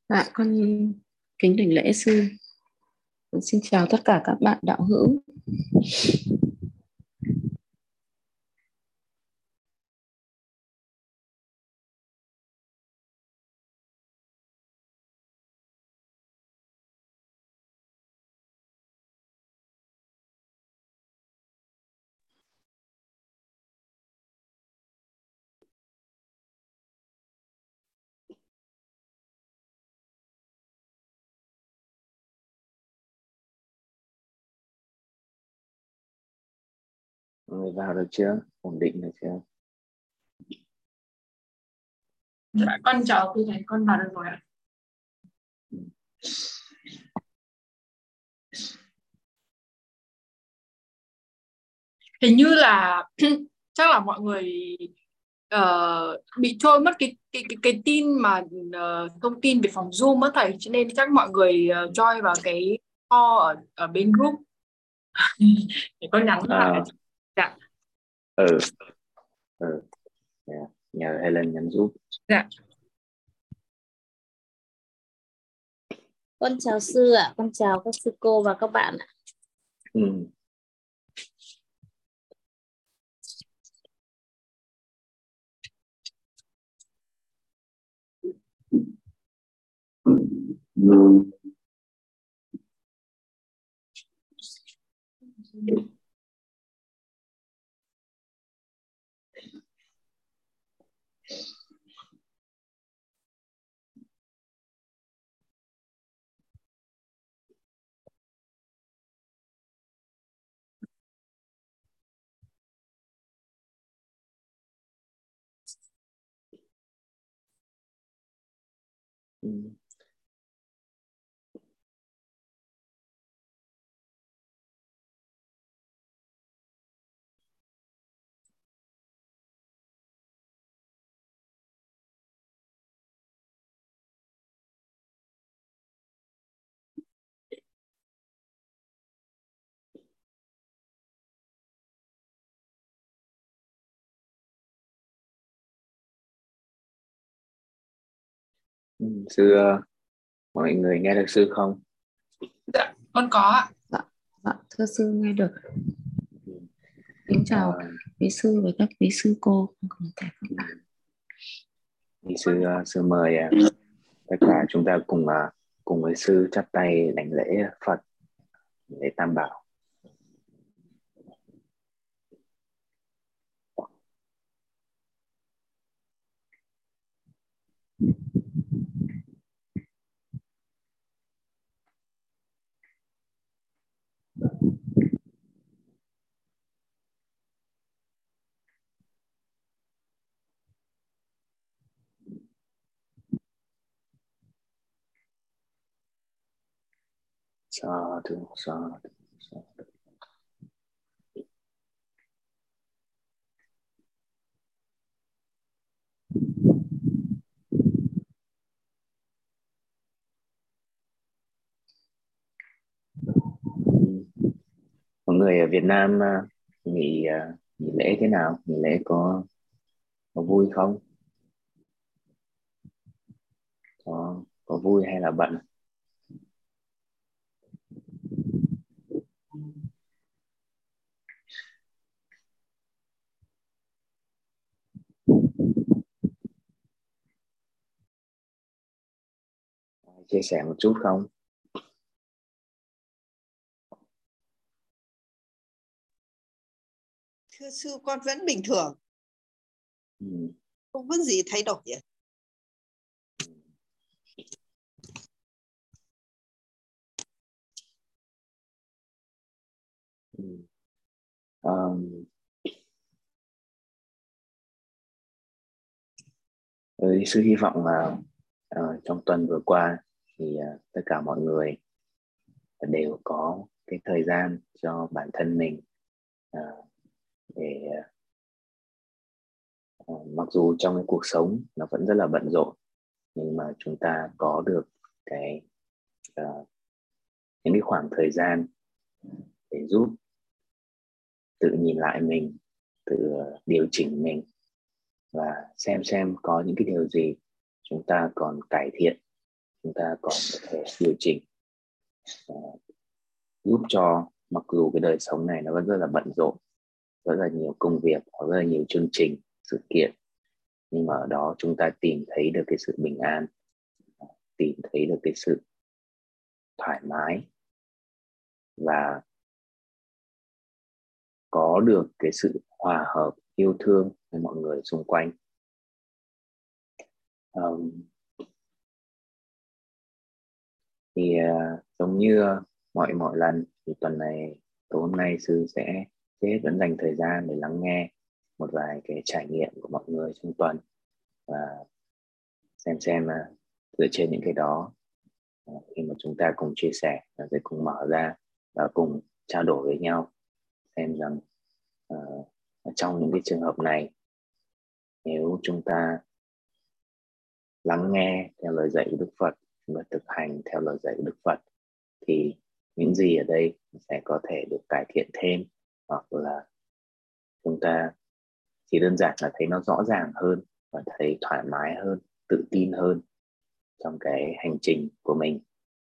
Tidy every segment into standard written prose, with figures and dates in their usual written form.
Dạ, con kính đảnh lễ sư. Xin chào tất cả các bạn đạo hữu. Người vào được chưa? Ổn định được chưa? Dạ, con chào quý thầy, con vào được rồi ạ. Hình như là chắc là mọi người bị trôi mất cái tin mà thông tin về phòng Zoom á thầy, cho nên chắc mọi người join vào cái call ở bên group để con nhắn lại. Dạ. Ừ. Nhờ Helen nhắn giúp. Dạ. Con chào sư ạ, con chào các sư cô và các bạn ạ. Ừ. Ừ. Sư, mọi người nghe được sư không? Dạ, con có ạ. Dạ, thưa sư nghe được. Kính chào quý sư và các quý sư cô cùng các bạn. Sư mời tất cả chúng ta cùng với sư chắp tay đảnh lễ Phật, lễ Tam Bảo. Sa thu, sa thu, sa thu. Mọi người ở Việt Nam nghỉ lễ thế nào? Nghỉ lễ có vui không? Có vui hay là bận? Chia sẻ một chút không? Thưa sư, con vẫn bình thường. Không có gì thay đổi vậy. Sư hy vọng là trong tuần vừa qua thì tất cả mọi người đều có cái thời gian cho bản thân mình để mặc dù trong cái cuộc sống nó vẫn rất là bận rộn, nhưng mà chúng ta có được những cái khoảng thời gian để giúp tự nhìn lại mình, tự điều chỉnh mình và xem có những cái điều gì chúng ta còn cải thiện chúng ta còn có thể điều chỉnh, giúp cho mặc dù cái đời sống này nó vẫn rất là bận rộn, rất là nhiều công việc, có rất là nhiều chương trình, sự kiện, nhưng mà ở đó chúng ta tìm thấy được cái sự bình an, tìm thấy được cái sự thoải mái và có được cái sự hòa hợp, yêu thương với mọi người xung quanh. Giống như mọi lần thì tuần này, tối hôm nay sư sẽ vẫn dành thời gian để lắng nghe một vài cái trải nghiệm của mọi người trong tuần và xem dựa trên những cái đó, khi mà chúng ta cùng chia sẻ và sẽ cùng mở ra và cùng trao đổi với nhau, xem rằng trong những cái trường hợp này, nếu chúng ta lắng nghe theo lời dạy của Đức Phật và thực hành theo lời dạy của Đức Phật thì những gì ở đây sẽ có thể được cải thiện thêm, hoặc là chúng ta chỉ đơn giản là thấy nó rõ ràng hơn và thấy thoải mái hơn, tự tin hơn trong cái hành trình của mình.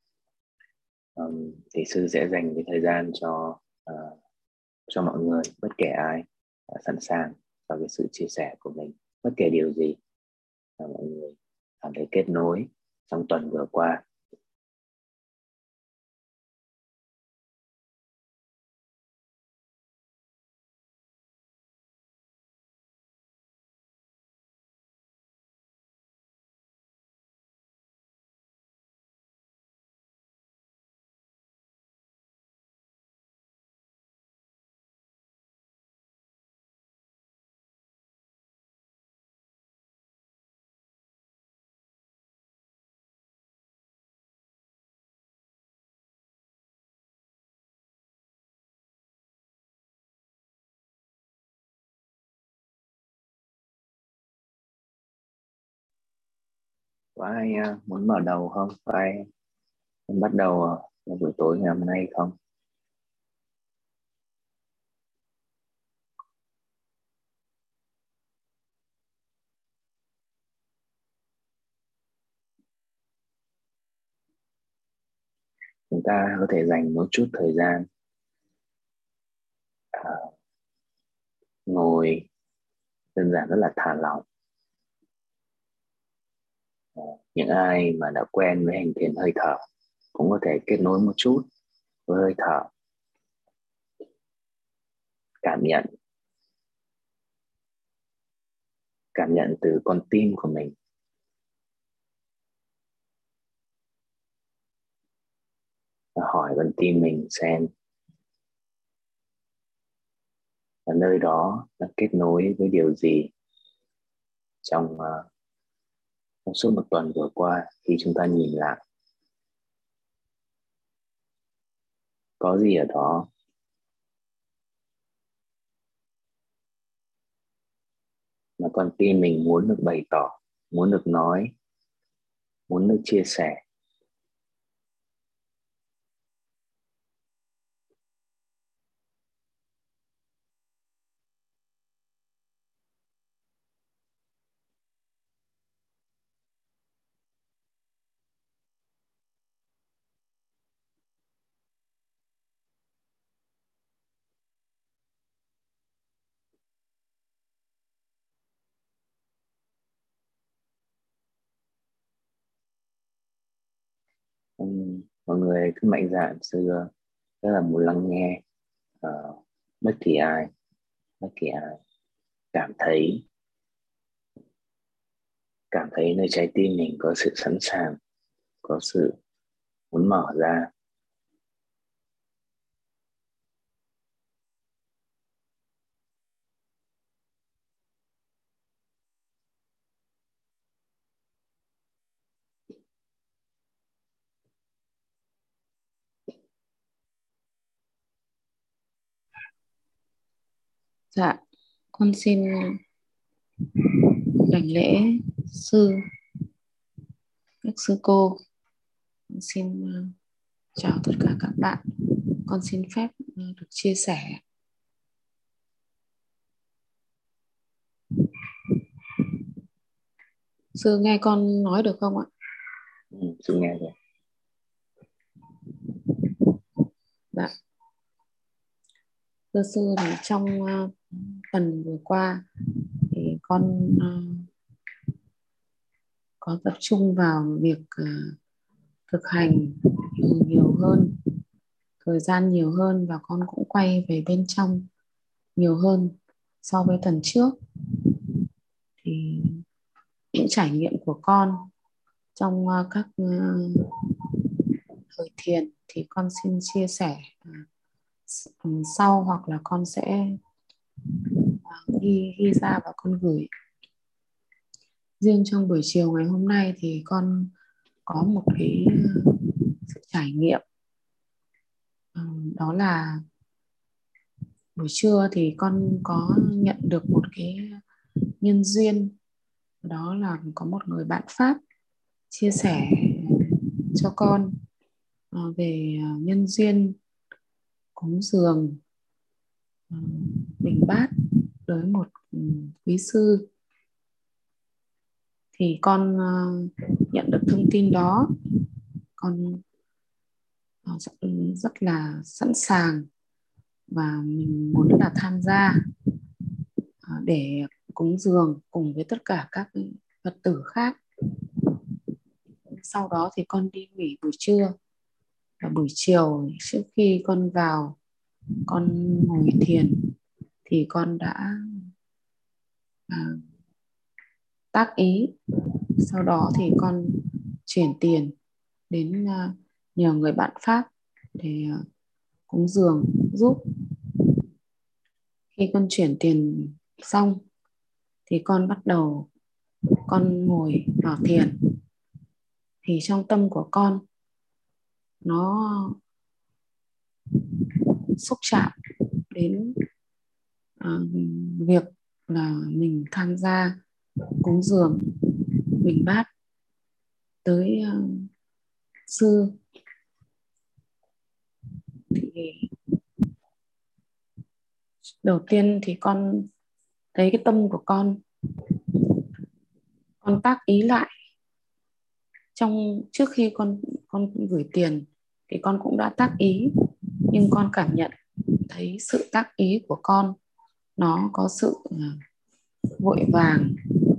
Thì sư sẽ dành cái thời gian cho mọi người, bất kể ai sẵn sàng cho cái sự chia sẻ của mình, bất kể điều gì mà mọi người cảm thấy kết nối trong tuần vừa qua. Có ai muốn mở đầu không? Có ai muốn bắt đầu vào buổi tối ngày hôm nay không? Chúng ta có thể dành một chút thời gian ngồi đơn giản, rất là thả lỏng. Những ai mà đã quen với hành thiền hơi thở cũng có thể kết nối một chút với hơi thở, cảm nhận từ con tim của mình. Và hỏi con tim mình xem ở nơi đó nó kết nối với điều gì trong suốt một tuần vừa qua. Khi chúng ta nhìn lại, có gì ở đó mà con tim mình muốn được bày tỏ, muốn được nói, muốn được chia sẻ. Mọi người cứ mạnh dạn, sư rất là muốn lắng nghe bất kỳ ai cảm thấy nơi trái tim mình có sự sẵn sàng, có sự muốn mở ra. Dạ, con xin đảnh lễ sư, các sư cô. Con xin chào tất cả các bạn. Con xin phép được chia sẻ. Sư nghe con nói được không ạ? Sư nghe rồi. Dạ. Thưa sư, thì trong tuần vừa qua thì con có tập trung vào việc thực hành nhiều hơn, thời gian nhiều hơn, và con cũng quay về bên trong nhiều hơn so với tuần trước. Thì những trải nghiệm của con trong các thời thiền thì con xin chia sẻ sau, hoặc là con sẽ ghi ra và con gửi. Riêng trong buổi chiều ngày hôm nay thì con có một cái sự trải nghiệm, đó là buổi trưa thì con có nhận được một cái nhân duyên, đó là có một người bạn Pháp chia sẻ cho con về nhân duyên cúng dường bình bát tới một quý sư. Thì con nhận được thông tin đó, con rất là sẵn sàng và mình muốn là tham gia để cúng dường cùng với tất cả các Phật tử khác. Sau đó thì con đi nghỉ buổi trưa, và buổi chiều trước khi con vào con ngồi thiền thì con đã tác ý. Sau đó thì con chuyển tiền đến nhờ người bạn Pháp để cúng dường giúp. Khi con chuyển tiền xong thì con bắt đầu con ngồi vào thiền. Thì trong tâm của con nó xúc chạm đến việc là mình tham gia cúng dường bình bát tới sư. Thì đầu tiên thì con thấy cái tâm của con tác ý lại. Trước khi con gửi tiền thì con cũng đã tác ý, nhưng con cảm nhận thấy sự tác ý của con nó có sự vội vàng,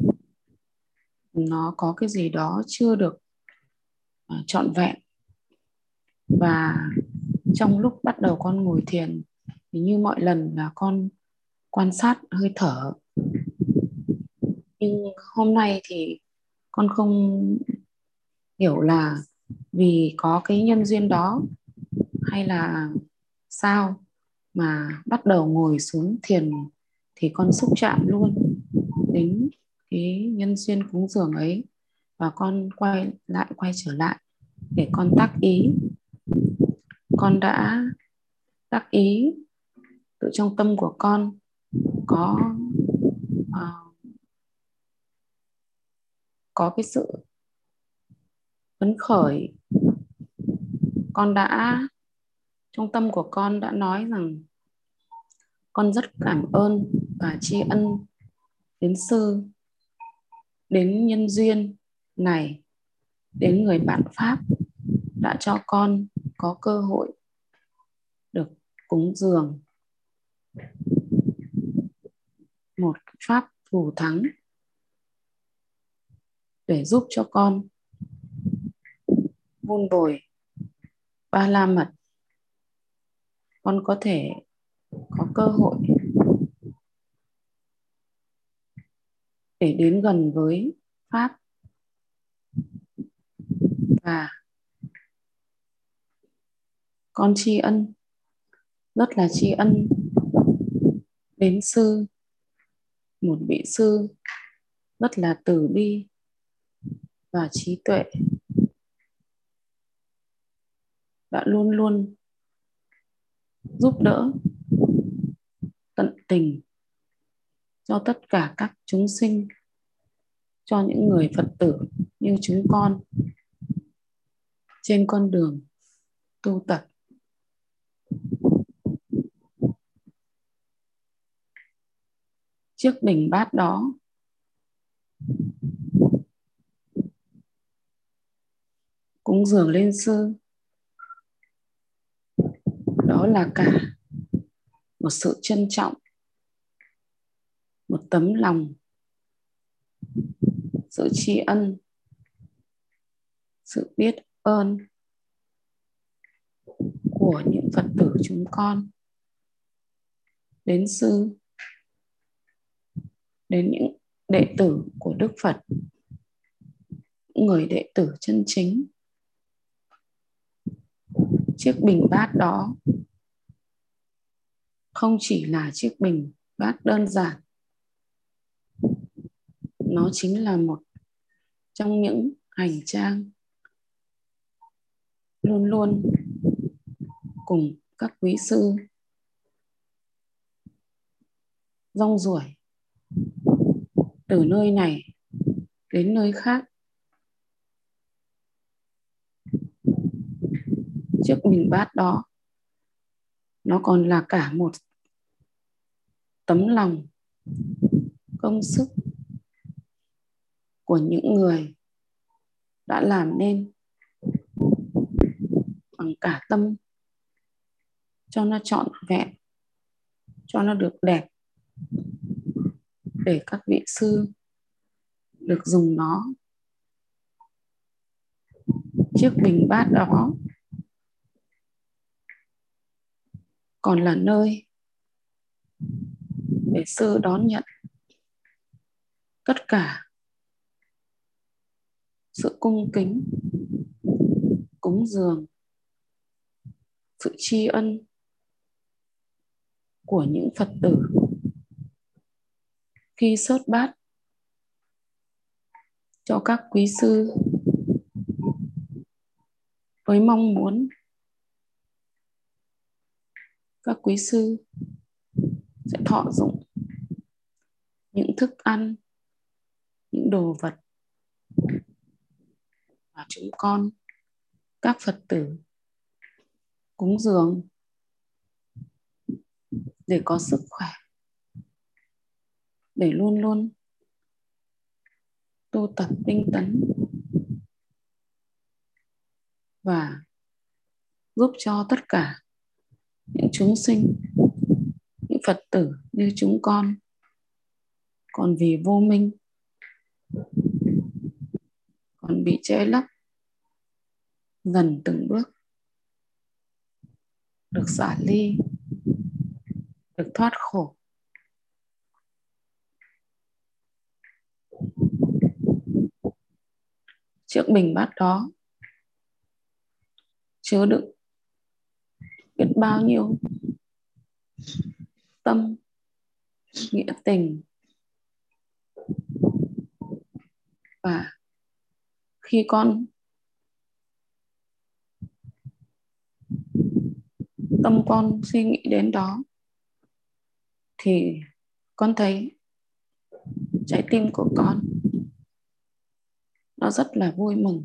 nó có cái gì đó chưa được trọn vẹn. Và trong lúc bắt đầu con ngồi thiền thì như mọi lần là con quan sát hơi thở. Nhưng hôm nay thì con không hiểu là vì có cái nhân duyên đó hay là sao mà bắt đầu ngồi xuống thiền thì con xúc chạm luôn đến cái nhân duyên cúng dường ấy. Và con quay trở lại để con tác ý. Con đã tác ý tự trong tâm của con có cái sự phấn khởi. Con đã trong tâm của con đã nói rằng con rất cảm ơn và tri ân đến sư, đến nhân duyên này, đến người bạn Pháp đã cho con có cơ hội được cúng dường một pháp thù thắng để giúp cho con vun bồi ba la mật. Con có thể có cơ hội để đến gần với Pháp. Và con tri ân, rất là tri ân đến sư, một vị sư rất là từ bi và trí tuệ, đã luôn luôn giúp đỡ tận tình cho tất cả các chúng sinh, cho những người Phật tử như chúng con trên con đường tu tập. Chiếc bình bát đó cúng dường lên sư. Đó là cả một sự trân trọng, một tấm lòng, sự tri ân, sự biết ơn của những Phật tử chúng con đến sư, đến những đệ tử của Đức Phật, những người đệ tử chân chính. Chiếc bình bát đó không chỉ là chiếc bình bát đơn giản, nó chính là một trong những hành trang luôn luôn cùng các quý sư rong ruổi từ nơi này đến nơi khác. Chiếc bình bát đó nó còn là cả một tấm lòng, công sức của những người đã làm nên bằng cả tâm, cho nó trọn vẹn, cho nó được đẹp, để các vị sư được dùng nó. Chiếc bình bát đó còn là nơi để sư đón nhận tất cả sự cung kính, cúng dường, sự tri ân của những Phật tử khi sớt bát cho các quý sư, với mong muốn các quý sư sẽ thọ dụng những thức ăn, những đồ vật mà chúng con, các Phật tử cúng dường để có sức khỏe, để luôn luôn tu tập tinh tấn và giúp cho tất cả những chúng sinh, những Phật tử như chúng con còn vì vô minh, còn bị che lấp, dần từng bước được xả ly, được thoát khổ. Chiếc bình bát đó chứa đựng biết bao nhiêu tâm, nghĩa tình, và khi tâm con suy nghĩ đến đó thì con thấy trái tim của con nó rất là vui mừng.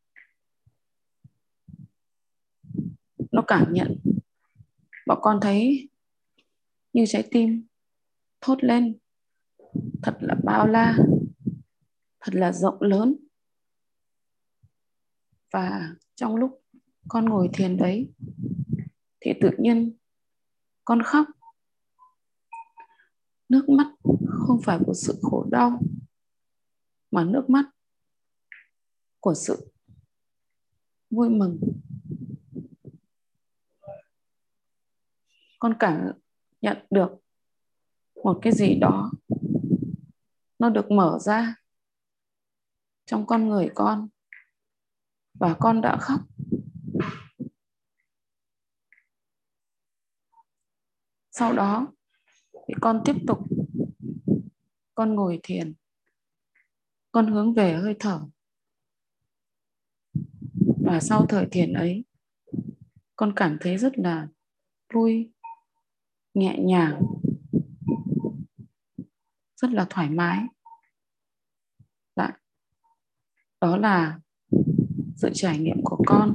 Nó cảm nhận, bọn con thấy như trái tim thốt lên thật là bao la, thật là rộng lớn. Và trong lúc con ngồi thiền đấy thì tự nhiên con khóc. Nước mắt không phải của sự khổ đau, mà nước mắt của sự vui mừng. Con cảm nhận được một cái gì đó nó được mở ra trong con người con, và con đã khóc. Sau đó thì con tiếp tục, con ngồi thiền, con hướng về hơi thở. Và sau thời thiền ấy, con cảm thấy rất là vui, nhẹ nhàng, rất là thoải mái. Đó là sự trải nghiệm của con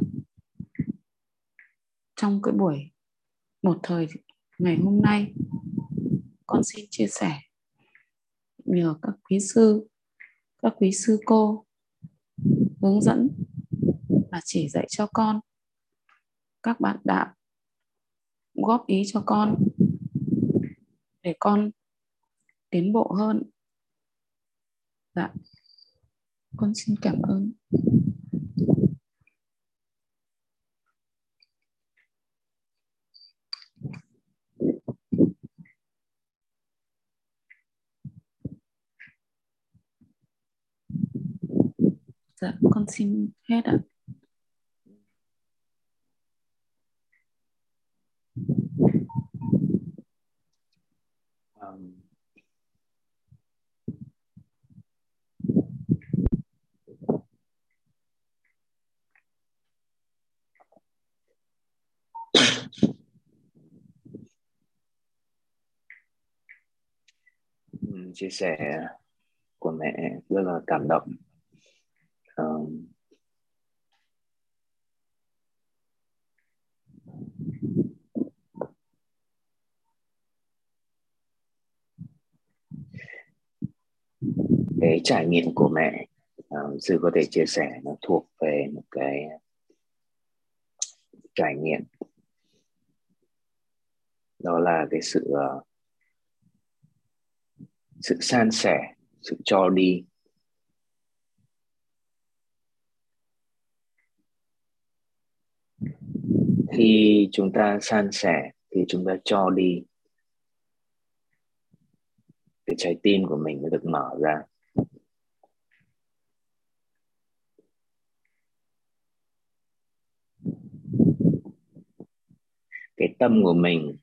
trong cái buổi một thời ngày hôm nay. Con xin chia sẻ nhờ các quý sư, các quý sư cô hướng dẫn là chỉ dạy cho con, các bạn đạo góp ý cho con để con tiến bộ hơn. Dạ, con xin cảm ơn. Dạ, con xin hết ạ. Chia sẻ của mẹ rất là cảm động. Cái trải nghiệm của mẹ, sư có thể chia sẻ, nó thuộc về một cái trải nghiệm, đó là cái sự san sẻ, sự cho đi. Khi chúng ta san sẻ, thì chúng ta cho đi, cái trái tim của mình mới được mở ra. Cái tâm của mình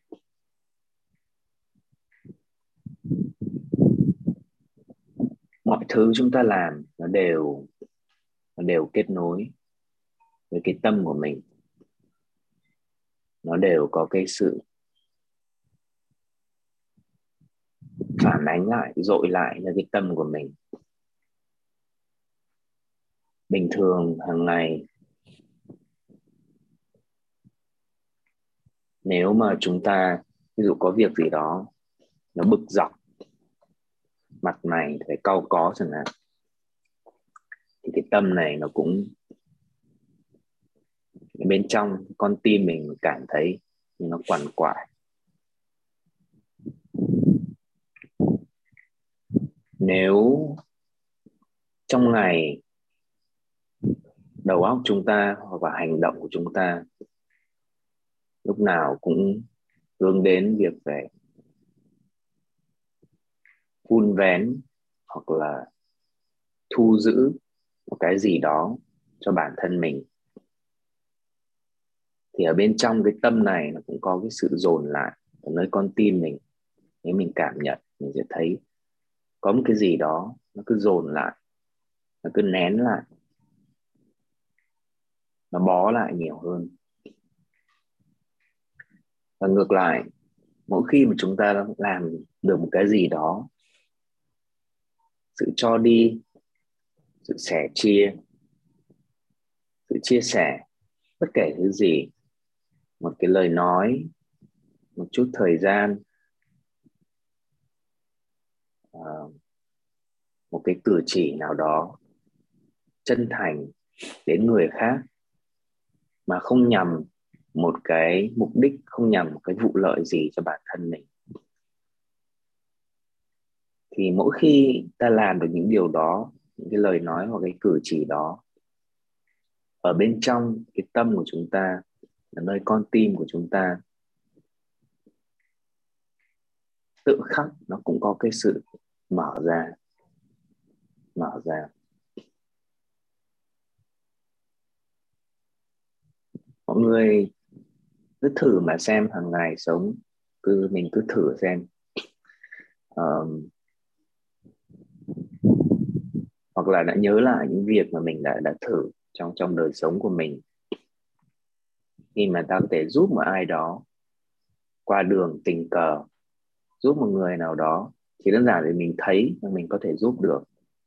mọi thứ chúng ta làm nó đều kết nối với cái tâm của mình. Nó đều có cái sự phản ánh lại, dội lại cho cái tâm của mình. Bình thường hàng ngày, nếu mà chúng ta ví dụ có việc gì đó nó bực dọc, mặt mày phải cau có chẳng hạn, thì cái tâm này nó cũng bên trong con tim mình cảm thấy nó quằn quại. Nếu trong ngày đầu óc chúng ta và hành động của chúng ta lúc nào cũng hướng đến việc phải vun vén hoặc là thu giữ một cái gì đó cho bản thân mình, thì ở bên trong cái tâm này nó cũng có cái sự dồn lại ở nơi con tim mình. Nếu mình cảm nhận, mình sẽ thấy có một cái gì đó nó cứ dồn lại, nó cứ nén lại, nó bó lại nhiều hơn. Và ngược lại, mỗi khi mà chúng ta làm được một cái gì đó, sự cho đi, sự sẻ chia, sự chia sẻ bất kể thứ gì, một cái lời nói, một chút thời gian, một cái cử chỉ nào đó chân thành đến người khác mà không nhằm một cái mục đích, không nhằm một cái vụ lợi gì cho bản thân mình, thì mỗi khi ta làm được những điều đó, những cái lời nói hoặc cái cử chỉ đó, ở bên trong cái tâm của chúng ta, ở nơi con tim của chúng ta, tự khắc nó cũng có cái sự mở ra. Mọi người cứ thử mà xem, hàng ngày sống mình cứ thử xem, hoặc là đã nhớ lại những việc mà mình đã thử trong đời sống của mình. Khi mà ta có thể giúp một ai đó qua đường tình cờ, giúp một người nào đó, chỉ đơn giản để mình thấy mà mình có thể giúp được.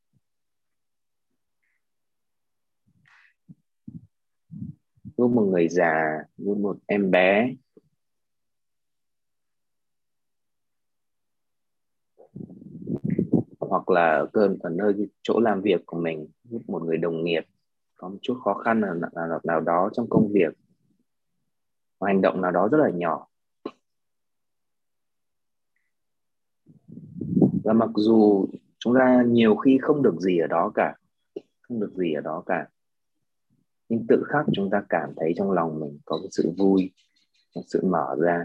Giúp một người già, giúp một em bé, hoặc là ở nơi chỗ làm việc của mình, giúp một người đồng nghiệp, có một chút khó khăn nào đó trong công việc, một hành động nào đó rất là nhỏ. Và mặc dù chúng ta nhiều khi không được gì ở đó cả, nhưng tự khắc chúng ta cảm thấy trong lòng mình có cái sự vui, một sự mở ra.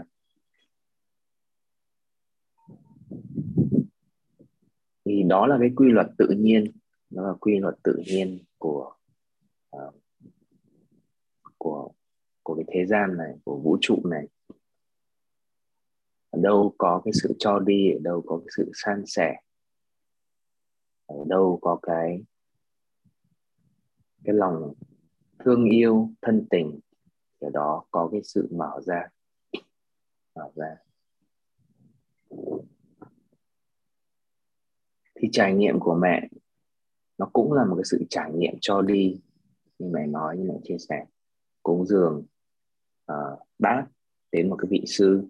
Thì đó là cái quy luật tự nhiên, đó là quy luật tự nhiên của cái thế gian này, của vũ trụ này. Ở đâu có cái sự cho đi, ở đâu có cái sự san sẻ, ở đâu có cái lòng thương yêu, thân tình, ở đó có cái sự mở ra. Thì trải nghiệm của mẹ nó cũng là một cái sự trải nghiệm cho đi, như mẹ nói, như mẹ chia sẻ, cúng dường bác đến một cái vị sư.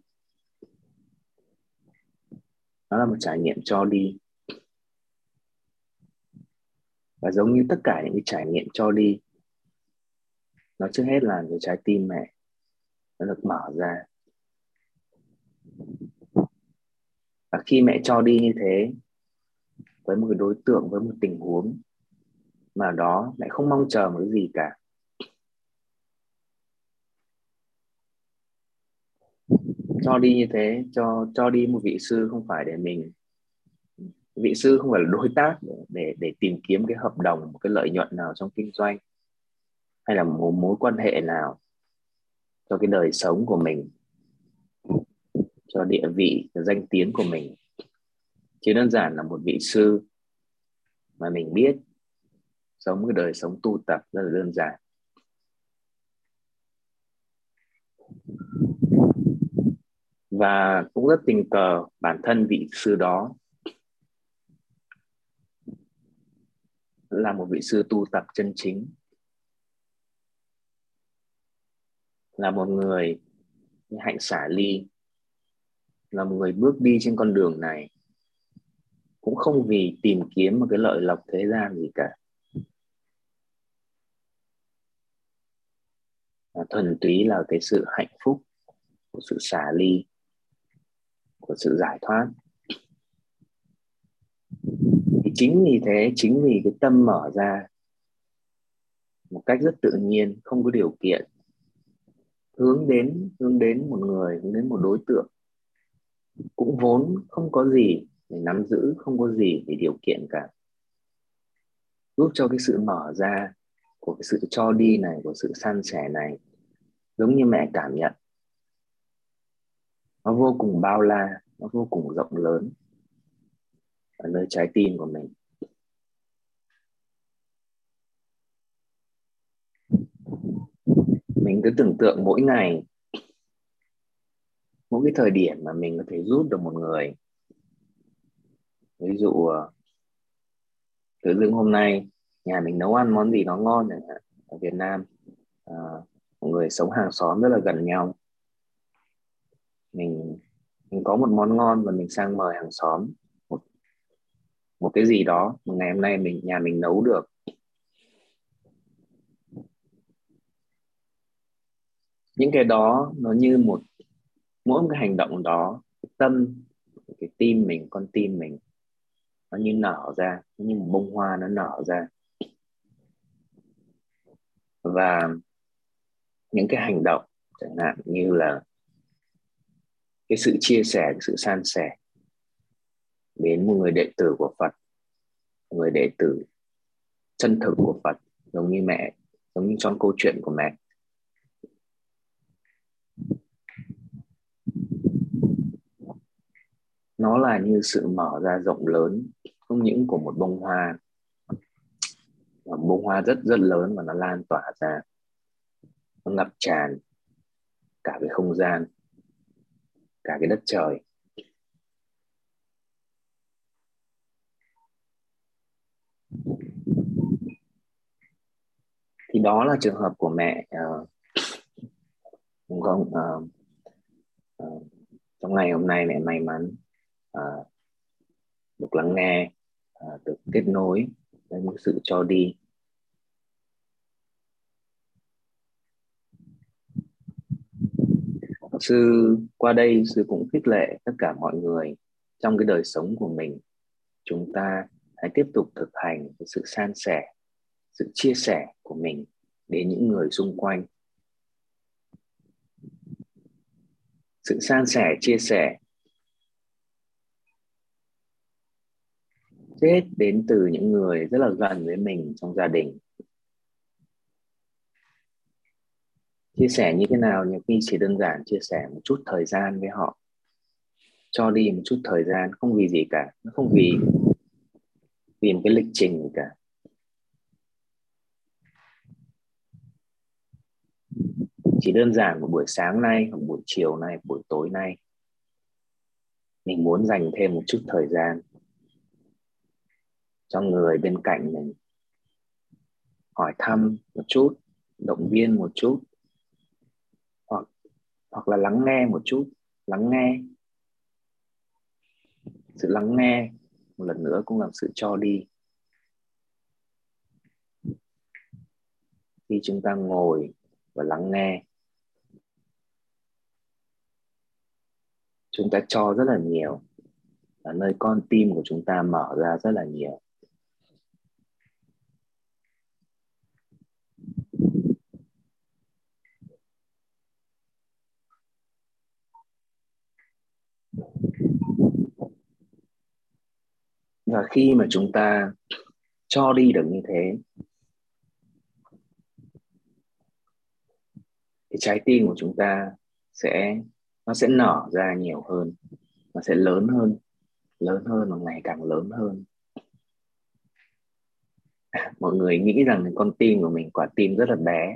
Nó là một trải nghiệm cho đi. Và giống như tất cả những cái trải nghiệm cho đi, nó trước hết là cái trái tim mẹ nó được mở ra. Và khi mẹ cho đi như thế, với một cái đối tượng, với một tình huống mà đó mẹ không mong chờ một cái gì cả, cho đi như thế, cho đi một vị sư không phải để mình, vị sư không phải là đối tác để tìm kiếm cái hợp đồng, một cái lợi nhuận nào trong kinh doanh, hay là một mối quan hệ nào cho cái đời sống của mình, cho địa vị, cho danh tiếng của mình. Chỉ đơn giản là một vị sư mà mình biết sống cái đời sống tu tập rất là đơn giản. Và cũng rất tình cờ bản thân vị sư đó là một vị sư tu tập chân chính, là một người hạnh xả ly, là một người bước đi trên con đường này cũng không vì tìm kiếm một cái lợi lộc thế gian gì cả, mà thuần túy là cái sự hạnh phúc của sự xả ly, của sự giải thoát. Thì chính vì thế, chính vì cái tâm mở ra một cách rất tự nhiên, không có điều kiện, hướng đến một người, hướng đến một đối tượng cũng vốn không có gì để nắm giữ, không có gì để điều kiện cả, giúp cho cái sự mở ra của cái sự cho đi này, của sự san sẻ này, giống như mẹ cảm nhận, nó vô cùng bao la, nó vô cùng rộng lớn ở nơi trái tim của mình. Mình cứ tưởng tượng mỗi ngày, mỗi cái thời điểm mà mình có thể giúp được một người. Ví dụ tự dưng hôm nay nhà mình nấu ăn món gì nó ngon chẳng hạn. Ở Việt Nam mọi người sống hàng xóm rất là gần nhau. Mình có một món ngon và mình sang mời hàng xóm một cái gì đó một ngày hôm nay nhà mình nấu được. Những cái đó nó như mỗi một cái hành động đó, cái tâm, cái tim mình, con tim mình nó như nở ra, như một bông hoa nó nở ra. Và những cái hành động chẳng hạn như là cái sự chia sẻ, cái sự san sẻ đến một người đệ tử của Phật, một người đệ tử chân thực của Phật, giống như mẹ, giống như trong câu chuyện của mẹ. Nó là như sự mở ra rộng lớn, không những của một bông hoa, mà bông hoa rất rất lớn và nó lan tỏa ra, nó ngập tràn cả cái không gian, cả cái đất trời. Thì đó là trường hợp của mẹ. Đúng không? Trong ngày hôm nay mẹ may mắn được lắng nghe, được kết nối với một sự cho đi. Sư qua đây sư cũng khích lệ tất cả mọi người trong cái đời sống của mình, chúng ta hãy tiếp tục thực hành cái sự san sẻ, sự chia sẻ của mình đến những người xung quanh. Sự san sẻ, chia sẻ chết đến từ những người rất là gần với mình trong gia đình. Chia sẻ như thế nào? Nhiều khi chỉ đơn giản chia sẻ một chút thời gian với họ, cho đi một chút thời gian, không vì gì cả, nó không vì một cái lịch trình gì cả. Chỉ đơn giản một buổi sáng nay, một buổi chiều nay, buổi tối nay, mình muốn dành thêm một chút thời gian cho người bên cạnh mình, hỏi thăm một chút, động viên một chút, hoặc là lắng nghe một chút. Lắng nghe, sự lắng nghe một lần nữa cũng là sự cho đi. Khi chúng ta ngồi và lắng nghe, chúng ta cho rất là nhiều, ở nơi con tim của chúng ta mở ra rất là nhiều. Và khi mà chúng ta cho đi được như thế, thì trái tim của chúng ta nó sẽ nở ra nhiều hơn, nó sẽ lớn hơn và ngày càng lớn hơn. Mọi người nghĩ rằng con tim của mình, quả tim rất là bé.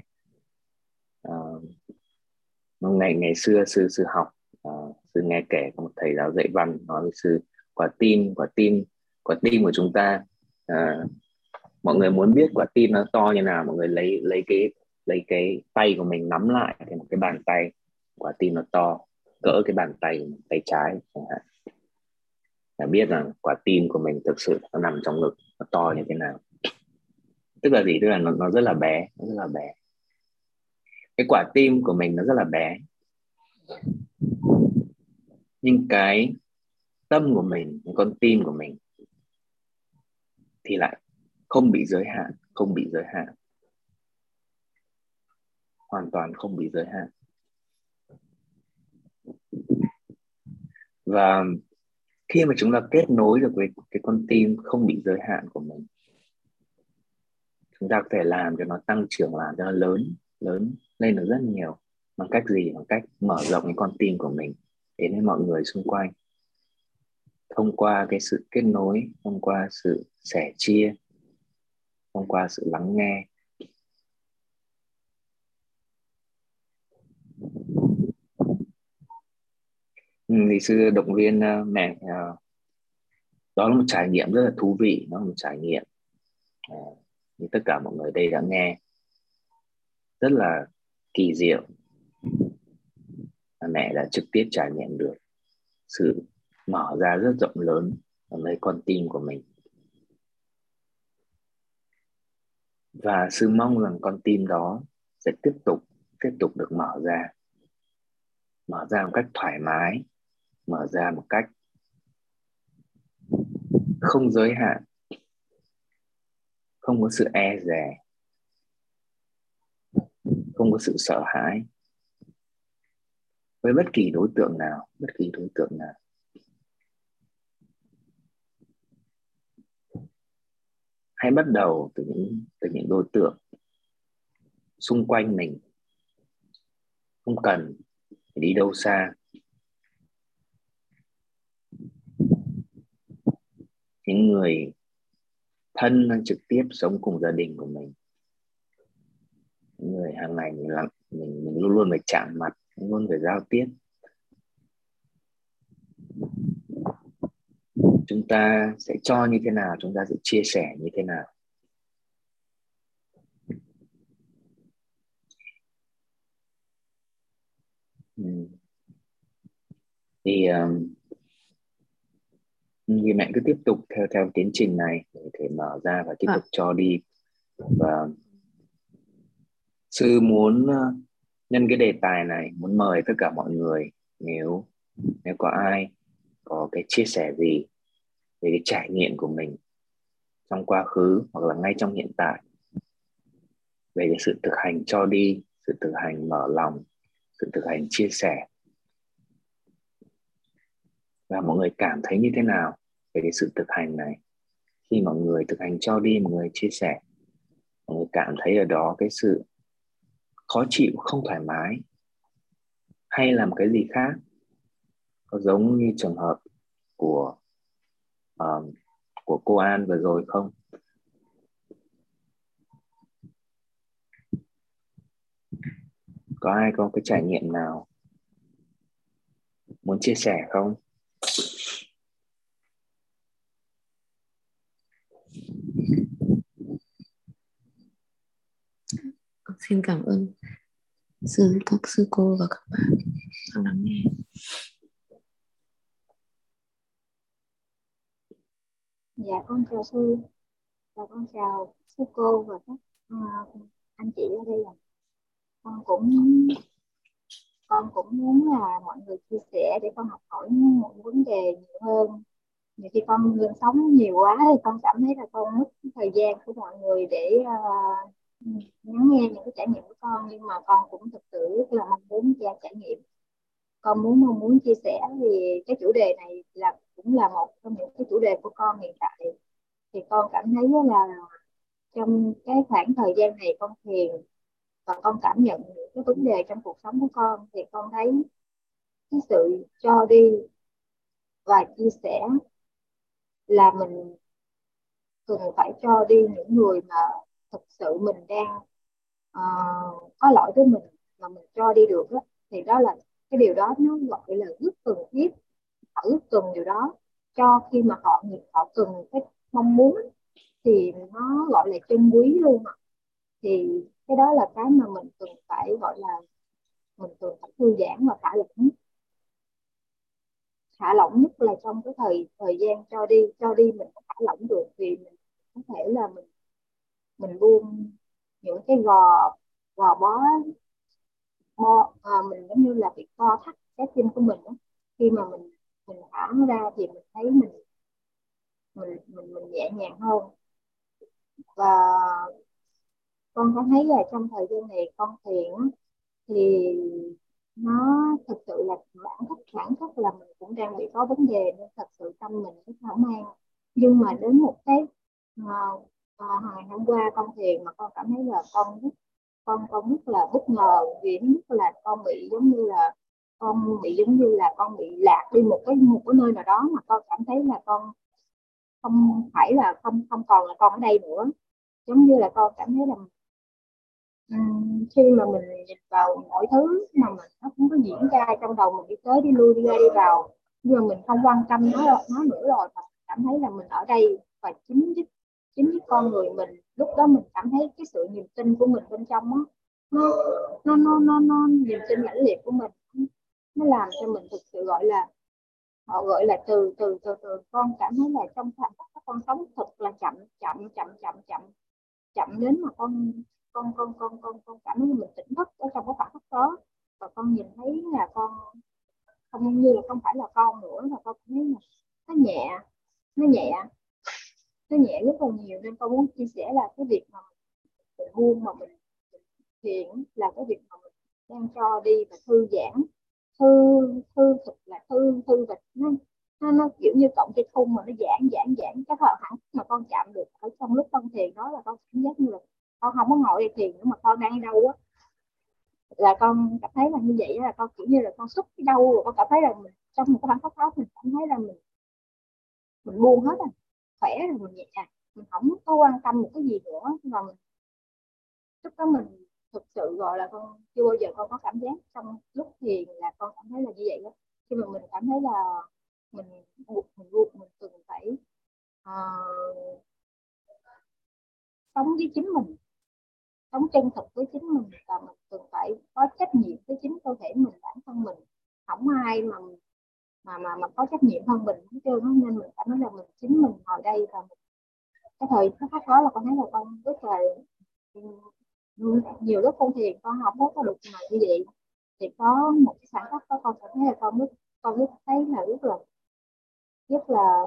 Ngày xưa sư học, sư nghe kể có một thầy giáo dạy văn nói với sư, quả tim của chúng ta, mọi người muốn biết quả tim nó to như nào, mọi người lấy cái tay của mình nắm lại thành một cái bàn tay. Quả tim nó to cỡ cái bàn tay trái chẳng hạn. Để biết rằng quả tim của mình thực sự nó nằm trong ngực, nó to như thế nào. Tức là gì? Tức là nó rất là bé, nó rất là bé. Cái quả tim của mình nó rất là bé, nhưng cái tâm của mình, con tim của mình thì lại không bị giới hạn, hoàn toàn không bị giới hạn. Và khi mà chúng ta kết nối được với cái con tim không bị giới hạn của mình, chúng ta có thể làm cho nó tăng trưởng, làm cho nó lớn lên được rất nhiều. Bằng cách gì? Bằng cách mở rộng cái con tim của mình đến với mọi người xung quanh, thông qua cái sự kết nối, thông qua sự sẻ chia, thông qua sự lắng nghe. Thì sư động viên mẹ, đó là một trải nghiệm rất là thú vị, nó là một trải nghiệm như tất cả mọi người đây đã nghe, rất là kỳ diệu. Mẹ đã trực tiếp trải nghiệm được sự mở ra rất rộng lớn ở nơi con tim của mình. Và sư mong rằng con tim đó sẽ tiếp tục được mở ra một cách thoải mái, mở ra một cách không giới hạn, không có sự e dè, không có sự sợ hãi với bất kỳ đối tượng nào. Hãy bắt đầu từ những đối tượng xung quanh mình, không cần phải đi đâu xa. Những người thân đang trực tiếp sống cùng gia đình của mình, những người hàng ngày mình luôn luôn phải chạm mặt, luôn phải giao tiếp. Chúng ta sẽ cho như thế nào, chúng ta sẽ chia sẻ như thế nào. Thì vì mẹ cứ tiếp tục theo tiến trình này để thể mở ra và tiếp tục cho đi. Và sư muốn Nhân cái đề tài này muốn mời tất cả mọi người, nếu có ai có cái chia sẻ gì về cái trải nghiệm của mình trong quá khứ hoặc là ngay trong hiện tại, về cái sự thực hành cho đi, sự thực hành mở lòng, sự thực hành chia sẻ, và mọi người cảm thấy như thế nào về cái sự thực hành này. Khi mọi người thực hành cho đi, mọi người chia sẻ, mọi người cảm thấy ở đó cái sự khó chịu, không thoải mái, hay là một cái gì khác, có giống như trường hợp của cô An vừa rồi không? Có ai có cái trải nghiệm nào muốn chia sẻ không? Xin cảm ơn các sư cô và các bạn đang lắng nghe. Dạ con chào sư, và con chào sư cô và các anh chị ở đây. Con cũng muốn là mọi người chia sẻ để con học hỏi một vấn đề nhiều hơn. Nhiều khi con lên sóng nhiều quá thì con cảm thấy là con mất thời gian của mọi người để lắng nghe những cái trải nghiệm của con, nhưng mà con cũng thực sự rất là mong muốn trải nghiệm. Con mong muốn chia sẻ vì cái chủ đề này cũng là một trong những cái chủ đề của con hiện tại. Thì con cảm thấy là trong cái khoảng thời gian này con thiền và con cảm nhận những cái vấn đề trong cuộc sống của con, thì con thấy cái sự cho đi và chia sẻ là mình cần phải cho đi những người mà thực sự mình đang có lỗi với mình, mà mình cho đi được đó, thì đó là cái điều đó nó gọi là rất cần thiết. Họ rất cần điều đó, cho khi mà họ cần cái mong muốn thì nó gọi là chân quý luôn ạ. Thì cái đó là cái mà mình cần phải gọi là mình cần phải thư giãn và thả lỏng nhất là trong cái thời gian cho đi mình có thả lỏng được, vì mình có thể là mình buông những cái gò bó mình giống như là bị co thắt trái tim của mình đó. Khi mà mình thả nó ra thì mình thấy mình nhẹ nhàng hơn. Và con có thấy là trong thời gian này con thiền thì nó thực sự là bản chất là mình cũng đang bị có vấn đề, nên thật sự tâm mình rất hoang mang. Nhưng mà đến một cái ngày hôm qua con thiền mà con cảm thấy là con rất là bất ngờ, vì thứ nhất là con bị giống như là con bị lạc đi một cái nơi nào đó, mà con cảm thấy là con không phải là không không còn là con ở đây nữa. Giống như là con cảm thấy là khi mà mình nhìn vào mọi thứ mà nó cũng có diễn ra trong đầu mình, đi tới đi lui, đi ra đi vào, nhưng mà mình không quan tâm nó nữa rồi, mà cảm thấy là mình ở đây. Và chính cái con người mình lúc đó mình cảm thấy cái sự niềm tin của mình bên trong đó, nó niềm tin mãnh liệt của mình, nó làm cho mình thực sự họ gọi là từ con cảm thấy là trong khoảnh khắc con sống thật là chậm đến mà con cảm thấy mình tỉnh thức ở trong cái khoảnh khắc đó. Và con nhìn thấy là con không như là không phải là con nữa, và con cảm thấy là nó nhẹ nó nhẹ nó nhẹ rất là nhiều. Nên con muốn chia sẻ là cái việc mà mình buông, mà mình thiền là cái việc mà mình đang cho đi và thư giãn, thư thư thực là thư và nó kiểu như cộng cái khung mà nó giãn cái thời hẳn mà con chạm được ở trong lúc con thiền đó, là con cảm giác như là con không có ngồi đây thiền nữa mà con đang đâu á, là con cảm thấy là như vậy. Là con kiểu như là con xúc cái đâu rồi con cảm thấy là mình trong một cái khoảnh khắc đó mình cảm thấy là mình buông hết rồi, khỏe rồi, mình nhẹ, mình không có quan tâm một cái gì nữa. Và lúc đó mình thực sự gọi là con chưa bao giờ con có cảm giác trong lúc thiền là con cảm thấy là như vậy đó. Khi mà mình cảm thấy là mình buộc mình cần phải sống với chính mình, sống chân thực với chính mình, và mình cần phải có trách nhiệm với chính cơ thể mình, bản thân mình. Không ai mà có trách nhiệm hơn mình hết trơn. Nên mình cảm thấy là chính mình ngồi đây, và cái thời khắc đó là con thấy là con rất là nhiều lúc con thiền con không có được mà như vậy, thì có một cái khoảnh khắc đó con cảm thấy là con lúc thấy là rất là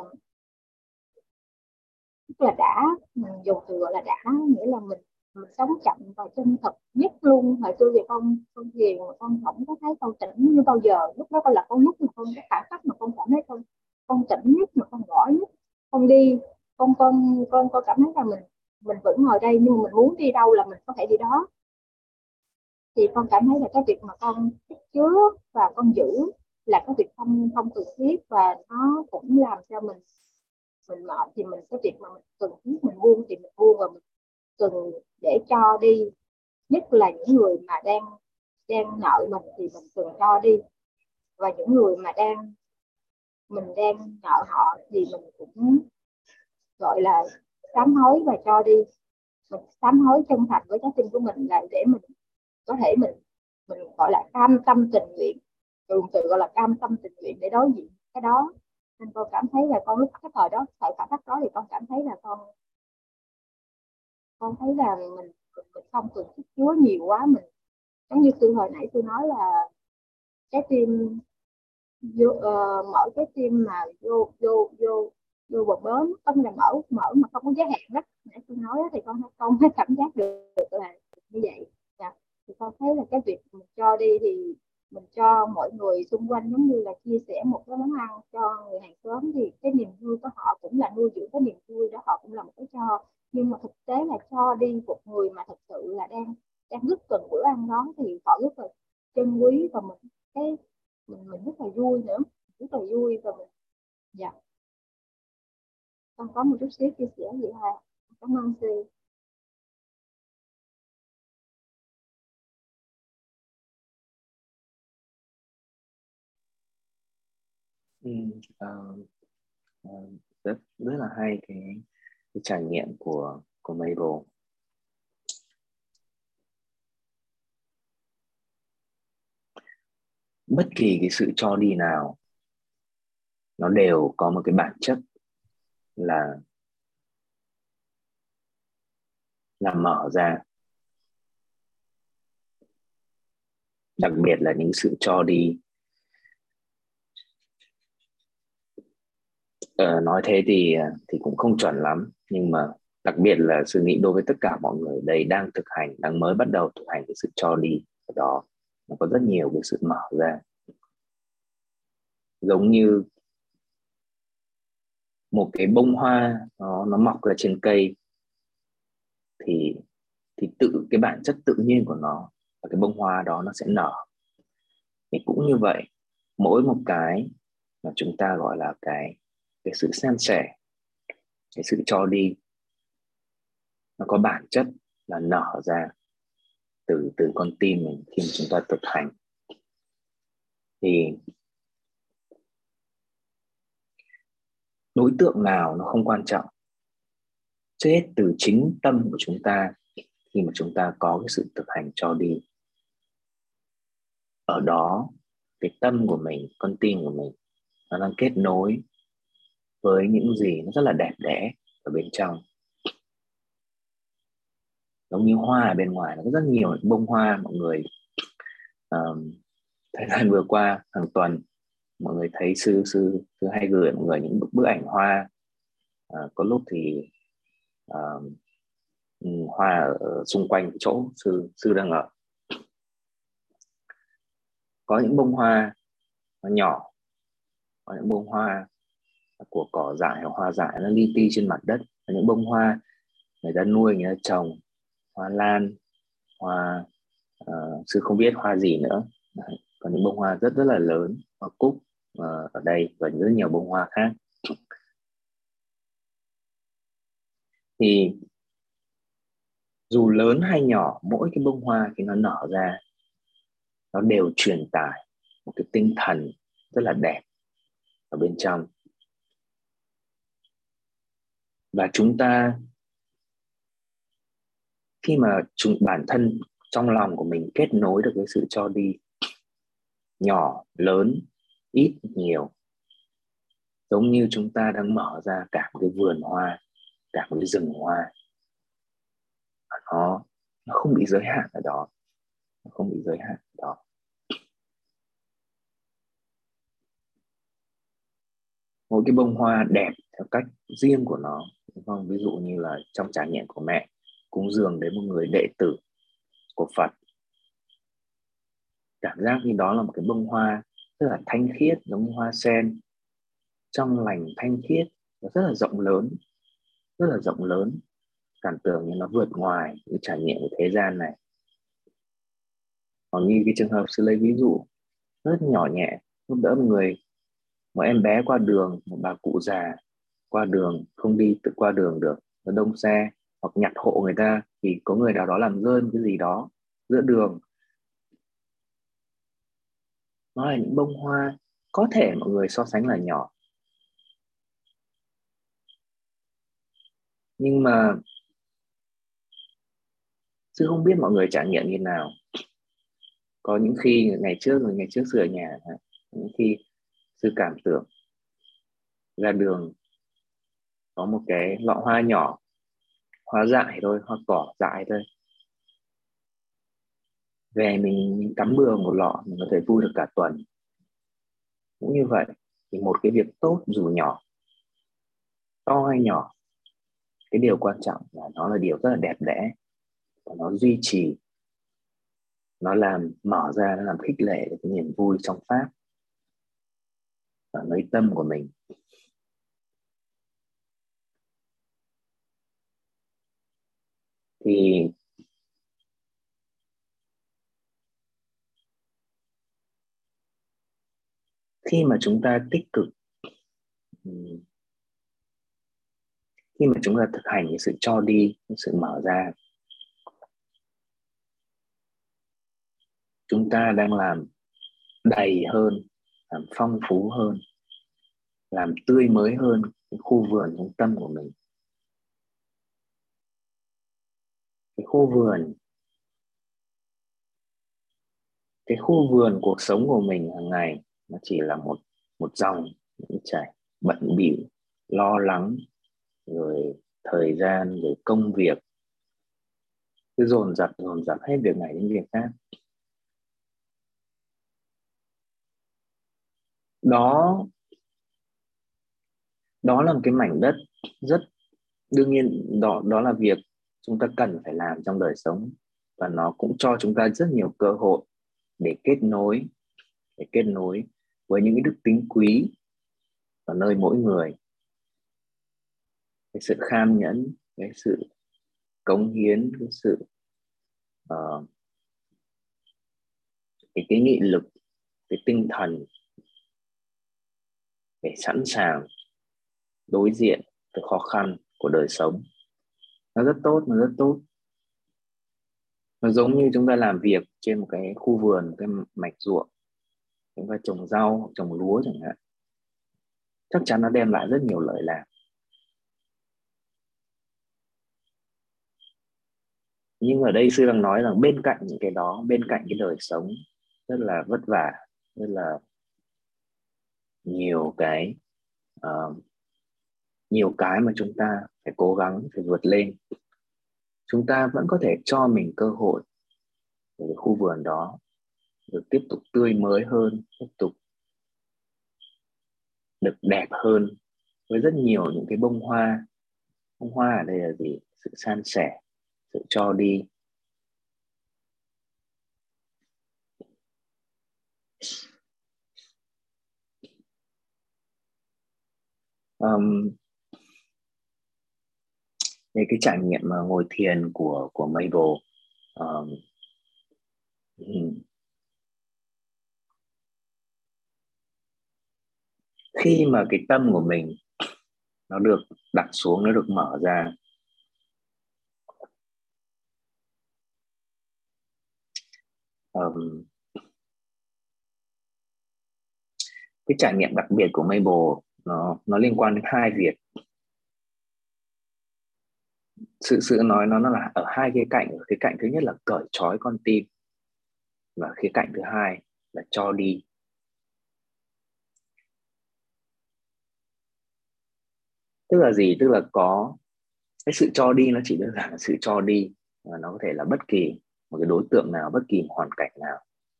đã, mình dùng từ gọi là đã, nghĩa là mình sống chậm và chân thực nhất luôn. Hồi xưa thì con thiền mà con không có thấy con tỉnh như bao giờ, lúc đó con là con nhất mà con cái khoảnh khắc mà con cảm thấy con tỉnh nhất, mà con rõ nhất. Con đi, con cảm thấy là mình vẫn ngồi đây, nhưng mà mình muốn đi đâu là mình có thể đi đó. Thì con cảm thấy là cái việc mà con tích chứa và con giữ là cái việc không không cần thiết, và nó cũng làm cho mình mệt. Thì cái việc mà mình cần thiết mình buông thì mình buông, và mình cần để cho đi, nhất là những người mà đang nợ mình thì mình cần cho đi, và những người mà mình đang nợ họ thì mình cũng gọi là sám hối và cho đi. Mình sám hối chân thành với trái tim của mình, là để mình có thể mình gọi là cam tâm tình nguyện, dùng từ gọi là cam tâm tình nguyện để đối diện cái đó. Nên con cảm thấy là con lúc cái thời đó, thời khoảnh khắc đó, thì con cảm thấy là con thấy là mình không cần thiết chứa nhiều quá. Mình giống như hồi nãy tôi nói là trái tim mở trái tim mà vô bờ bến, không là mở mà không có giới hạn đó. Nãy tôi nói đó, thì con thấy cảm giác được là như vậy. Thì con thấy là cái việc mình cho đi thì mình cho mọi người xung quanh, giống như là chia sẻ một cái món ăn cho người hàng xóm, thì cái niềm vui của họ cũng là nuôi dưỡng cái niềm vui đó, họ cũng là một cái cho. Nhưng mà thực tế là cho đi một người mà thực sự là đang rất cần bữa ăn đó, thì họ rất là trân quý, và mình rất là vui nữa, rất là vui. Và mình, dạ, con có một chút xíu chia sẻ vậy thôi. Cảm ơn sư. uh, rất rất là hay cái trải nghiệm của Mabel. Bất kỳ cái sự cho đi nào nó đều có một cái bản chất là mở ra. Đặc biệt là những sự cho đi, nói thế thì cũng không chuẩn lắm, nhưng mà đặc biệt là sư nghĩ đối với tất cả mọi người đây đang thực hành, đang mới bắt đầu thực hành cái sự cho đi đó, nó có rất nhiều cái sự mở ra. Giống như một cái bông hoa nó mọc ra trên cây, thì tự cái bản chất tự nhiên của nó và cái bông hoa đó nó sẽ nở. Thì cũng như vậy, mỗi một cái mà chúng ta gọi là cái sự san sẻ, cái sự cho đi, nó có bản chất là nở ra từ con tim mình khi mà chúng ta thực hành. Thì đối tượng nào nó không quan trọng, trước hết từ chính tâm của chúng ta. Khi mà chúng ta có cái sự thực hành cho đi, ở đó cái tâm của mình, con tim của mình, nó đang kết nối với những gì nó rất là đẹp đẽ ở bên trong. Giống như hoa ở bên ngoài, nó có rất nhiều bông hoa. Mọi người thời gian vừa qua, hàng tuần mọi người thấy sư hay gửi mọi người những bức ảnh hoa. Có lúc thì hoa ở xung quanh chỗ sư đang ở. Có những bông hoa nó nhỏ, có những bông hoa của cỏ dại hoặc hoa dại nó li ti trên mặt đất. Có những bông hoa người ta nuôi, người ta trồng, hoa lan, hoa sư không biết hoa gì nữa. Đấy. Có những bông hoa rất rất là lớn, hoa cúc ở đây, và rất nhiều bông hoa khác. Thì dù lớn hay nhỏ, mỗi cái bông hoa khi nó nở ra, nó đều truyền tải một cái tinh thần rất là đẹp ở bên trong. Và chúng ta khi mà bản thân trong lòng của mình kết nối được với sự cho đi, nhỏ, lớn, ít, nhiều, giống như chúng ta đang mở ra cả một cái vườn hoa, cả một cái rừng hoa. nó không bị giới hạn ở đó, nó không bị giới hạn ở đó. Mỗi cái bông hoa đẹp theo cách riêng của nó, đúng không? Ví dụ như là trong trải nghiệm của mẹ cúng dường đến một người đệ tử của Phật, cảm giác như đó là một cái bông hoa rất là thanh khiết, giống như hoa sen, trong lành thanh khiết và rất là rộng lớn, rất là rộng lớn, cảm tưởng như nó vượt ngoài những trải nghiệm của thế gian này. Còn như cái trường hợp sư lấy ví dụ rất nhỏ nhẹ, giúp đỡ một em bé qua đường, một bà cụ già qua đường không đi tự qua đường được, nó đông xe, hoặc nhặt hộ người ta thì có người nào đó làm rơi cái gì đó giữa đường. Nó là những bông hoa có thể mọi người so sánh là nhỏ, nhưng mà sư không biết mọi người trải nghiệm như nào. Có những khi ngày trước sư ở nhà, những khi sư cảm tưởng ra đường có một cái lọ hoa nhỏ, hoa dại thôi, hoa cỏ dại thôi, về mình cắm bừa một lọ, mình có thể vui được cả tuần. Cũng như vậy, thì một cái việc tốt dù nhỏ, to hay nhỏ, cái điều quan trọng là nó là điều rất là đẹp đẽ, và nó duy trì, nó làm mở ra, nó làm khích lệ cái niềm vui trong pháp ở nơi tâm của mình. Thì khi mà chúng ta tích cực, khi mà chúng ta thực hành cái sự cho đi, cái sự mở ra, chúng ta đang làm đầy hơn, làm phong phú hơn, làm tươi mới hơn cái khu vườn trong tâm của mình. Cái khu vườn cuộc sống của mình hàng ngày nó chỉ là một dòng những chảy bận bịu, lo lắng, rồi thời gian, rồi công việc, cứ dồn dập hết việc này đến việc khác. Đó là một cái mảnh đất rất đương nhiên, đó là việc chúng ta cần phải làm trong đời sống, và nó cũng cho chúng ta rất nhiều cơ hội để kết nối với những cái đức tính quý ở nơi mỗi người. Cái sự kham nhẫn, cái sự cống hiến, cái sự cái nghị lực, cái tinh thần để sẵn sàng đối diện với khó khăn của đời sống. Nó rất tốt. Nó giống như chúng ta làm việc trên một cái khu vườn, một cái mạch ruộng, chúng ta trồng rau, trồng lúa chẳng hạn, chắc chắn nó đem lại rất nhiều lợi lạc. Nhưng ở đây sư đang nói rằng bên cạnh những cái đó, bên cạnh cái đời sống rất là vất vả, rất là nhiều cái mà chúng ta phải cố gắng, phải vượt lên, chúng ta vẫn có thể cho mình cơ hội để cái khu vườn đó được tiếp tục tươi mới hơn, tiếp tục được đẹp hơn, với rất nhiều những cái bông hoa. Bông hoa ở đây là gì? Sự san sẻ, sự cho đi. Về cái trải nghiệm mà ngồi thiền của Mabel, khi mà cái tâm của mình nó được đặt xuống, nó được mở ra, cái trải nghiệm đặc biệt của Mabel nó liên quan đến hai việc. Sự nói nó là ở hai khía cạnh. Ở khía cạnh thứ nhất là cởi trói con tim, và khía cạnh thứ hai là cho đi. Tức là gì? Tức là có cái sự cho đi, nó chỉ đơn giản là sự cho đi. và nó có thể là bất kỳ một cái đối tượng nào, bất kỳ một hoàn cảnh nào.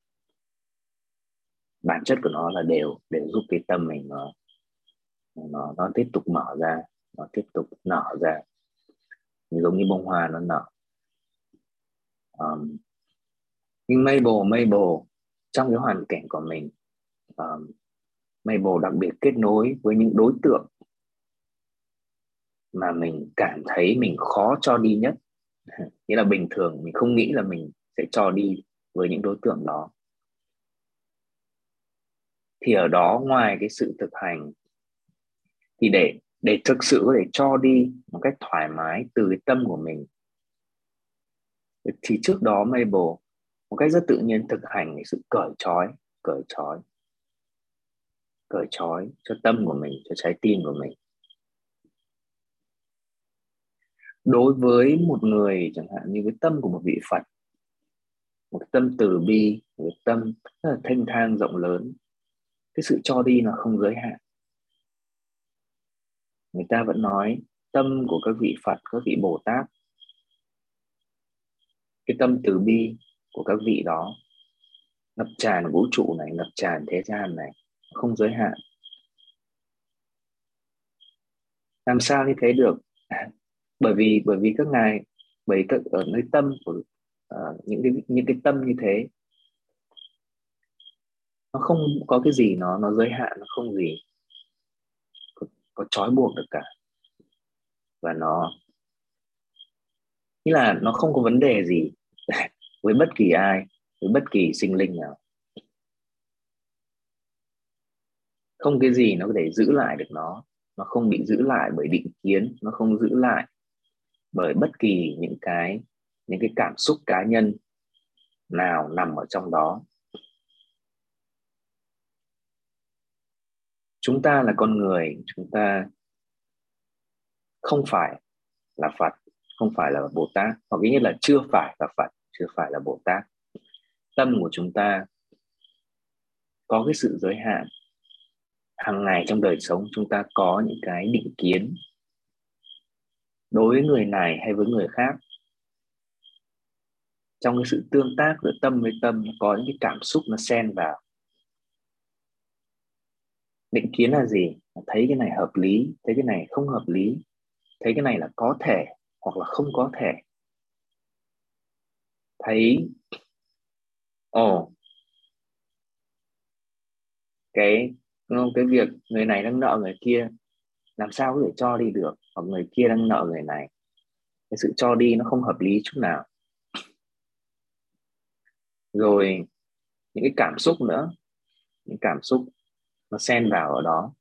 Bản chất của nó là đều giúp cái tâm mình nó tiếp tục mở ra, nó tiếp tục nở ra, giống như bông hoa nó nở. Nhưng Mabel trong cái hoàn cảnh của mình, Mabel đặc biệt kết nối với những đối tượng mà mình cảm thấy mình khó cho đi nhất. Nghĩa là bình thường mình không nghĩ là mình sẽ cho đi với những đối tượng đó. Thì ở đó, ngoài cái sự thực hành, thì để thực sự có thể cho đi một cách thoải mái từ cái tâm của mình, thì trước đó Mabel một cách rất tự nhiên thực hành cái sự cởi trói cho tâm của mình, cho trái tim của mình. Đối với một người chẳng hạn như với tâm của một vị Phật, một tâm từ bi, một tâm rất là thanh thang rộng lớn, cái sự cho đi nó không giới hạn. Người ta vẫn nói tâm của các vị Phật, các vị Bồ Tát, cái tâm từ bi của các vị đó ngập tràn vũ trụ này, ngập tràn thế gian này, không giới hạn. Làm sao như thế được? Bởi vì các ngài, ở nơi tâm của những cái tâm như thế, nó không có cái gì nó giới hạn, nó không gì có trói buộc được cả. Và nó nghĩa là nó không có vấn đề gì với bất kỳ ai, với bất kỳ sinh linh nào. Không cái gì nó có thể giữ lại được nó không bị giữ lại bởi định kiến, nó không giữ lại bởi bất kỳ những cái cảm xúc cá nhân nào nằm ở trong đó. Chúng ta là con người, chúng ta không phải là Phật, không phải là Bồ Tát, hoặc ý nghĩa là chưa phải là Phật, chưa phải là Bồ Tát. Tâm của chúng ta có cái sự giới hạn. Hàng ngày trong đời sống chúng ta có những cái định kiến đối với người này hay với người khác. Trong cái sự tương tác giữa tâm với tâm, có những cái cảm xúc nó xen vào. Định kiến là gì? Thấy cái này hợp lý, thấy cái này không hợp lý, thấy cái này là có thể hoặc là không có thể. Thấy cái việc người này đang nợ người kia, làm sao có thể cho đi được, hoặc người kia đang nợ người này, cái sự cho đi nó không hợp lý chút nào. Rồi những cái cảm xúc nữa, những cảm xúc nó xen vào ở đó.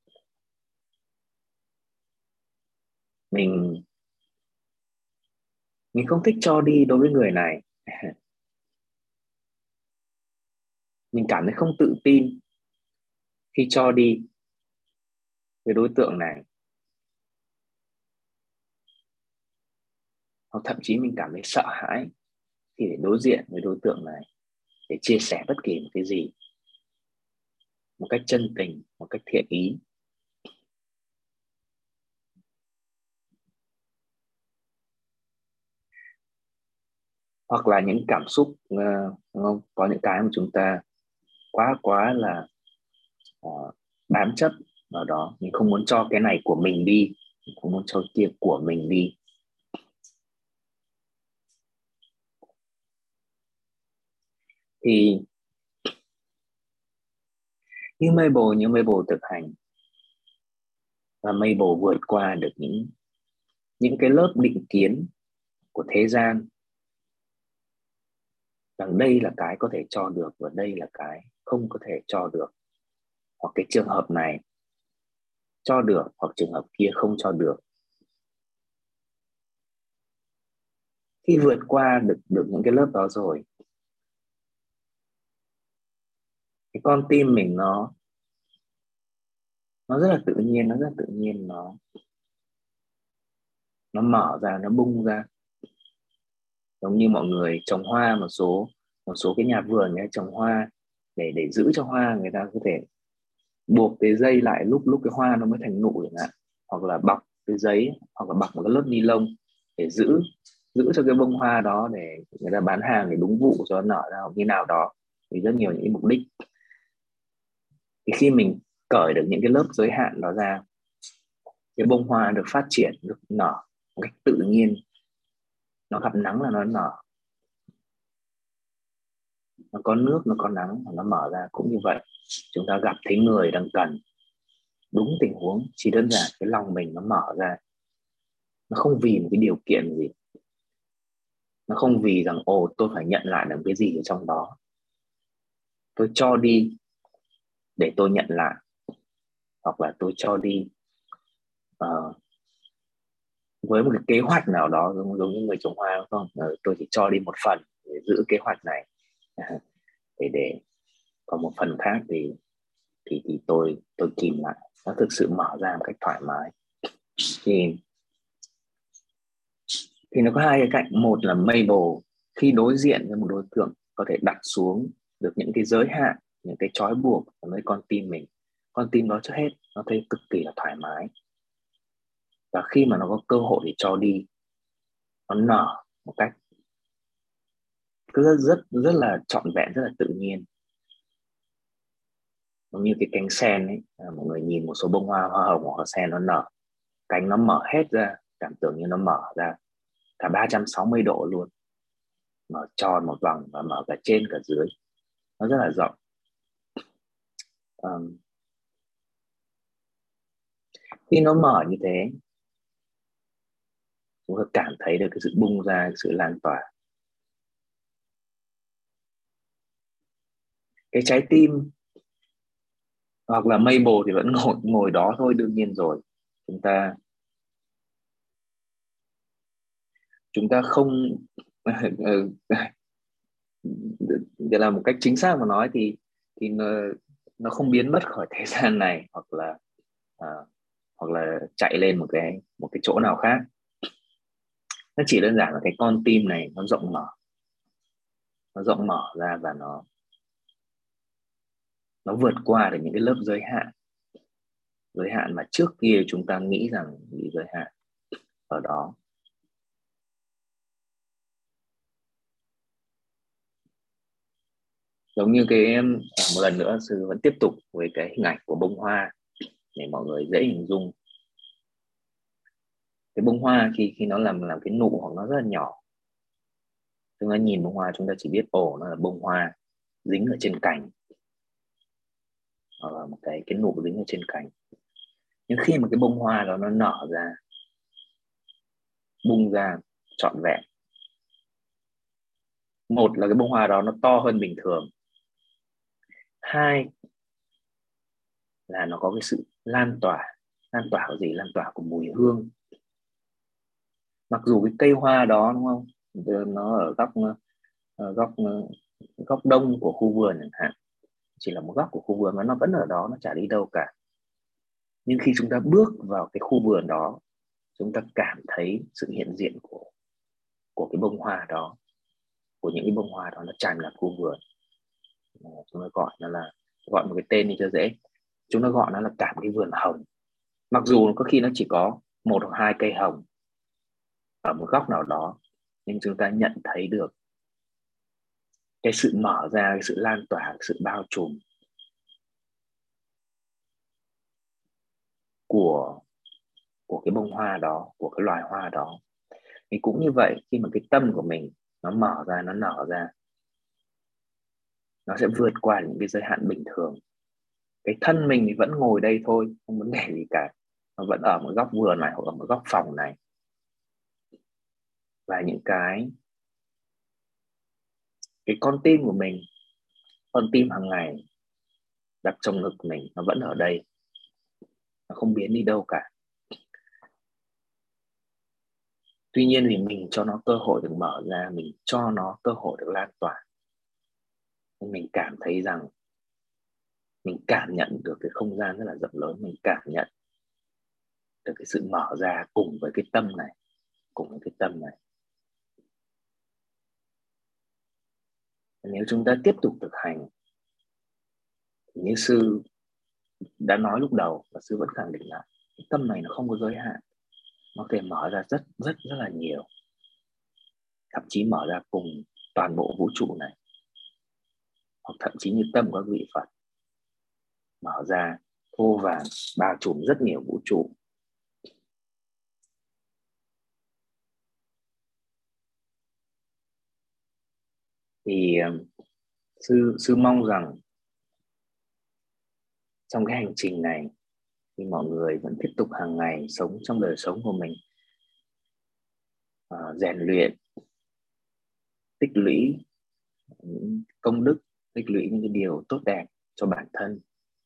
Mình không thích cho đi đối với người này. Mình cảm thấy không tự tin khi cho đi với đối tượng này. Hoặc thậm chí mình cảm thấy sợ hãi khi để đối diện với đối tượng này, để chia sẻ bất kỳ một cái gì một cách chân tình, một cách thiện ý. Hoặc là những cảm xúc, không? Có những cái mà chúng ta quá là bám chấp vào đó. Mình không muốn cho cái này của mình đi, mình không muốn cho cái kia của mình đi. Thì như Mabel thực hành, và Mabel vượt qua được những cái lớp định kiến của thế gian, rằng đây là cái có thể cho được và đây là cái không có thể cho được, hoặc cái trường hợp này cho được hoặc trường hợp kia không cho được. Khi vượt qua được những cái lớp đó rồi, cái con tim mình nó rất là tự nhiên, nó mở ra, nó bung ra. Giống như mọi người trồng hoa, một số cái nhà vườn ấy, trồng hoa để giữ cho hoa, người ta có thể buộc cái dây lại lúc cái hoa nó mới thành nụ chẳng hạn, hoặc là bọc cái giấy, hoặc là bọc một cái lớp ni lông để giữ giữ cho cái bông hoa đó để người ta bán hàng để đúng vụ cho nó nở ra như nào đó, vì rất nhiều những cái mục đích. Thì khi mình cởi được những cái lớp giới hạn đó ra, cái bông hoa được phát triển, được nở một cách tự nhiên. Nó gặp nắng là nó nở, nó có nước, nó có nắng, nó mở ra. Cũng như vậy, chúng ta gặp thấy người đang cần, đúng tình huống, chỉ đơn giản cái lòng mình nó mở ra. Nó không vì một cái điều kiện gì, nó không vì rằng ồ tôi phải nhận lại được cái gì ở trong đó, tôi cho đi để tôi nhận lại, hoặc là tôi cho đi với một cái kế hoạch nào đó, giống như người trồng hoa không? Tôi chỉ cho đi một phần để giữ kế hoạch này, để còn một phần khác thì tôi kìm lại. Nó thực sự mở ra một cách thoải mái. Thì nó có hai cái cạnh. Một là Mabel khi đối diện với một đối tượng có thể đặt xuống được những cái giới hạn, những cái trói buộc ở nơi con tim mình. Con tim đó trước hết nó thấy cực kỳ là thoải mái, và khi mà nó có cơ hội để cho đi, nó nở một cách cứ rất là trọn vẹn, rất là tự nhiên. Giống như cái cánh sen ấy, mọi người nhìn một số bông hoa hồng hoặc hoa sen nó nở, cánh nó mở hết ra, cảm tưởng như nó mở ra cả 360 độ luôn, mở tròn một vòng và mở cả trên cả dưới, nó rất là rộng. Khi nó mở như thế, chúng ta cảm thấy được cái sự bung ra, cái sự lan tỏa. Cái trái tim hoặc là Mabel thì vẫn ngồi đó thôi, đương nhiên rồi. Chúng ta không để là một cách chính xác mà nói thì nó không biến mất khỏi thế gian này, hoặc là chạy lên một cái chỗ nào khác. Nó chỉ đơn giản là cái con tim này nó rộng mở ra, và nó vượt qua được những cái lớp giới hạn mà trước kia chúng ta nghĩ rằng bị giới hạn ở đó. Giống như một lần nữa sư vẫn tiếp tục với cái hình ảnh của bông hoa để mọi người dễ hình dung. Cái bông hoa khi nó làm cái nụ hoặc nó rất là nhỏ, chúng ta nhìn bông hoa chúng ta chỉ biết nó là bông hoa dính ở trên cành, hoặc là một cái nụ dính ở trên cành. Nhưng khi mà cái bông hoa đó nó nở ra, bung ra trọn vẹn, một là cái bông hoa đó nó to hơn bình thường, hai là nó có cái sự lan tỏa của gì? Lan tỏa của mùi hương. Mặc dù cái cây hoa đó, đúng không, nó ở góc đông của khu vườn chẳng hạn, chỉ là một góc của khu vườn mà nó vẫn ở đó, nó chả đi đâu cả. Nhưng khi chúng ta bước vào cái khu vườn đó, chúng ta cảm thấy sự hiện diện của cái bông hoa đó, của những cái bông hoa đó, nó tràn ngập khu vườn. Chúng ta gọi một cái tên đi cho dễ. Chúng ta gọi nó là cả một cái vườn hồng. Mặc dù có khi nó chỉ có một hoặc hai cây hồng ở một góc nào đó, nhưng chúng ta nhận thấy được cái sự mở ra, cái sự lan tỏa, cái sự bao trùm của cái bông hoa đó, của cái loài hoa đó. Thì cũng như vậy, khi mà cái tâm của mình nó mở ra, nó nở ra, nó sẽ vượt qua những cái giới hạn bình thường. Cái thân mình thì vẫn ngồi đây thôi, không vấn đề gì cả, nó vẫn ở một góc vườn này hoặc ở một góc phòng này. Và những cái con tim của mình, con tim hàng ngày đặt trong ngực mình, nó vẫn ở đây, nó không biến đi đâu cả. Tuy nhiên thì mình cho nó cơ hội được mở ra, mình cho nó cơ hội được lan tỏa. Mình cảm thấy rằng mình cảm nhận được cái không gian rất là rộng lớn, mình cảm nhận được cái sự mở ra cùng với cái tâm này, Nếu chúng ta tiếp tục thực hành, như sư đã nói lúc đầu và sư vẫn khẳng định là cái tâm này nó không có giới hạn, nó có thể mở ra rất là nhiều. thậm chí mở ra cùng toàn bộ vũ trụ này, hoặc thậm chí như tâm của các vị Phật mở ra vô vàn bao trùm rất nhiều vũ trụ. Thì sư mong rằng trong cái hành trình này thì mọi người vẫn tiếp tục hàng ngày sống trong đời sống của mình, rèn luyện, tích lũy những công đức, tích lũy những cái điều tốt đẹp cho bản thân.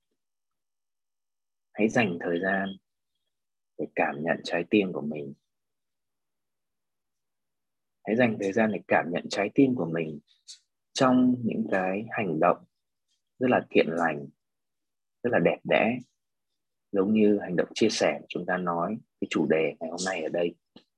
Hãy dành thời gian để cảm nhận trái tim của mình. Hãy dành thời gian để cảm nhận trái tim của mình trong những cái hành động rất là thiện lành, rất là đẹp đẽ, giống như hành động chia sẻ chúng ta nói cái chủ đề ngày hôm nay ở đây.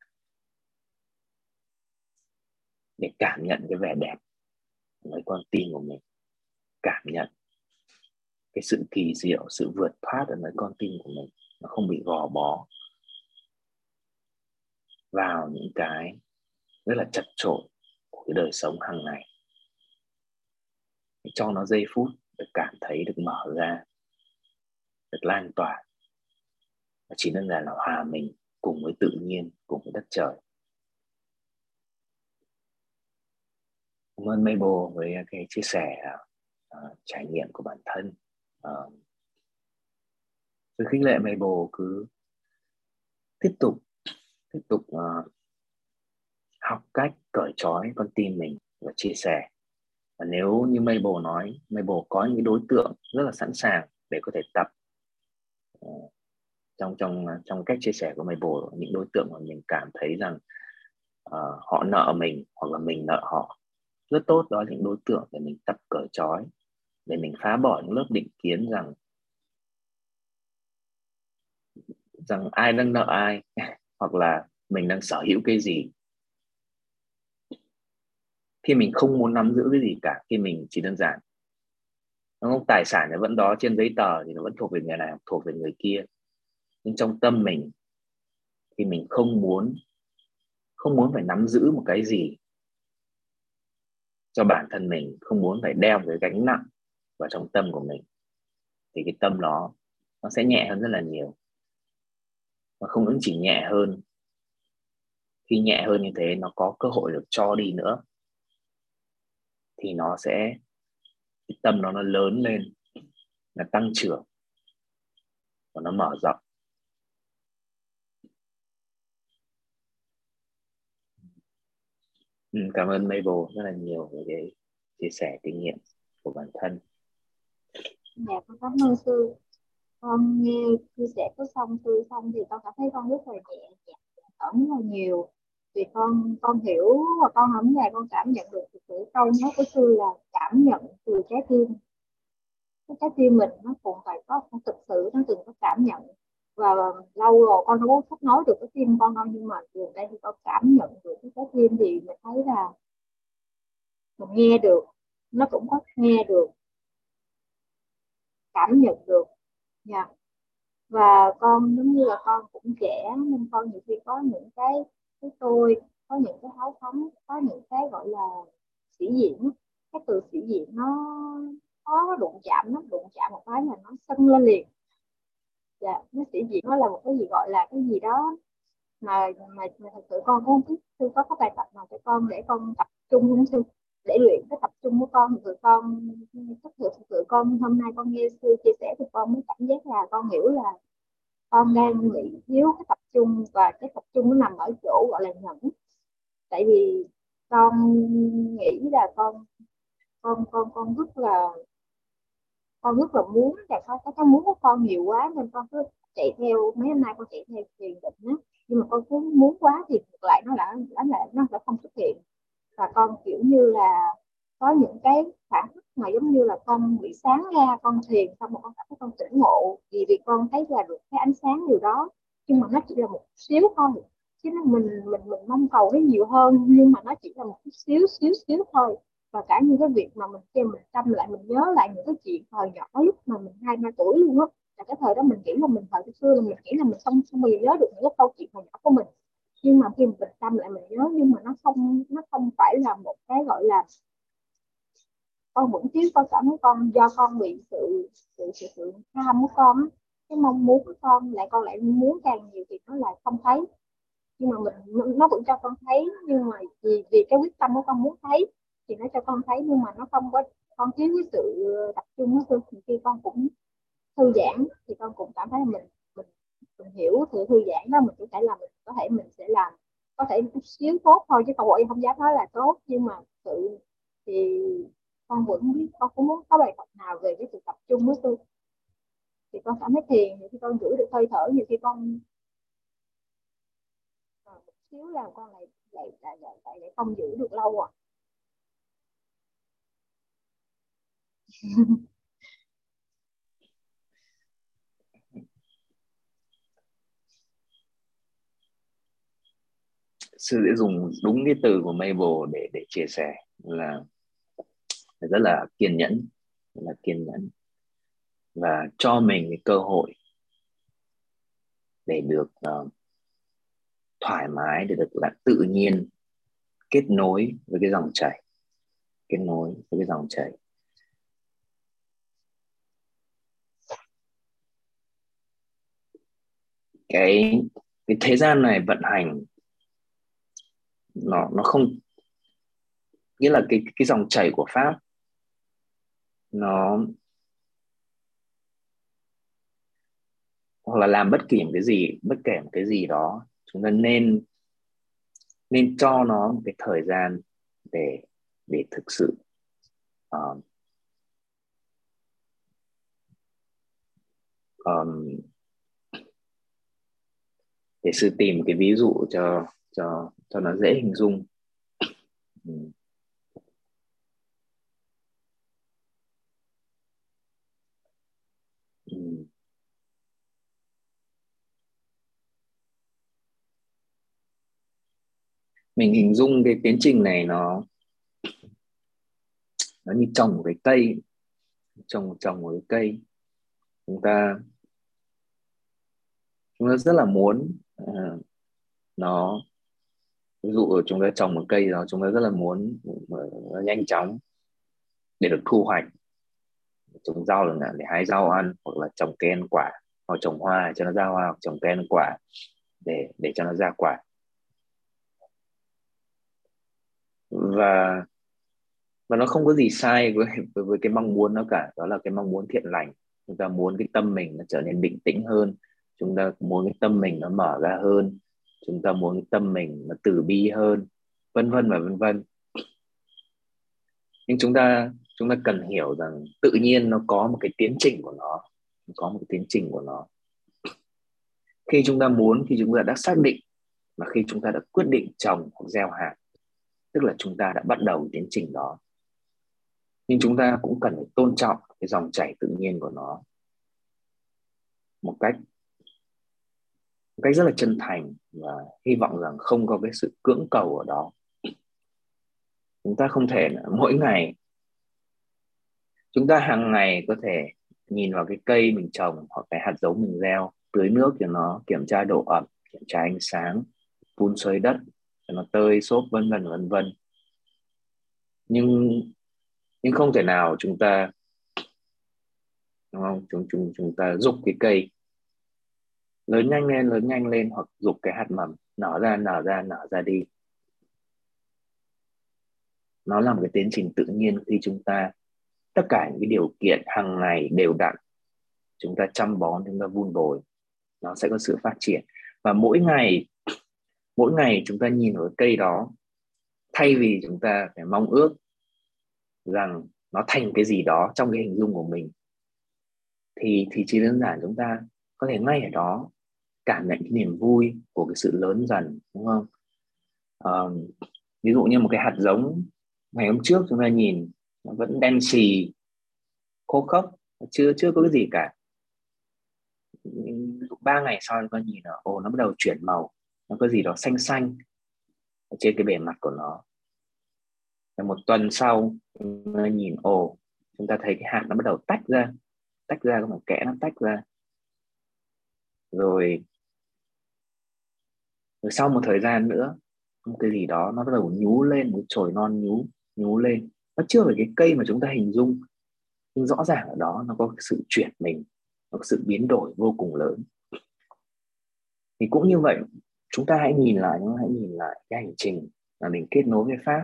Để cảm nhận cái vẻ đẹp với con tim của mình, cảm nhận cái sự kỳ diệu, sự vượt thoát ở nơi con tim của mình, nó không bị gò bó vào những cái rất là chật chội của cái đời sống hàng ngày. Cho nó giây phút để cảm thấy được mở ra, được lan tỏa, và chỉ đơn giản là hòa mình cùng với tự nhiên, cùng với đất trời. Cảm ơn Mabel với cái chia sẻ trải nghiệm của bản thân. Tôi khích lệ Mabel cứ tiếp tục học cách cởi trói con tim mình và chia sẻ. Và nếu như Mabel nói, Mabel có những đối tượng rất là sẵn sàng để có thể tập. Trong cách chia sẻ của Mabel, những đối tượng mà mình cảm thấy rằng họ nợ mình hoặc là mình nợ họ, rất tốt. Đó là những đối tượng để mình tập cởi trói, để mình phá bỏ những lớp định kiến rằng ai đang nợ ai hoặc là mình đang sở hữu cái gì. Khi mình không muốn nắm giữ cái gì cả, khi mình chỉ đơn giản tài sản nó vẫn đó trên giấy tờ thì nó vẫn thuộc về người này, thuộc về người kia, nhưng trong tâm mình khi mình không muốn phải nắm giữ một cái gì cho bản thân mình, không muốn phải đeo cái gánh nặng vào trong tâm của mình, thì cái tâm nó sẽ nhẹ hơn rất là nhiều. Và không những chỉ nhẹ hơn, khi nhẹ hơn như thế nó có cơ hội được cho đi nữa, thì nó sẽ, cái tâm nó lớn lên, nó tăng trưởng và nó mở rộng. Cảm ơn Mabel rất là nhiều về cái chia sẻ kinh nghiệm của bản thân. Dạ, con cảm ơn sư. Con nghe chia sẻ của sư xong thì con cảm thấy con rất là nhẹ nhàng rất là nhiều, vì con hiểu và con hổng ngày con cảm nhận được sự câu nói của sư là cảm nhận từ trái tim. Cái trái tim mình nó cũng phải có thực sự nó từng có cảm nhận, và lâu rồi con không có thích nói được cái tim con đâu, nhưng mà gần đây thì con cảm nhận được cái trái tim thì mình thấy là mình nghe được, nó cũng có nghe được, cảm nhận được. Dạ. Và con giống như là con cũng trẻ nên con nhiều khi có những cái tôi, có những cái háo thắng, có những cái gọi là sĩ diện. Cái từ sĩ diện nó đụng chạm một cái là nó sân lên liền. Dạ, nó sĩ diện nó là một cái gì gọi là cái gì đó mà thật sự con cũng không biết sư có bài tập nào cho con để con tập trung không sư, để luyện cái tập trung của con. Thực sự con hôm nay con nghe sư chia sẻ thì con mới cảm giác là con hiểu là con đang bị thiếu cái tập trung, và cái tập trung nó nằm ở chỗ gọi là nhẫn. Tại vì con nghĩ là con rất là muốn là cái muốn của con nhiều quá nên con cứ chạy theo, mấy hôm nay con chạy theo thiền định á, nhưng mà con cứ muốn quá thì ngược lại nó đã không xuất hiện. Và con kiểu như là có những cái phản ứng mà giống như là con bị sáng ra, con thiền xong rồi con cảm thấy con tỉnh ngộ vì con thấy là được cái ánh sáng điều đó, nhưng mà nó chỉ là một xíu thôi, chứ mình mong cầu nó nhiều hơn, nhưng mà nó chỉ là một xíu thôi. Và cả như cái việc mà mình chăm lại, mình nhớ lại những cái chuyện thời nhỏ lúc mà mình 2-3 tuổi luôn á, là cái thời đó mình nghĩ là mình thời xưa là mình nghĩ là mình không bao giờ nhớ được những cái câu chuyện hồi nhỏ của mình. nhưng mà khi mình tâm lại mình nhớ, nhưng mà nó không phải là một cái gọi là con vẫn thiếu. Con cảm thấy con do con bị sự ham của con á, cái mong muốn của con lại con lại muốn càng nhiều thì nó lại không thấy. Nhưng mà nó vẫn cho con thấy, nhưng mà vì cái quyết tâm của con muốn thấy thì nó cho con thấy, nhưng mà nó không có, con thiếu cái sự tập trung đó thôi. Thì khi con cũng thư giãn thì con cũng cảm thấy là mình hiểu sự thư giãn đó, mình cũng phải làm, mình có thể mình sẽ làm có thể chút xíu tốt thôi, chứ con không dám nói là tốt. Nhưng mà sự thì con vẫn biết, con cũng muốn có bài tập nào về cái sự tập trung của tôi. Thì con cảm thấy thiền, nhiều khi con giữ được hơi thở, nhiều khi con một xíu là con lại không giữ được lâu à. Sư sẽ dùng đúng cái từ của Mabel để chia sẻ là rất là kiên nhẫn, rất là kiên nhẫn, và cho mình cái cơ hội để được thoải mái, để được là tự nhiên kết nối với cái dòng chảy, kết nối với cái dòng chảy. Cái thế gian này vận hành nó không, nghĩa là cái dòng chảy của pháp nó, hoặc là làm bất kể một cái gì đó, chúng ta nên cho nó một cái thời gian để thực sự để sư tìm cái ví dụ cho nó dễ hình dung. Mình hình dung cái tiến trình này nó như trồng một cái cây, trồng một cái cây. Chúng ta rất là muốn nó, ví dụ chúng ta trồng một cây đó, chúng ta rất là muốn nó nhanh chóng để được thu hoạch, trồng rau là để hái rau ăn, hoặc là trồng cây ăn quả, hoặc trồng hoa cho nó ra hoa, hoặc trồng cây ăn quả để cho nó ra quả. Và nó không có gì sai với cái mong muốn đó cả, đó là cái mong muốn thiện lành. Chúng ta muốn cái tâm mình nó trở nên bình tĩnh hơn, chúng ta muốn cái tâm mình nó mở ra hơn, chúng ta muốn cái tâm mình nó từ bi hơn, vân vân và vân vân. Nhưng chúng ta cần hiểu rằng tự nhiên nó có một cái tiến trình của nó, Khi chúng ta muốn, khi chúng ta đã xác định, và khi chúng ta đã quyết định trồng hoặc gieo hạt, tức là chúng ta đã bắt đầu tiến trình đó. Nhưng chúng ta cũng cần phải tôn trọng cái dòng chảy tự nhiên của nó một cách rất là chân thành, và hy vọng rằng không có cái sự cưỡng cầu ở đó. Chúng ta không thể mỗi ngày, chúng ta hàng ngày có thể nhìn vào cái cây mình trồng hoặc cái hạt giống mình gieo, tưới nước cho nó, kiểm tra độ ẩm, kiểm tra ánh sáng, phun xới đất cho nó tơi xốp, vân vân vân vân. Nhưng không thể nào chúng ta, đúng không, chúng ta giục cái cây lớn nhanh lên, hoặc giục cái hạt mầm nở ra đi. Nó là một cái tiến trình tự nhiên. Khi chúng ta tất cả những cái điều kiện hàng ngày đều đặn, chúng ta chăm bón, chúng ta vun bồi, nó sẽ có sự phát triển. Và mỗi ngày chúng ta nhìn vào cái cây đó, thay vì chúng ta phải mong ước rằng nó thành cái gì đó trong cái hình dung của mình, thì chỉ đơn giản chúng ta có thể ngay ở đó cảm nhận cái niềm vui của cái sự lớn dần, đúng không? Ví dụ như một cái hạt giống ngày hôm trước chúng ta nhìn nó vẫn đen xì, khô khốc, chưa có cái gì cả. 3 ngày sau chúng ta nhìn nó bắt đầu chuyển màu, nó có gì đó xanh xanh ở trên cái bề mặt của nó. Và một tuần sau chúng ta nhìn chúng ta thấy cái hạt nó bắt đầu tách ra, có một kẽ nó tách ra. Rồi Rồi sau một thời gian nữa, một cái gì đó nó bắt đầu nhú lên, một chồi non nhú lên. Nó chưa phải cái cây mà chúng ta hình dung, nhưng rõ ràng ở đó nó có cái sự chuyển mình, nó có sự biến đổi vô cùng lớn. Thì cũng như vậy, chúng ta hãy nhìn lại cái hành trình mà mình kết nối với Pháp.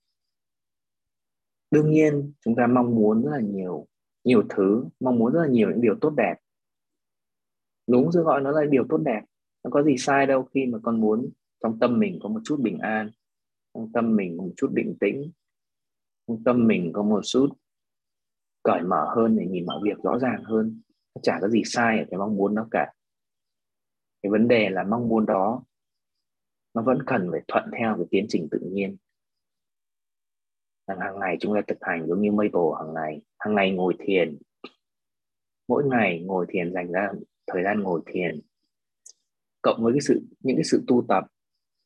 Đương nhiên chúng ta mong muốn rất là nhiều thứ, mong muốn rất là nhiều những điều tốt đẹp. Đúng, sư gọi nó là điều tốt đẹp. Nó có gì sai đâu khi mà con muốn trong tâm mình có một chút bình an, trong tâm mình có một chút bình tĩnh, trong tâm mình có một chút cởi mở hơn để nhìn mọi việc rõ ràng hơn. Chả có gì sai ở cái mong muốn đó cả. Cái vấn đề là mong muốn đó nó vẫn cần phải thuận theo cái tiến trình tự nhiên. Hàng ngày chúng ta thực hành giống như Maple, hàng ngày ngồi thiền, mỗi ngày ngồi thiền, dành ra thời gian ngồi thiền, cộng với những cái sự tu tập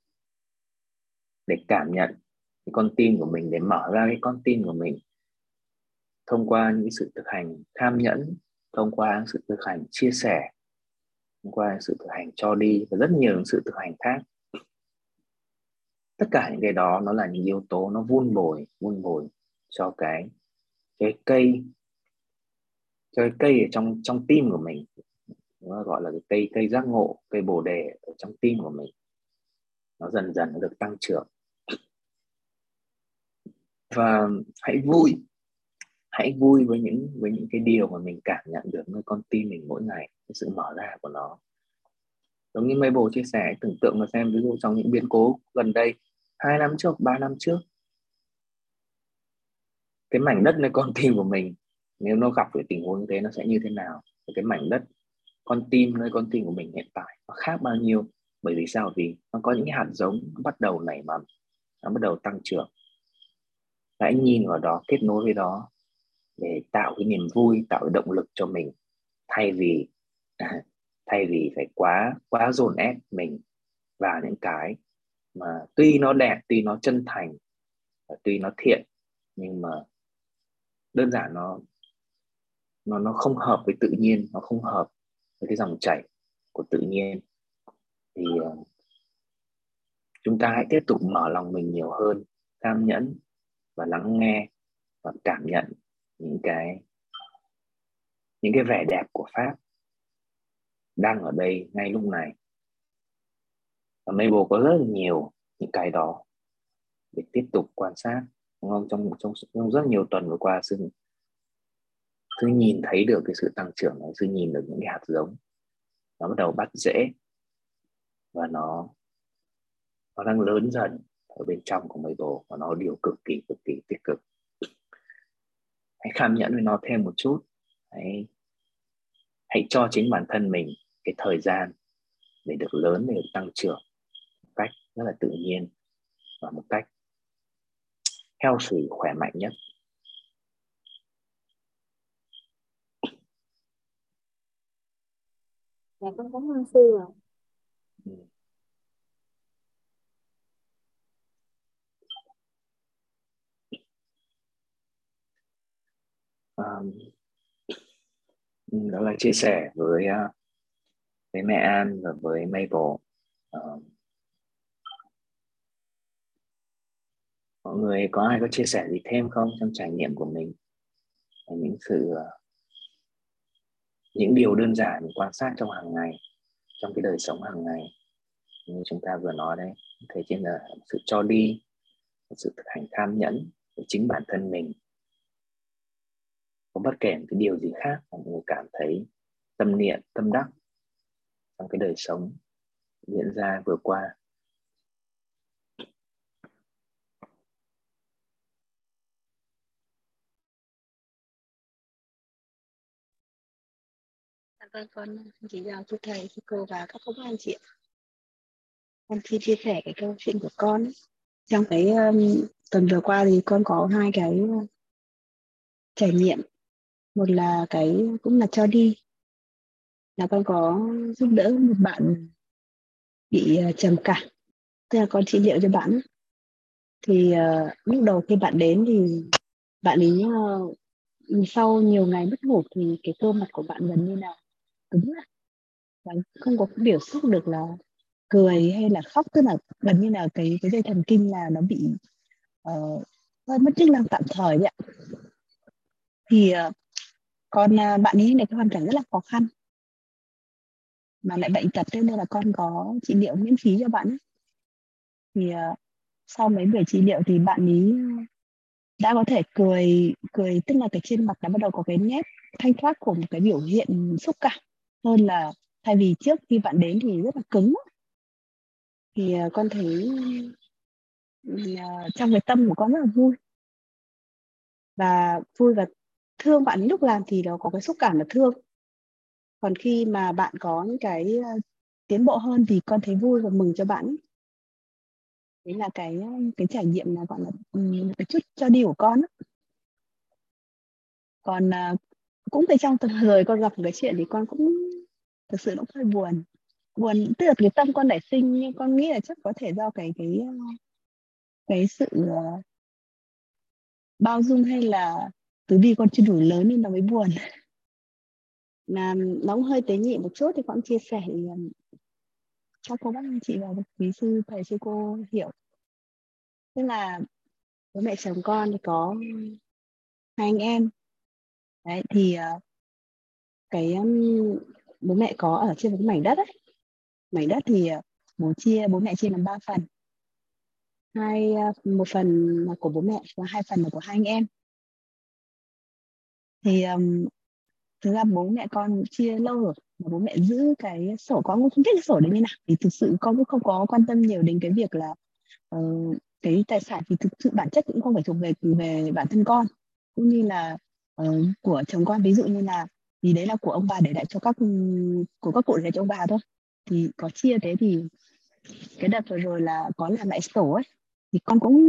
để cảm nhận cái con tim của mình, để mở ra cái con tim của mình thông qua những sự thực hành tham nhẫn, thông qua sự thực hành chia sẻ, thông qua sự thực hành cho đi và rất nhiều sự thực hành khác. Tất cả những cái đó nó là những yếu tố nó vun bồi cho cái cây ở trong tim của mình. Nó gọi là cái cây giác ngộ, cây bồ đề ở trong tim của mình. Nó dần dần nó được tăng trưởng. Và hãy vui với những cái điều mà mình cảm nhận được nơi con tim mình mỗi ngày, cái sự mở ra của nó. Giống như Mabel chia sẻ, tưởng tượng mà xem, ví dụ trong những biến cố gần đây 2 năm trước, 3 năm trước, cái mảnh đất nơi con tim của mình nếu nó gặp phải tình huống như thế nó sẽ như thế nào. Cái mảnh đất nơi con tim của mình hiện tại nó khác bao nhiêu. Bởi vì sao? Vì nó có những hạt giống nó bắt đầu nảy mầm, nó bắt đầu tăng trưởng. Hãy nhìn vào đó, kết nối với đó để tạo cái niềm vui, tạo cái động lực cho mình, thay vì phải quá dồn ép mình vào những cái mà tuy nó đẹp, tuy nó chân thành, tuy nó thiện, nhưng mà đơn giản nó không hợp với tự nhiên, nó không hợp với cái dòng chảy của tự nhiên. Thì chúng ta hãy tiếp tục mở lòng mình nhiều hơn, tham nhẫn và lắng nghe và cảm nhận những cái vẻ đẹp của Pháp đang ở đây ngay lúc này. Và Mabel có rất là nhiều những cái đó để tiếp tục quan sát, đúng không? Trong rất nhiều tuần vừa qua, sư nhìn thấy được cái sự tăng trưởng này, sư nhìn được những cái hạt giống nó bắt đầu bắt rễ và nó đang lớn dần ở bên trong của Mabel, và nó điều cực kỳ tích cực. Hãy cảm nhận với nó thêm một chút. Hãy cho chính bản thân mình cái thời gian để được lớn, để được tăng trưởng một cách rất là tự nhiên và một cách healthy, khỏe mạnh nhất. Dạ, con cảm ơn sư ạ. Đó là chia sẻ với mẹ An và với Mabel. Mọi người có ai có chia sẻ gì thêm không trong trải nghiệm của mình, những điều đơn giản mình quan sát trong hàng ngày, trong cái đời sống hàng ngày như chúng ta vừa nói đấy, thấy trên là sự cho đi, sự thực hành tham nhẫn của chính bản thân mình. Có bất kể một cái điều gì khác mà mọi người cảm thấy tâm niệm, tâm đắc trong cái đời sống diễn ra vừa qua. Vâng, con chỉ chào chú thầy, chú cô và các anh chị ạ. Con xin chia sẻ cái câu chuyện của con ấy. Trong cái tuần vừa qua thì con có 2 cái trải nghiệm. Một là cái cũng là cho đi, là con có giúp đỡ một bạn bị trầm cảm, tức là con trị liệu cho bạn ấy. Thì lúc đầu khi bạn đến thì bạn ấy sau nhiều ngày mất ngủ thì cái cơ mặt của bạn gần như là cứng lại và không có biểu xuất được là cười hay là khóc, tức là gần như là cái dây thần kinh là nó bị hơi mất chức năng tạm thời vậy ạ. Thì bạn ấy này cái hoàn cảnh rất là khó khăn mà lại bệnh tật, thế nên là con có trị liệu miễn phí cho bạn ấy. Thì sau mấy buổi trị liệu thì bạn ấy đã có thể cười, tức là cái trên mặt nó bắt đầu có cái nét thanh thoát của một cái biểu hiện xúc cảm, hơn là thay vì trước khi bạn đến thì rất là cứng. Thì con thấy trong cái tâm của con rất là vui và thương bạn ấy. Lúc làm thì nó có cái xúc cảm là thương, còn khi mà bạn có những cái tiến bộ hơn thì con thấy vui và mừng cho bạn ấy. Đấy là cái trải nghiệm là gọi là một cái chút cho đi của con ấy. Còn cũng từ trong tuần rồi con gặp một cái chuyện thì con cũng thực sự nó cũng hơi buồn, tức là cái tâm con nảy sinh, nhưng con nghĩ là chắc có thể do cái sự bao dung hay là từ bi con chưa đủ lớn nên nó mới buồn. Là nó cũng hơi tế nhị một chút thì con chia sẻ thì cho cô bác anh chị và quý sư thầy sư cô hiểu. Tức là bố mẹ chồng con thì có 2 anh em. Đấy thì bố mẹ có ở trên một cái mảnh đất ấy. Mảnh đất thì bố mẹ chia làm 3 phần. Một phần là của bố mẹ và 2 phần là của 2 anh em. Thì thực ra bố mẹ con chia lâu rồi mà bố mẹ giữ cái sổ, con cũng không biết cái sổ đấy như nào, thì thực sự con cũng không có quan tâm nhiều đến cái việc là cái tài sản, thì thực sự bản chất cũng không phải thuộc về bản thân con cũng như là của chồng con. Ví dụ như là vì đấy là của ông bà để lại cho của các cụ để lại cho ông bà thôi, thì có chia thế. Thì cái đợt vừa rồi là có làm lại sổ ấy, thì con cũng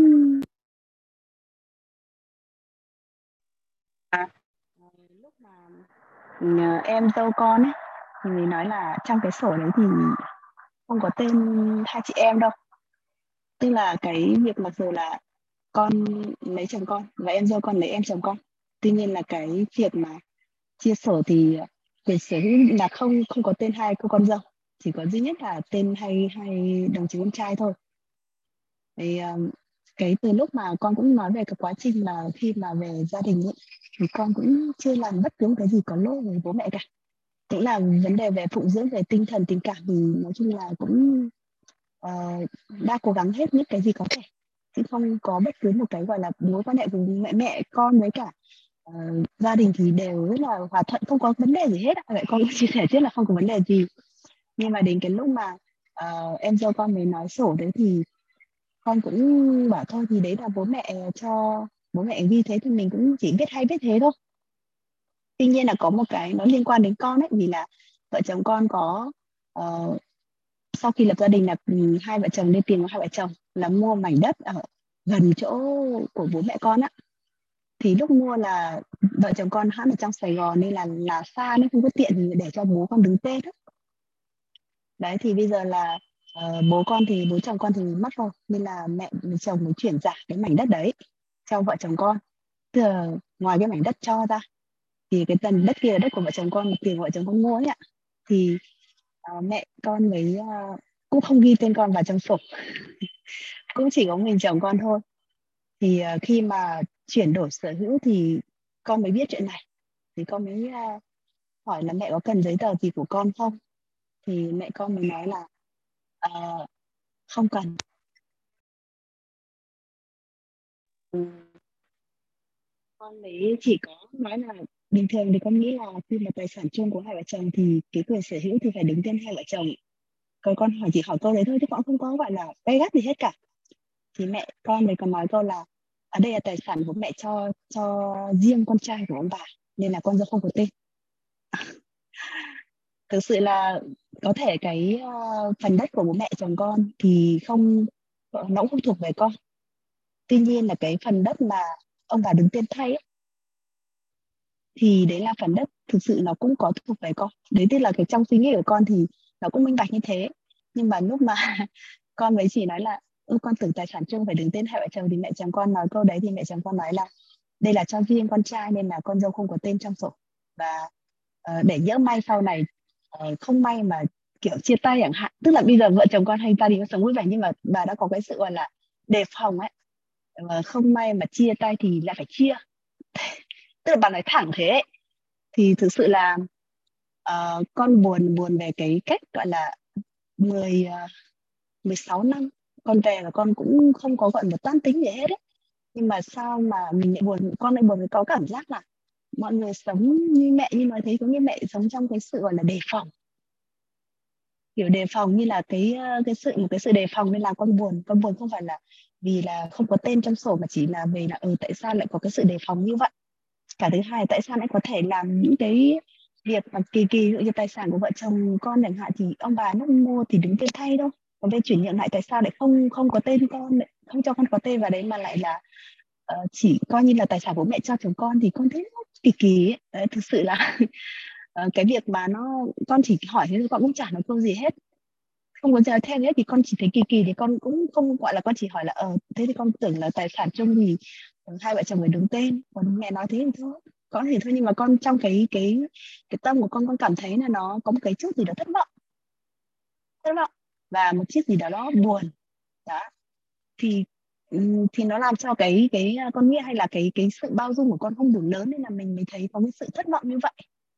lúc mà em dâu con ấy thì mình nói là trong cái sổ đấy thì không có tên 2 chị em đâu. Tức là cái việc mặc dù là con lấy chồng con và em dâu con lấy em chồng con, tuy nhiên là cái việc mà chia sổ thì quyền sở hữu là không có tên 2 cô con dâu, chỉ có duy nhất là tên hai đồng chí con trai thôi. Thì cái từ lúc mà con cũng nói về cái quá trình mà khi mà về gia đình ấy, thì con cũng chưa làm bất cứ một cái gì có lỗi với bố mẹ cả. Cũng là vấn đề về phụng dưỡng, về tinh thần tình cảm thì nói chung là cũng đã cố gắng hết những cái gì có thể, chứ không có bất cứ một cái gọi là mối quan hệ của mẹ con với cả gia đình thì đều rất là hòa thuận, không có vấn đề gì hết. Vậy con cũng chia sẻ trước là không có vấn đề gì, nhưng mà đến cái lúc mà em dâu con mới nói sổ đấy thì con cũng bảo thôi thì đấy là bố mẹ ghi thế thì mình cũng chỉ biết hay biết thế thôi. Tuy nhiên là có một cái nó liên quan đến con ấy, vì là vợ chồng con có sau khi lập gia đình là hai vợ chồng lên tiền của hai vợ chồng là mua mảnh đất ở gần chỗ của bố mẹ con á. Thì lúc mua là vợ chồng con hãng ở trong Sài Gòn nên là xa nên không có tiện để cho bố con đứng tên đó. Đấy thì bây giờ là bố chồng con thì mất rồi, nên là mẹ chồng mới chuyển trả cái mảnh đất đấy cho vợ chồng con. Tức là ngoài cái mảnh đất cho ra thì cái tầng đất kia là đất của vợ chồng con, tiền của vợ chồng con mua ấy ạ. Thì mẹ con mới cũng không ghi tên con vào trong sổ cũng chỉ có mình chồng con thôi. Thì khi mà chuyển đổi sở hữu thì con mới biết chuyện này, thì con mới hỏi là mẹ có cần giấy tờ gì của con không, thì mẹ con mới nói là không cần. Con mới chỉ có nói là bình thường thì con nghĩ là khi mà tài sản chung của hai vợ chồng thì cái quyền sở hữu thì phải đứng tên hai vợ chồng. Còn con chỉ hỏi câu đấy thôi chứ con không có gọi là gay gắt gì hết cả. Thì mẹ con mới còn nói câu là ở đây là tài sản của mẹ cho riêng con trai của ông bà, nên là con dâu không có tên. Thực sự là có thể cái phần đất của bố mẹ chồng con thì nó cũng không thuộc về con. Tuy nhiên là cái phần đất mà ông bà đứng tên thay ấy, thì đấy là phần đất thực sự nó cũng có thuộc về con. Đấy tức là cái trong suy nghĩ của con thì nó cũng minh bạch như thế. Nhưng mà lúc mà con mới chỉ nói là con tưởng tài sản chung phải đứng tên hai vợ chồng, thì mẹ chồng con nói câu đấy thì mẹ chồng con nói là đây là cho riêng con trai nên là con dâu không có tên trong sổ. Và để nhỡ may sau này không may mà kiểu chia tay chẳng hạn, tức là bây giờ vợ chồng con hay gia đình nó sống vui vẻ nhưng mà bà đã có cái sự gọi là đề phòng ấy, và không may mà chia tay thì lại phải chia, tức là bà nói thẳng thế ấy. Thì thực sự là con buồn buồn về cái cách gọi là 16 năm con về và con cũng không có gọi một toan tính gì hết ấy. Nhưng mà sao mà mình lại buồn, con lại buồn, có cảm giác là mọi người sống như mẹ, như nói thấy có như mẹ sống trong cái sự gọi là đề phòng, kiểu đề phòng như là một cái sự đề phòng nên là con buồn không phải là vì là không có tên trong sổ mà chỉ là về là tại sao lại có cái sự đề phòng như vậy. Cả thứ hai, tại sao lại có thể làm những cái việc mà kỳ kỳ, ví dụ như tài sản của vợ chồng con chẳng hạn thì ông bà lúc mua thì đứng tên thay đâu, còn bên chuyển nhượng lại tại sao lại không không có tên con, không cho con có tên vào đấy mà lại là chỉ coi như là tài sản của mẹ cho chồng con, thì con thấy nó kỳ kỳ ấy. Đấy, thực sự là cái việc mà con chỉ hỏi thế thôi, con cũng chả nói câu gì hết, không có giờ theo hết, thì con chỉ thấy kỳ kỳ thì con cũng không gọi là, con chỉ hỏi là thế thì con tưởng là tài sản chung thì hai vợ chồng phải đứng tên, còn mẹ nói thế thì thôi, có thể thôi. Nhưng mà con trong cái tâm của con cảm thấy là nó có một cái chút gì đó thất vọng và một chút gì đó nó buồn đó. Thì nó làm cho cái con nghĩ hay là cái sự bao dung của con không đủ lớn, nên là mình mới thấy có cái sự thất vọng như vậy.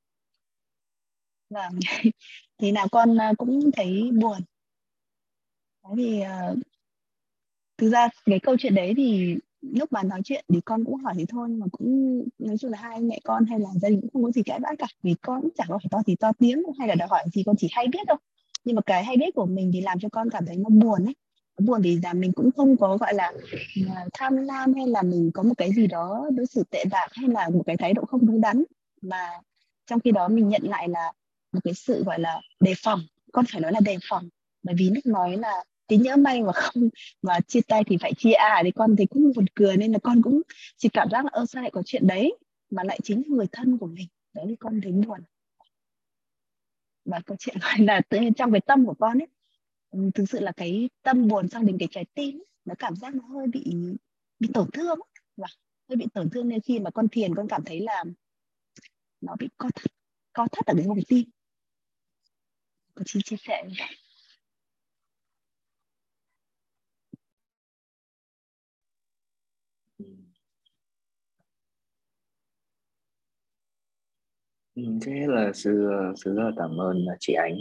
Và thì nào con cũng thấy buồn. Thế thì thực ra cái câu chuyện đấy thì lúc mà nói chuyện thì con cũng hỏi thì thôi, nhưng mà cũng nói chung là hai anh mẹ con hay là gia đình cũng không có gì cãi vã cả, vì con cũng chẳng có phải to thì to tiếng hay là đòi hỏi gì, con chỉ hay biết thôi. Nhưng mà cái hay biết của mình thì làm cho con cảm thấy nó buồn ấy. Nó buồn vì là mình cũng không có gọi là tham lam, hay là mình có một cái gì đó đối xử tệ bạc, hay là một cái thái độ không đúng đắn, mà trong khi đó mình nhận lại là một cái sự gọi là đề phòng. Con phải nói là đề phòng, bởi vì lúc nói là tí nhỡ may mà không, mà chia tay thì phải chia thì con thấy cũng buồn cười, nên là con cũng chỉ cảm giác là sao lại có chuyện đấy mà lại chính là người thân của mình. Đấy thì con thấy buồn. Và câu chuyện gọi là tự nhiên trong cái tâm của con ấy, thực sự là cái tâm buồn xong đến cái trái tim ấy, nó cảm giác nó hơi bị tổn thương ấy. Và hơi bị tổn thương, nên khi mà con thiền con cảm thấy là nó bị co thắt ở cái vùng tim. Con xin chia sẻ như vậy. Thế là sư rất là cảm ơn chị Ánh.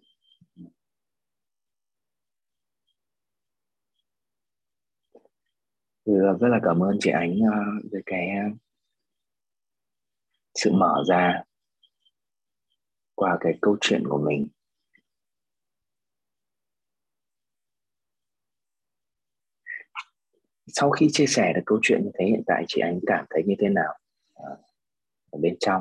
Rất là cảm ơn chị Ánh về cái sự mở ra qua cái câu chuyện của mình. Sau khi chia sẻ được câu chuyện như thế, hiện tại chị Ánh cảm thấy như thế nào ở bên trong?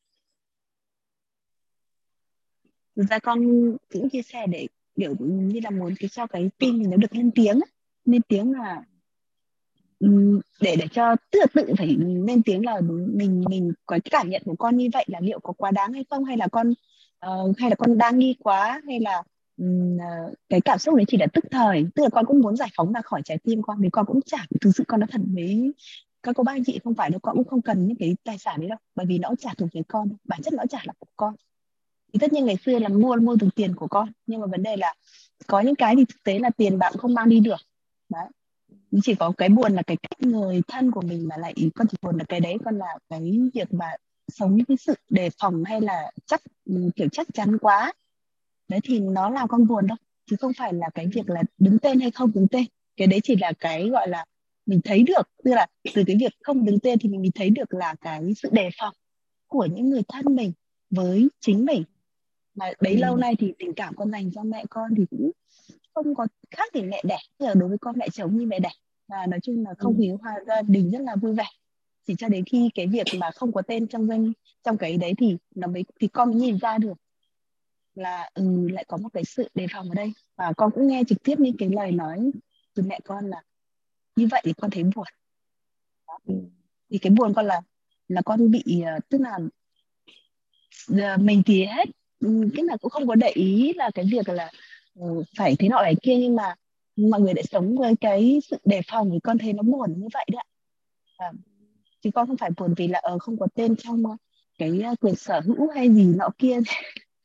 Thực ra con cũng chia sẻ để kiểu như là muốn cho cái tim mình nó được lên tiếng ấy. Lên tiếng là để cho tự phải lên tiếng là mình có cái cảm nhận của con như vậy là liệu có quá đáng hay không, hay là con đang nghi quá, hay là cái cảm xúc đấy chỉ là tức thời, tức là con cũng muốn giải phóng ra khỏi trái tim con, vì con cũng chẳng thực sự con đã thật với các cô bác anh chị không phải đâu, con cũng không cần những cái tài sản đấy đâu, bởi vì nó cũng chả thuộc về con, bản chất nó chả là của con. Thì tất nhiên ngày xưa là mua từ tiền của con, nhưng mà vấn đề là có những cái thì thực tế là tiền bạn không mang đi được. Đấy, chỉ có cái buồn là cái cách người thân của mình mà lại, con chỉ buồn là cái đấy, còn là cái việc mà sống với cái sự đề phòng hay là kiểu chắc chắn quá, đấy thì nó làm con buồn đâu, chứ không phải là cái việc là đứng tên hay không đứng tên. Cái đấy chỉ là cái gọi là mình thấy được, tức là từ cái việc không đứng tên thì mình thấy được là cái sự đề phòng của những người thân mình với chính mình. Mà bấy lâu nay thì tình cảm con dành cho mẹ con thì cũng không có khác gì mẹ đẻ, tức là đối với con mẹ chồng như mẹ đẻ, và nói chung là không khí hòa gia đình rất là vui vẻ. Chỉ cho đến khi cái việc mà không có tên trong cái đấy thì con mới nhìn ra được là lại có một cái sự đề phòng ở đây, và con cũng nghe trực tiếp những cái lời nói từ mẹ con là như vậy, thì con thấy buồn. Thì cái buồn con là con bị tức là mình thì hết cái nào cũng không có để ý là cái việc là phải thế nọ này kia, nhưng mà mọi người lại sống với cái sự đề phòng thì con thấy nó buồn như vậy đấy ạ. Chứ con không phải buồn vì là không có tên trong cái quyền sở hữu hay gì nọ kia.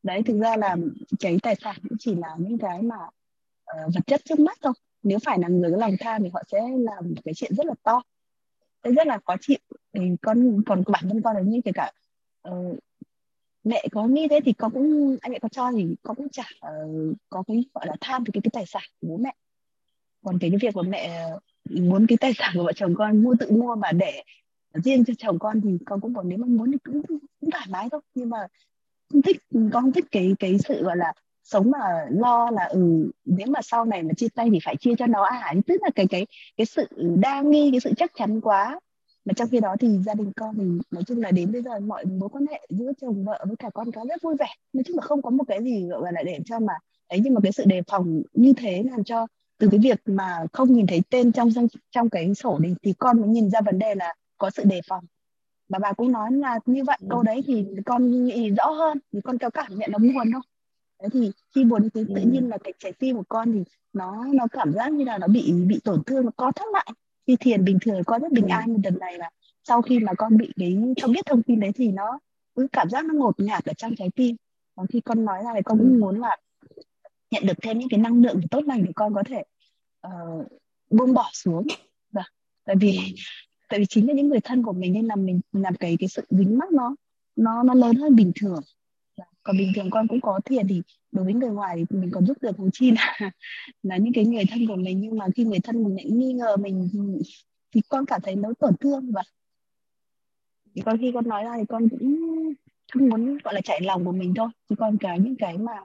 Đấy, thực ra là cái tài sản cũng chỉ là những cái mà vật chất trước mắt thôi. Nếu phải là người có lòng tham thì họ sẽ làm một cái chuyện rất là to, sẽ rất là khó chịu. Thì con còn bản thân con là như kể cả ờ, mẹ có nghĩ thế thì con cũng, anh mẹ có cho thì con cũng chả có cái gọi là tham về cái tài sản của bố mẹ. Còn cái việc mà mẹ muốn cái tài sản của vợ chồng con tự mua mà để riêng cho chồng con thì con cũng còn, nếu mà muốn thì cũng thoải mái thôi. Nhưng mà không thích, con không thích cái sự gọi là sống mà lo là nếu mà sau này mà chia tay thì phải chia cho nó tức là cái sự đa nghi, cái sự chắc chắn quá. Mà trong khi đó thì gia đình con thì nói chung là đến bây giờ mọi mối quan hệ giữa chồng vợ với cả con cái rất vui vẻ, nói chung là không có một cái gì gọi là để cho mà ấy. Nhưng mà cái sự đề phòng như thế làm cho từ cái việc mà không nhìn thấy tên trong cái sổ này thì con mới nhìn ra vấn đề là có sự đề phòng. Bà cũng nói là như vậy, câu đấy thì con nghĩ rõ hơn, thì con có cảm nhận nó buồn không. Đấy, thì khi buồn thì tự nhiên là cái trái tim của con thì nó cảm giác như là nó bị tổn thương, nó co thắt lại. Khi thiền bình thường con rất bình an, một đợt này là sau khi mà con bị biết thông tin đấy thì nó cứ cảm giác nó ngột ngạt ở trong trái tim. Còn khi con nói ra thì con cũng muốn là nhận được thêm những cái năng lượng tốt lành để con có thể buông bỏ xuống. Vâng. Tại vì chính là những người thân của mình nên là mình làm cái sự dính mắc nó lớn hơn bình thường. Còn bình thường con cũng có thiền thì đối với người ngoài thì mình còn giúp được, huống chi là những cái người thân của mình. Nhưng mà khi người thân mình lại nghi ngờ mình thì con cảm thấy nó tổn thương. Và thì con khi con nói ra thì con cũng không muốn gọi là trải lòng của mình thôi, chứ còn những cái mà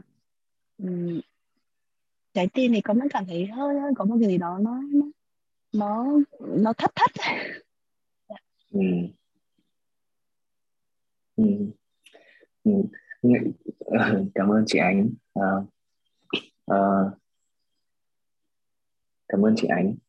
trái tim thì con vẫn cảm thấy hơi có một cái gì đó nó thắt thắt. Ừ. Ừ. Ừ. Cảm ơn chị Ánh. Cảm ơn chị Ánh.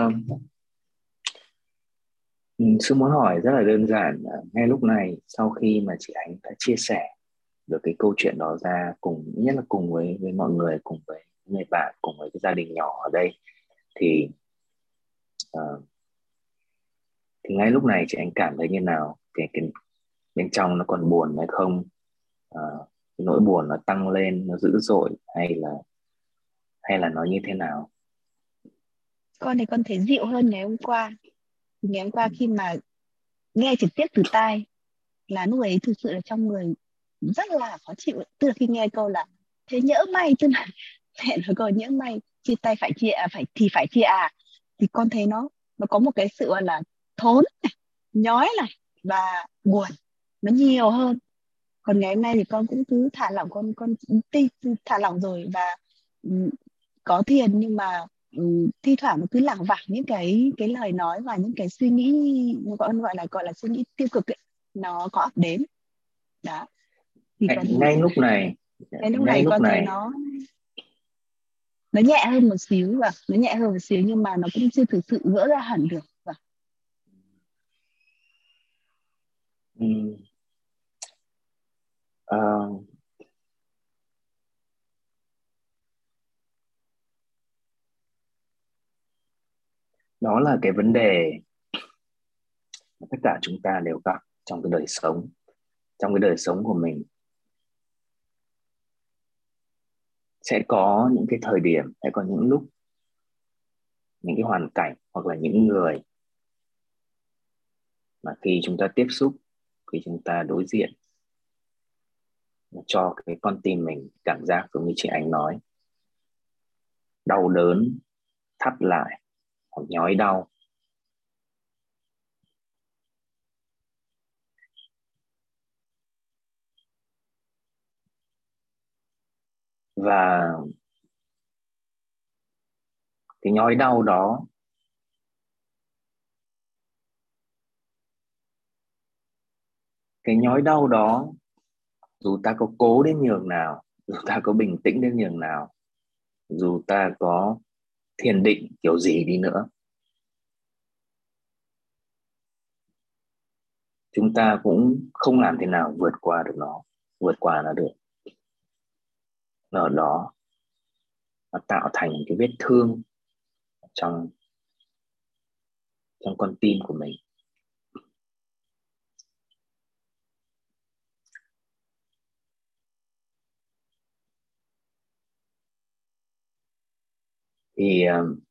Sư muốn hỏi rất là đơn giản, ngay lúc này sau khi mà chị Ánh đã chia sẻ được cái câu chuyện đó ra, nhất là cùng với mọi người, cùng với người bạn, cùng với cái gia đình nhỏ ở đây, thì thì ngay lúc này chị Ánh cảm thấy như nào? Cái bên trong nó còn buồn hay không? Cái nỗi buồn nó tăng lên, nó dữ dội, hay là nó như thế nào? Con thì con thấy dịu hơn ngày hôm qua. Ngày hôm qua khi mà nghe trực tiếp từ tai là lúc ấy thực sự là trong người rất là khó chịu. Tức là khi nghe câu là thế nhỡ may, tức là mẹ nói câu nhỡ may chia tay phải chia phải chia thì con thấy nó có một cái sự gọi là thốn này, nhói này và buồn nó nhiều hơn. Còn ngày hôm nay thì con cũng cứ thả lỏng, con thả lỏng rồi. Và có thiền nhưng mà thi thoảng nó cứ lảng vảng những cái lời nói và những cái suy nghĩ gọi là suy nghĩ tiêu cực ấy, nó có ập đến đó. Thì ngay lúc này con thấy nó nhẹ hơn một xíu, và nó nhẹ hơn một xíu nhưng mà nó cũng chưa thực sự vỡ ra hẳn được. Và đó là cái vấn đề mà tất cả chúng ta đều gặp trong cái đời sống của mình. Sẽ có những cái thời điểm, sẽ có những lúc, những cái hoàn cảnh hoặc là những người mà khi chúng ta tiếp xúc, khi chúng ta đối diện, cho cái con tim mình cảm giác giống như chị Ánh nói, đau đớn, thắt lại hoặc nhói đau. Và cái nhói đau đó dù ta có cố đến nhường nào, dù ta có bình tĩnh đến nhường nào, dù ta có thiền định kiểu gì đi nữa, chúng ta cũng không làm thế nào vượt qua nó được. Ở đó nó tạo thành cái vết thương trong con tim của mình. Thì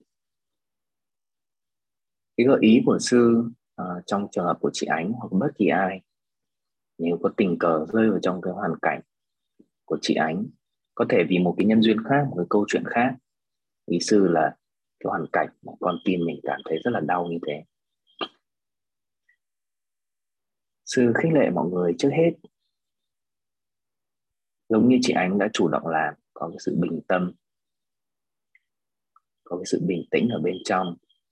cái gợi ý của sư trong trường hợp của chị Ánh hoặc bất kỳ ai nếu có tình cờ rơi vào trong cái hoàn cảnh của chị Ánh, có thể vì một cái nhân duyên khác, một cái câu chuyện khác, ý sư là cái hoàn cảnh mà con tim mình cảm thấy rất là đau như thế, sư khích lệ mọi người trước hết, giống như chị Ánh đã chủ động làm, có cái sự bình tâm, có cái sự bình tĩnh ở bên trong,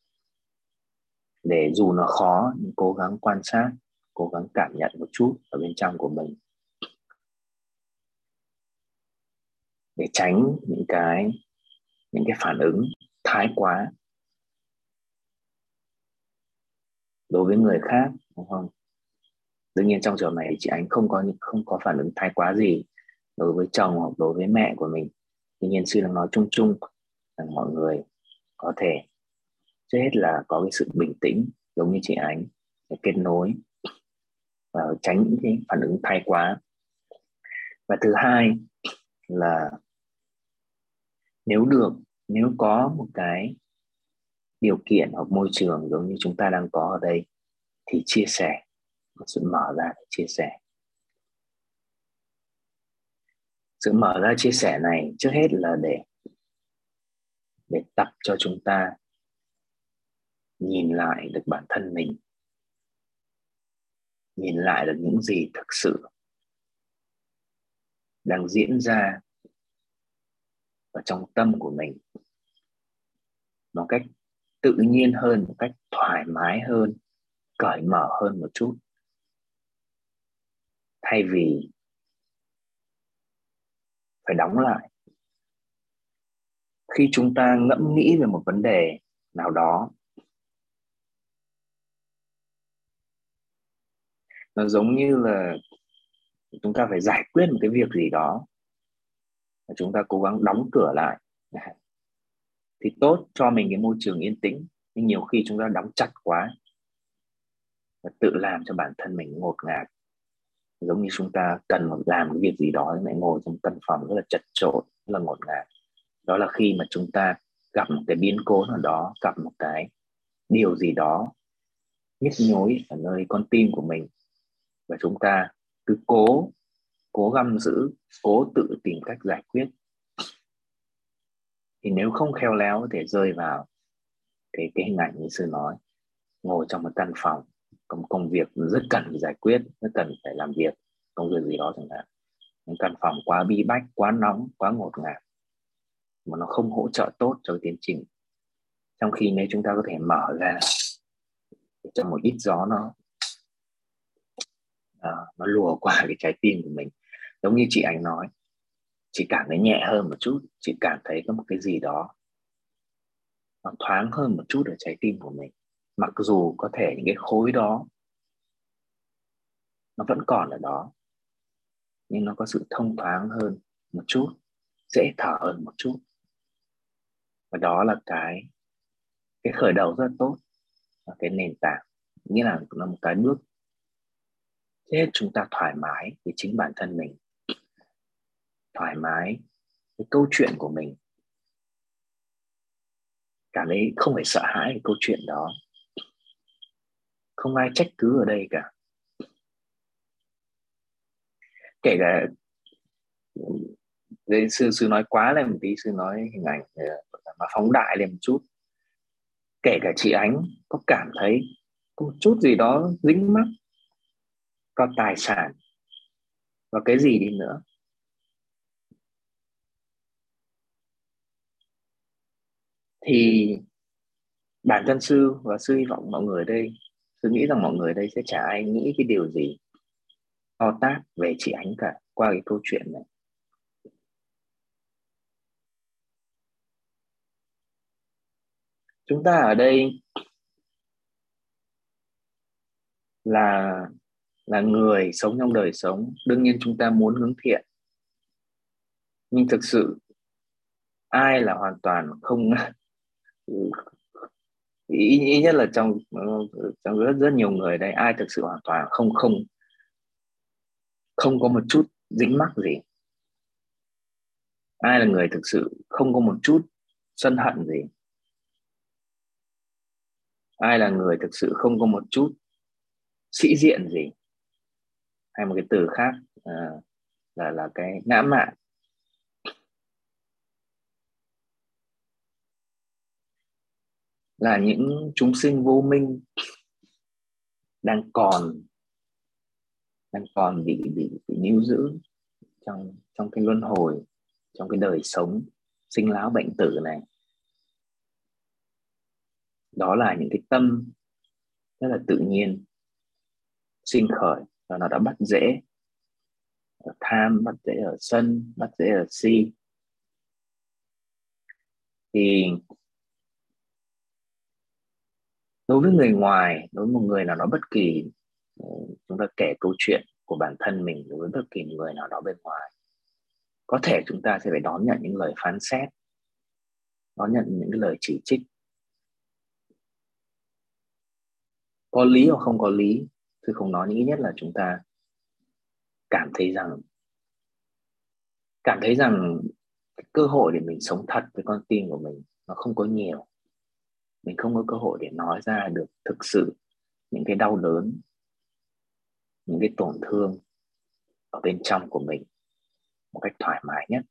để dù nó khó nhưng cố gắng quan sát, cố gắng cảm nhận một chút ở bên trong của mình, để tránh những cái phản ứng thái quá đối với người khác, đúng không? Đương nhiên trong trường này chị Ánh không có phản ứng thái quá gì đối với chồng hoặc đối với mẹ của mình. Tuy nhiên sư đang nói chung chung rằng mọi người có thể trước hết là có cái sự bình tĩnh giống như chị Ánh, để kết nối và tránh những cái phản ứng thái quá. Và thứ hai là nếu có một cái điều kiện hoặc môi trường giống như chúng ta đang có ở đây thì chia sẻ, có sự mở ra để chia sẻ. Sự mở ra chia sẻ này trước hết là để tập cho chúng ta nhìn lại được bản thân mình, nhìn lại được những gì thực sự đang diễn ra ở trong tâm của mình một cách tự nhiên hơn, một cách thoải mái hơn, cởi mở hơn một chút, thay vì phải đóng lại. Khi chúng ta ngẫm nghĩ về một vấn đề nào đó, nó giống như là chúng ta phải giải quyết một cái việc gì đó và chúng ta cố gắng đóng cửa lại thì tốt cho mình cái môi trường yên tĩnh. Nhưng nhiều khi chúng ta đóng chặt quá và tự làm cho bản thân mình ngột ngạt, giống như chúng ta cần làm cái việc gì đó lại ngồi trong căn phòng rất là chật chội, rất là ngột ngạt. Đó là khi mà chúng ta gặp một cái biến cố nào đó, gặp một cái điều gì đó nhức nhối ở nơi con tim của mình, và chúng ta cứ cố gắng giữ, cố tự tìm cách giải quyết, thì nếu không khéo léo có thể rơi vào cái hình ảnh như sư nói, ngồi trong một căn phòng có một công việc rất cần phải giải quyết, rất cần phải làm việc, công việc gì đó chẳng hạn. Những căn phòng quá bí bách, quá nóng, quá ngột ngạt mà nó không hỗ trợ tốt cho tiến trình. Trong khi nếu chúng ta có thể mở ra để cho một ít gió nó lùa qua cái trái tim của mình, giống như chị Ánh nói, chị cảm thấy nhẹ hơn một chút, chị cảm thấy có một cái gì đó nó thoáng hơn một chút ở trái tim của mình, mặc dù có thể những cái khối đó nó vẫn còn ở đó, nhưng nó có sự thông thoáng hơn một chút, dễ thở hơn một chút. Và đó là cái khởi đầu rất tốt, và cái nền tảng, nghĩa là một cái bước hết chúng ta thoải mái với chính bản thân mình, thoải mái với câu chuyện của mình, cảm thấy không phải sợ hãi cái câu chuyện đó, không ai trách cứ ở đây cả. Kể cả sư nói quá lên một tí, sư nói hình ảnh mà phóng đại lên một chút, kể cả chị Ánh có cảm thấy có một chút gì đó dính mắc vào tài sản, vào cái gì đi nữa, thì bản thân sư và sư hy vọng mọi người ở đây, sư nghĩ rằng mọi người ở đây sẽ chả ai nghĩ cái điều gì to tát về chị Ánh cả qua cái câu chuyện này. Chúng ta ở đây là người sống trong đời sống, đương nhiên chúng ta muốn hướng thiện, nhưng thực sự ai là hoàn toàn không ý nhất là trong rất nhiều người đây, ai thực sự hoàn toàn không có một chút dính mắc gì, ai là người thực sự không có một chút sân hận gì? Ai là người thực sự không có một chút sĩ diện gì? Hay một cái từ khác là cái ngã mạn. Là những chúng sinh vô minh đang còn bị níu giữ trong cái luân hồi, trong cái đời sống sinh lão bệnh tử này. Đó là những cái tâm rất là tự nhiên sinh khởi, và nó đã bắt rễ ở tham, bắt rễ ở sân, bắt rễ ở si. Thì đối với người ngoài, đối với một người nào đó bất kỳ, chúng ta kể câu chuyện của bản thân mình đối với bất kỳ người nào đó bên ngoài, có thể chúng ta sẽ phải đón nhận những lời phán xét, đón nhận những cái lời chỉ trích, có lý hoặc không có lý. Chứ không nói, những ít nhất là chúng ta cảm thấy rằng cái cơ hội để mình sống thật với con tim của mình nó không có nhiều. Mình không có cơ hội để nói ra được thực sự những cái đau đớn, những cái tổn thương ở bên trong của mình một cách thoải mái nhất.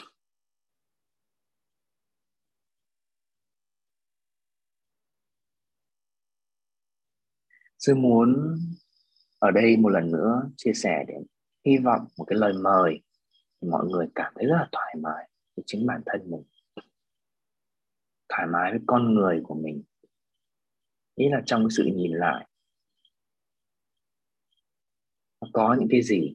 Sư muốn ở đây một lần nữa chia sẻ đến, hy vọng một cái lời mời thì mọi người cảm thấy rất là thoải mái với chính bản thân mình, thoải mái với con người của mình. Ý là trong cái sự nhìn lại, nó có những cái gì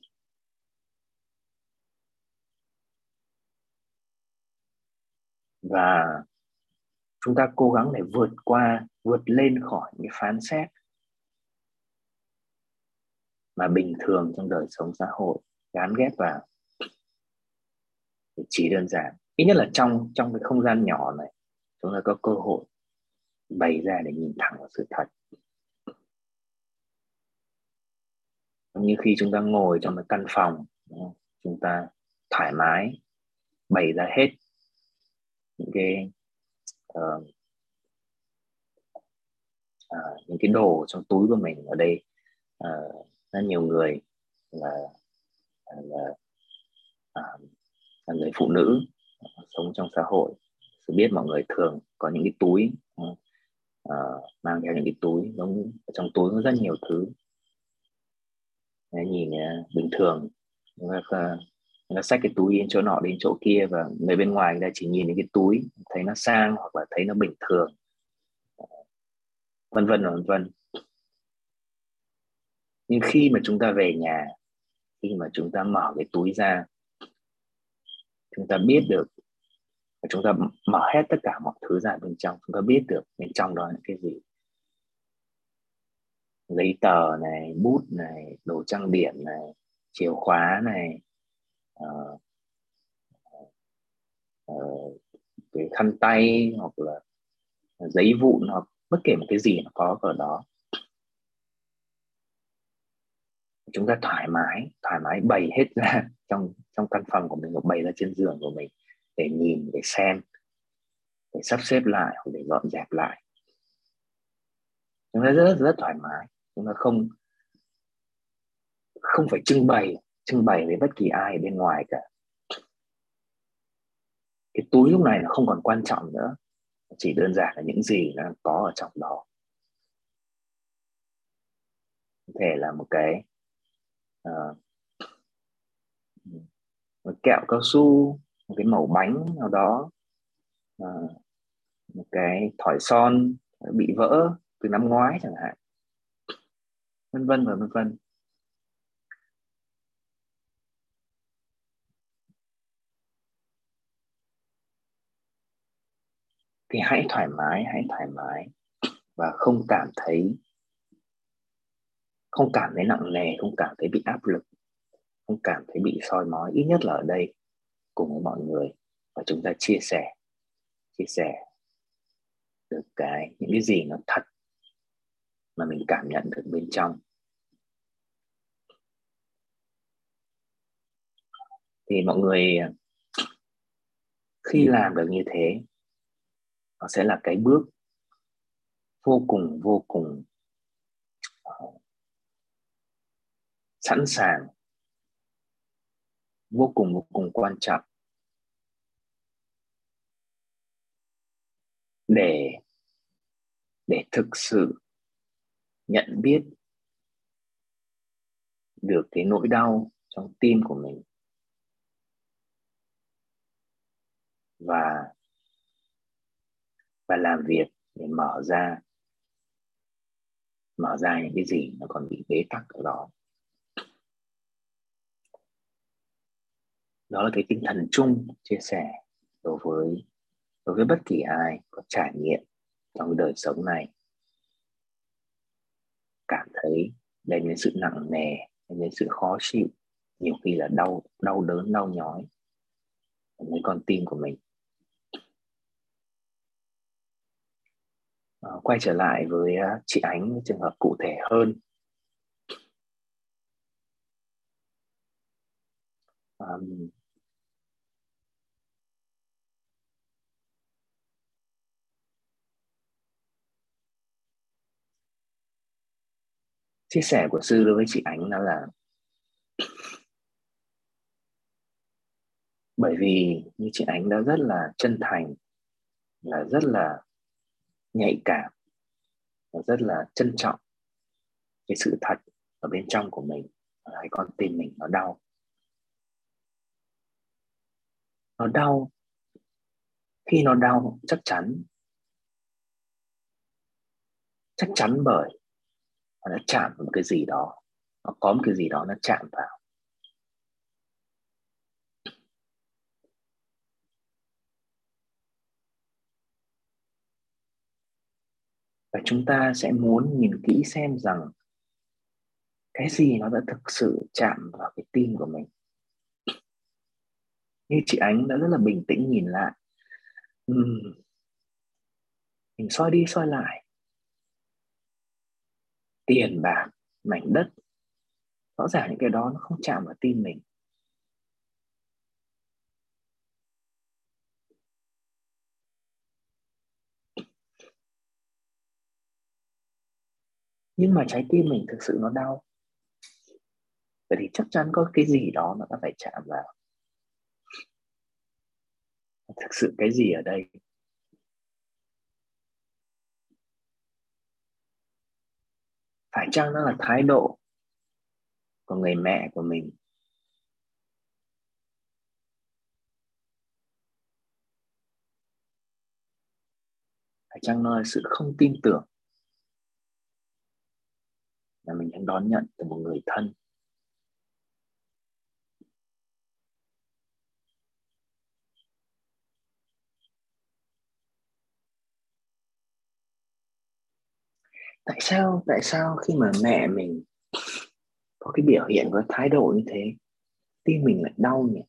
và chúng ta cố gắng để vượt lên khỏi những cái phán xét mà bình thường trong đời sống xã hội gán ghép vào. Chỉ đơn giản, ít nhất là trong cái không gian nhỏ này, chúng ta có cơ hội bày ra để nhìn thẳng vào sự thật. Như khi chúng ta ngồi trong một căn phòng, chúng ta thoải mái bày ra hết những cái đồ trong túi của mình. Ở đây rất nhiều người là người phụ nữ sống trong xã hội. Sự biết mọi người thường có những cái túi, mang theo những cái túi, giống trong túi có rất nhiều thứ. Nhìn bình thường người ta xách cái túi đến chỗ nọ đến chỗ kia, và người bên ngoài người ta chỉ nhìn những cái túi thấy nó sang hoặc là thấy nó bình thường, vân vân và vân vân. Nhưng khi mà chúng ta về nhà, khi mà chúng ta mở cái túi ra, chúng ta biết được, và chúng ta mở hết tất cả mọi thứ ra bên trong, chúng ta biết được bên trong đó là cái gì. Giấy tờ này, bút này, đồ trang điểm này, chìa khóa này, cái khăn tay, hoặc là giấy vụn, hoặc bất kể một cái gì nó có ở đó. Chúng ta thoải mái bày hết ra trong căn phòng của mình, hoặc bày ra trên giường của mình để nhìn, để xem, để sắp xếp lại hoặc để dọn dẹp lại. Chúng ta rất thoải mái. Chúng ta không phải trưng bày với bất kỳ ai ở bên ngoài cả. Cái túi lúc này nó không còn quan trọng nữa, chỉ đơn giản là những gì nó có ở trong đó. Có thể là một kẹo cao su, một cái mẩu bánh nào đó, một cái thỏi son bị vỡ từ năm ngoái chẳng hạn, vân vân và vân vân. Thì hãy thoải mái và không cảm thấy nặng nề, không cảm thấy bị áp lực, không cảm thấy bị soi mói. Ít nhất là ở đây cùng với mọi người, và chúng ta chia sẻ được những cái gì nó thật mà mình cảm nhận được bên trong. Thì mọi người khi làm được như thế, nó sẽ là cái bước vô cùng sẵn sàng, vô cùng quan trọng để thực sự nhận biết được cái nỗi đau trong tim của mình và làm việc để mở ra những cái gì nó còn bị bế tắc ở đó. Đó là cái tinh thần chung chia sẻ đối với bất kỳ ai có trải nghiệm trong đời sống này, cảm thấy đem đến sự nặng nề, đem đến sự khó chịu, nhiều khi là đau đớn, đau nhói với con tim của mình. Quay trở lại với chị Ánh, trường hợp cụ thể hơn. Chia sẻ của sư đối với chị Ánh đó là bởi vì như chị Ánh đã rất là chân thành, là rất là nhạy cảm, và rất là trân trọng cái sự thật ở bên trong của mình, cái con tim mình nó đau. Nó đau, khi nó đau chắc chắn bởi nó đã chạm vào một cái gì đó, nó có một cái gì đó nó chạm vào. Và chúng ta sẽ muốn nhìn kỹ xem rằng cái gì nó đã thực sự chạm vào cái tim của mình. Như chị Ánh đã rất là bình tĩnh nhìn lại, mình soi đi soi lại, tiền bạc, mảnh đất, rõ ràng những cái đó nó không chạm vào tim mình. Nhưng mà trái tim mình thực sự nó đau, vậy thì chắc chắn có cái gì đó nó đã phải chạm vào. Thực sự cái gì ở đây? Phải chăng nó là thái độ của người mẹ của mình? Phải chăng nó là sự không tin tưởng là mình đang đón nhận từ một người thân? Tại sao khi mà mẹ mình có cái biểu hiện, có thái độ như thế, tim mình lại đau nhỉ?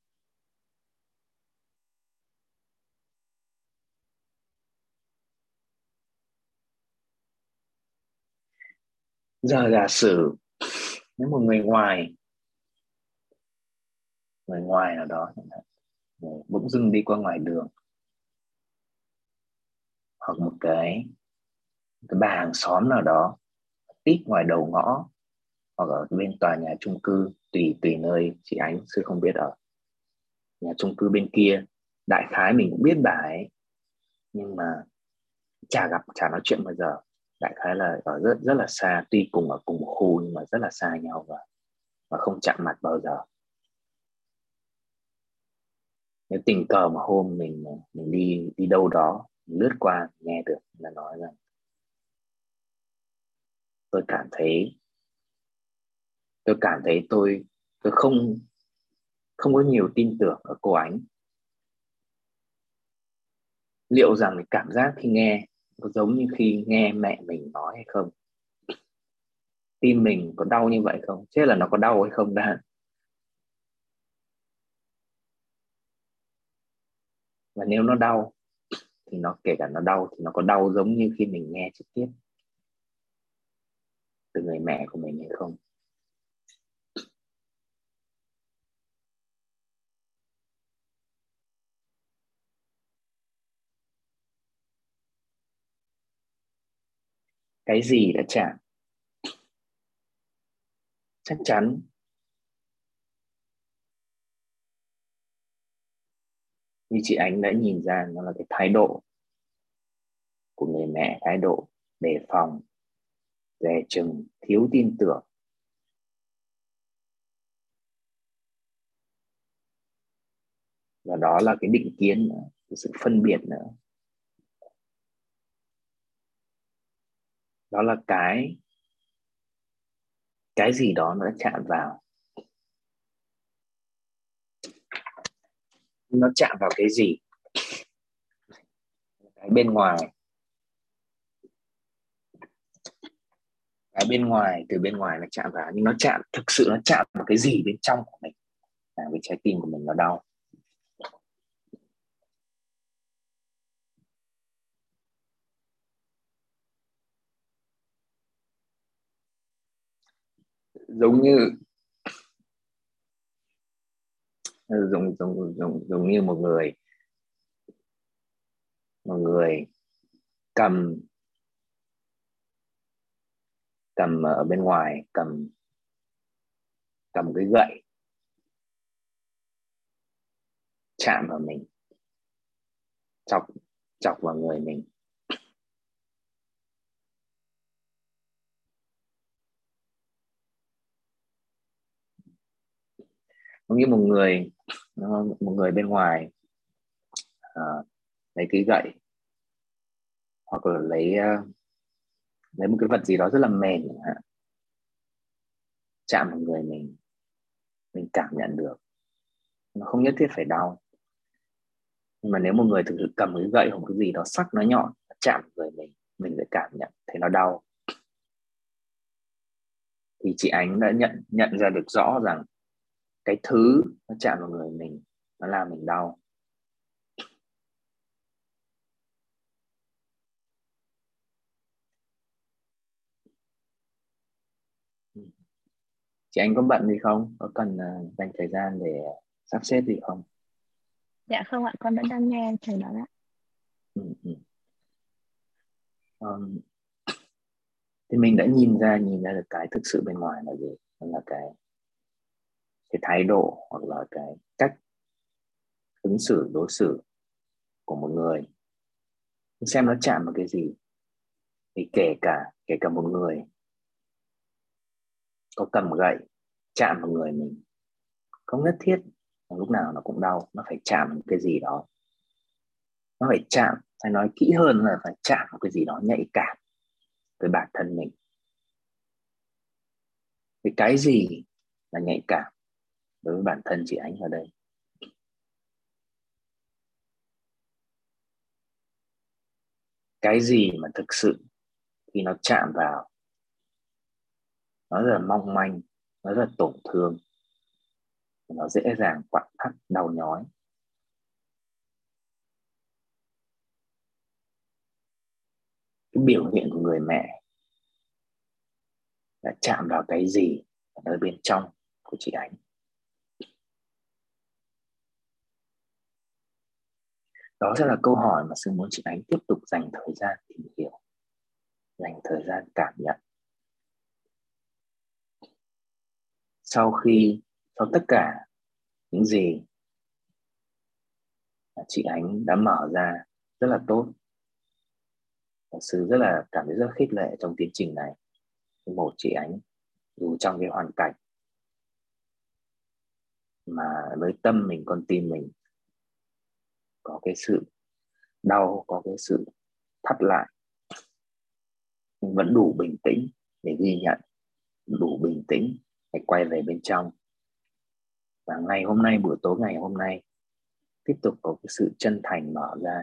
Giờ giả sử nếu một người ngoài nào đó bỗng dưng đi qua ngoài đường, hoặc một cái bà hàng xóm nào đó tít ngoài đầu ngõ, hoặc ở bên tòa nhà chung cư, tùy nơi chị Ánh sư không biết, ở nhà chung cư bên kia, đại khái mình cũng biết bà ấy nhưng mà chả gặp, chả nói chuyện bao giờ. Đại khái là ở rất là xa, tuy cùng ở cùng một khu nhưng mà rất là xa nhau, và không chạm mặt bao giờ. Nếu tình cờ mà hôm mình đi đâu đó, mình lướt qua, nghe được là nói rằng tôi cảm thấy tôi không có nhiều tin tưởng ở cô Ánh. Liệu rằng cái cảm giác khi nghe có giống như khi nghe mẹ mình nói hay không? Tim mình có đau như vậy không? Chứ là nó có đau hay không đã. Và nếu nó đau thì nó, kể cả nó đau thì nó có đau giống như khi mình nghe trực tiếp từ người mẹ của mình hay không? Cái gì đã chạm? Chắc chắn như chị Ánh đã nhìn ra, nó là cái thái độ của người mẹ, thái độ đề phòng, dè chừng, thiếu tin tưởng. Và đó là cái định kiến nữa, cái sự phân biệt nữa. Đó là cái gì đó nó đã chạm vào. Nó chạm vào cái gì? Cái bên ngoài. Cái bên ngoài, từ bên ngoài nó chạm vào, nhưng nó chạm, thực sự nó chạm vào cái gì bên trong của mình, cái trái tim của mình nó đau. Giống như giống như một người cầm ở bên ngoài, cầm cái gậy chạm vào mình, chọc vào người mình. Giống như một người bên ngoài lấy cái gậy, hoặc là lấy một cái vật gì đó rất là mềm, chạm vào người mình cảm nhận được. Nó không nhất thiết phải đau, nhưng mà nếu một người thực sự cầm cái gậy hoặc cái gì đó sắc nó nhọn chạm vào người mình sẽ cảm nhận thấy nó đau. Thì chị Ánh đã nhận ra được rõ rằng cái thứ nó chạm vào người mình nó làm mình đau. Chị Ánh có bận gì không? Có cần dành thời gian để sắp xếp gì không? Dạ không ạ, con vẫn đang nghe thầy nói ạ. Thì mình đã nhìn ra được cái thực sự bên ngoài là gì? Đó là cái thái độ hoặc là cái cách ứng xử, đối xử của một người. Xem nó chạm vào cái gì. Thì kể cả một người có cầm gậy chạm vào người mình, không nhất thiết lúc nào nó cũng đau. Nó phải chạm vào cái gì đó. Nó phải chạm, hay nói kỹ hơn là phải chạm vào cái gì đó nhạy cảm với bản thân mình. Thì cái gì là nhạy cảm đối với bản thân chị Ánh ở đây? Cái gì mà thực sự khi nó chạm vào nó rất là mong manh, nó rất là tổn thương, nó dễ dàng quặn thắt, đau nhói. Cái biểu hiện của người mẹ đã chạm vào cái gì ở nơi bên trong của chị Ánh? Đó sẽ là câu hỏi mà sư muốn chị Ánh tiếp tục dành thời gian tìm hiểu, dành thời gian cảm nhận. Sau tất cả những gì mà chị Ánh đã mở ra rất là tốt, và sư rất là cảm thấy rất khích lệ trong tiến trình này. Một, chị Ánh dù trong cái hoàn cảnh mà với tâm mình, con tim mình có cái sự đau, có cái sự thắt lại, nhưng vẫn đủ bình tĩnh để ghi nhận, đủ bình tĩnh để quay về bên trong. Và ngày hôm nay, buổi tối ngày hôm nay, tiếp tục có cái sự chân thành mở ra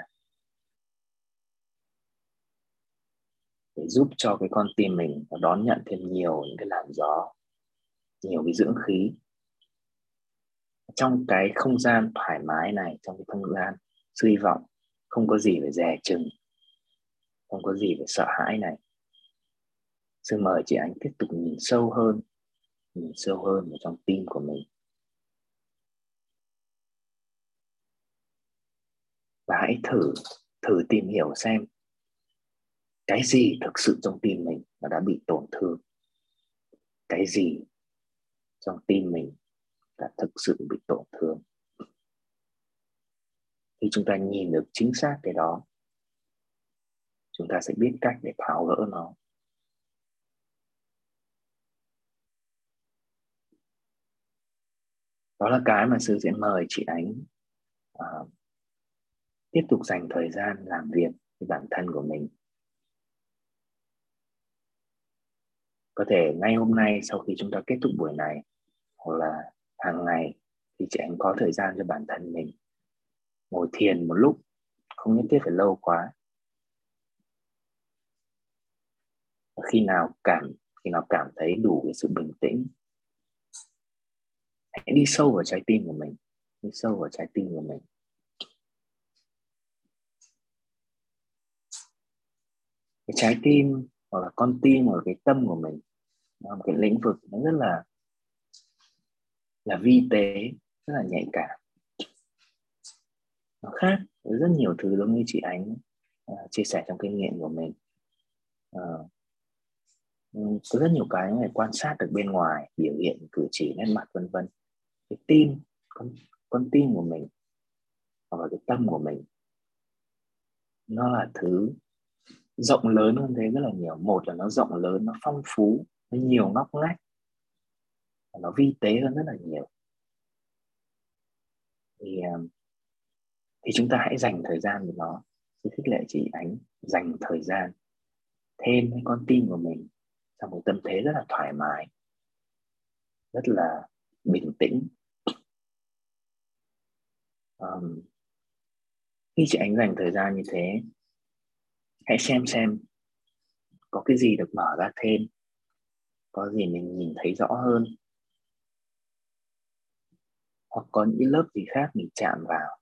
để giúp cho cái con tim mình nó đón nhận thêm nhiều những cái làn gió, nhiều cái dưỡng khí. Trong cái không gian thoải mái này, trong cái không gian sư hy vọng không có gì phải dè chừng, không có gì phải sợ hãi này. Sư mời chị Ánh tiếp tục nhìn sâu hơn vào trong tim của mình. Và hãy thử tìm hiểu xem cái gì thực sự trong tim mình nó đã bị tổn thương, cái gì trong tim mình đã thực sự bị tổn thương. Khi chúng ta nhìn được chính xác cái đó, chúng ta sẽ biết cách để tháo gỡ nó. Đó là cái mà sư sẽ mời chị Ánh tiếp tục dành thời gian làm việc với bản thân của mình. Có thể ngay hôm nay sau khi chúng ta kết thúc buổi này, hoặc là hàng ngày thì chị Ánh có thời gian cho bản thân mình, ngồi thiền một lúc, không nhất thiết phải lâu quá. Và khi nào cảm thấy đủ cái sự bình tĩnh, hãy đi sâu vào trái tim của mình, đi sâu vào trái tim của mình. Cái trái tim hoặc là con tim hoặc là cái tâm của mình, nó là một cái lĩnh vực nó rất là vi tế, rất là nhạy cảm. Nó khác với rất nhiều thứ giống như chị Ánh chia sẻ trong kinh nghiệm của mình. Có rất nhiều cái phải quan sát được bên ngoài, biểu hiện, cử chỉ, nét mặt vân vân. Cái tim, con tim của mình hoặc là cái tâm của mình, nó là thứ rộng lớn hơn thế rất là nhiều. Một là nó rộng lớn, nó phong phú, nó nhiều ngóc ngách, nó vi tế hơn rất là nhiều. Thì chúng ta hãy dành thời gian với nó. Tôi khích lệ chị Ánh dành thời gian thêm với con tim của mình trong một tâm thế rất là thoải mái, rất là bình tĩnh. Khi chị Ánh dành thời gian như thế, hãy xem có cái gì được mở ra thêm, có gì mình nhìn thấy rõ hơn, hoặc có những lớp gì khác mình chạm vào.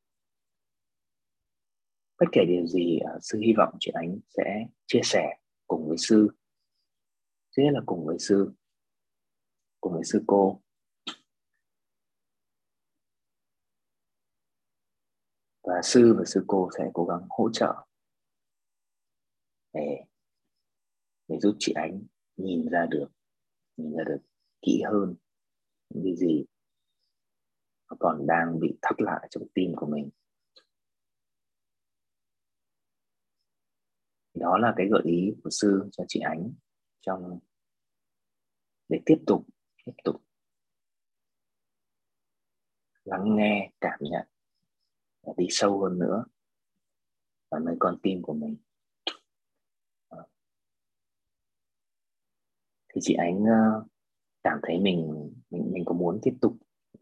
Bất kể điều gì, sư hy vọng chị Ánh sẽ chia sẻ cùng với sư. Trước hết là cùng với sư cô. Và sư cô sẽ cố gắng hỗ trợ để giúp chị Ánh nhìn ra được kỹ hơn những cái gì nó còn đang bị thắt lại trong tim của mình. Đó là cái gợi ý của sư cho chị Ánh để tiếp tục lắng nghe, cảm nhận và đi sâu hơn nữa vào nơi con tim của mình. Thì chị Ánh cảm thấy mình có muốn tiếp tục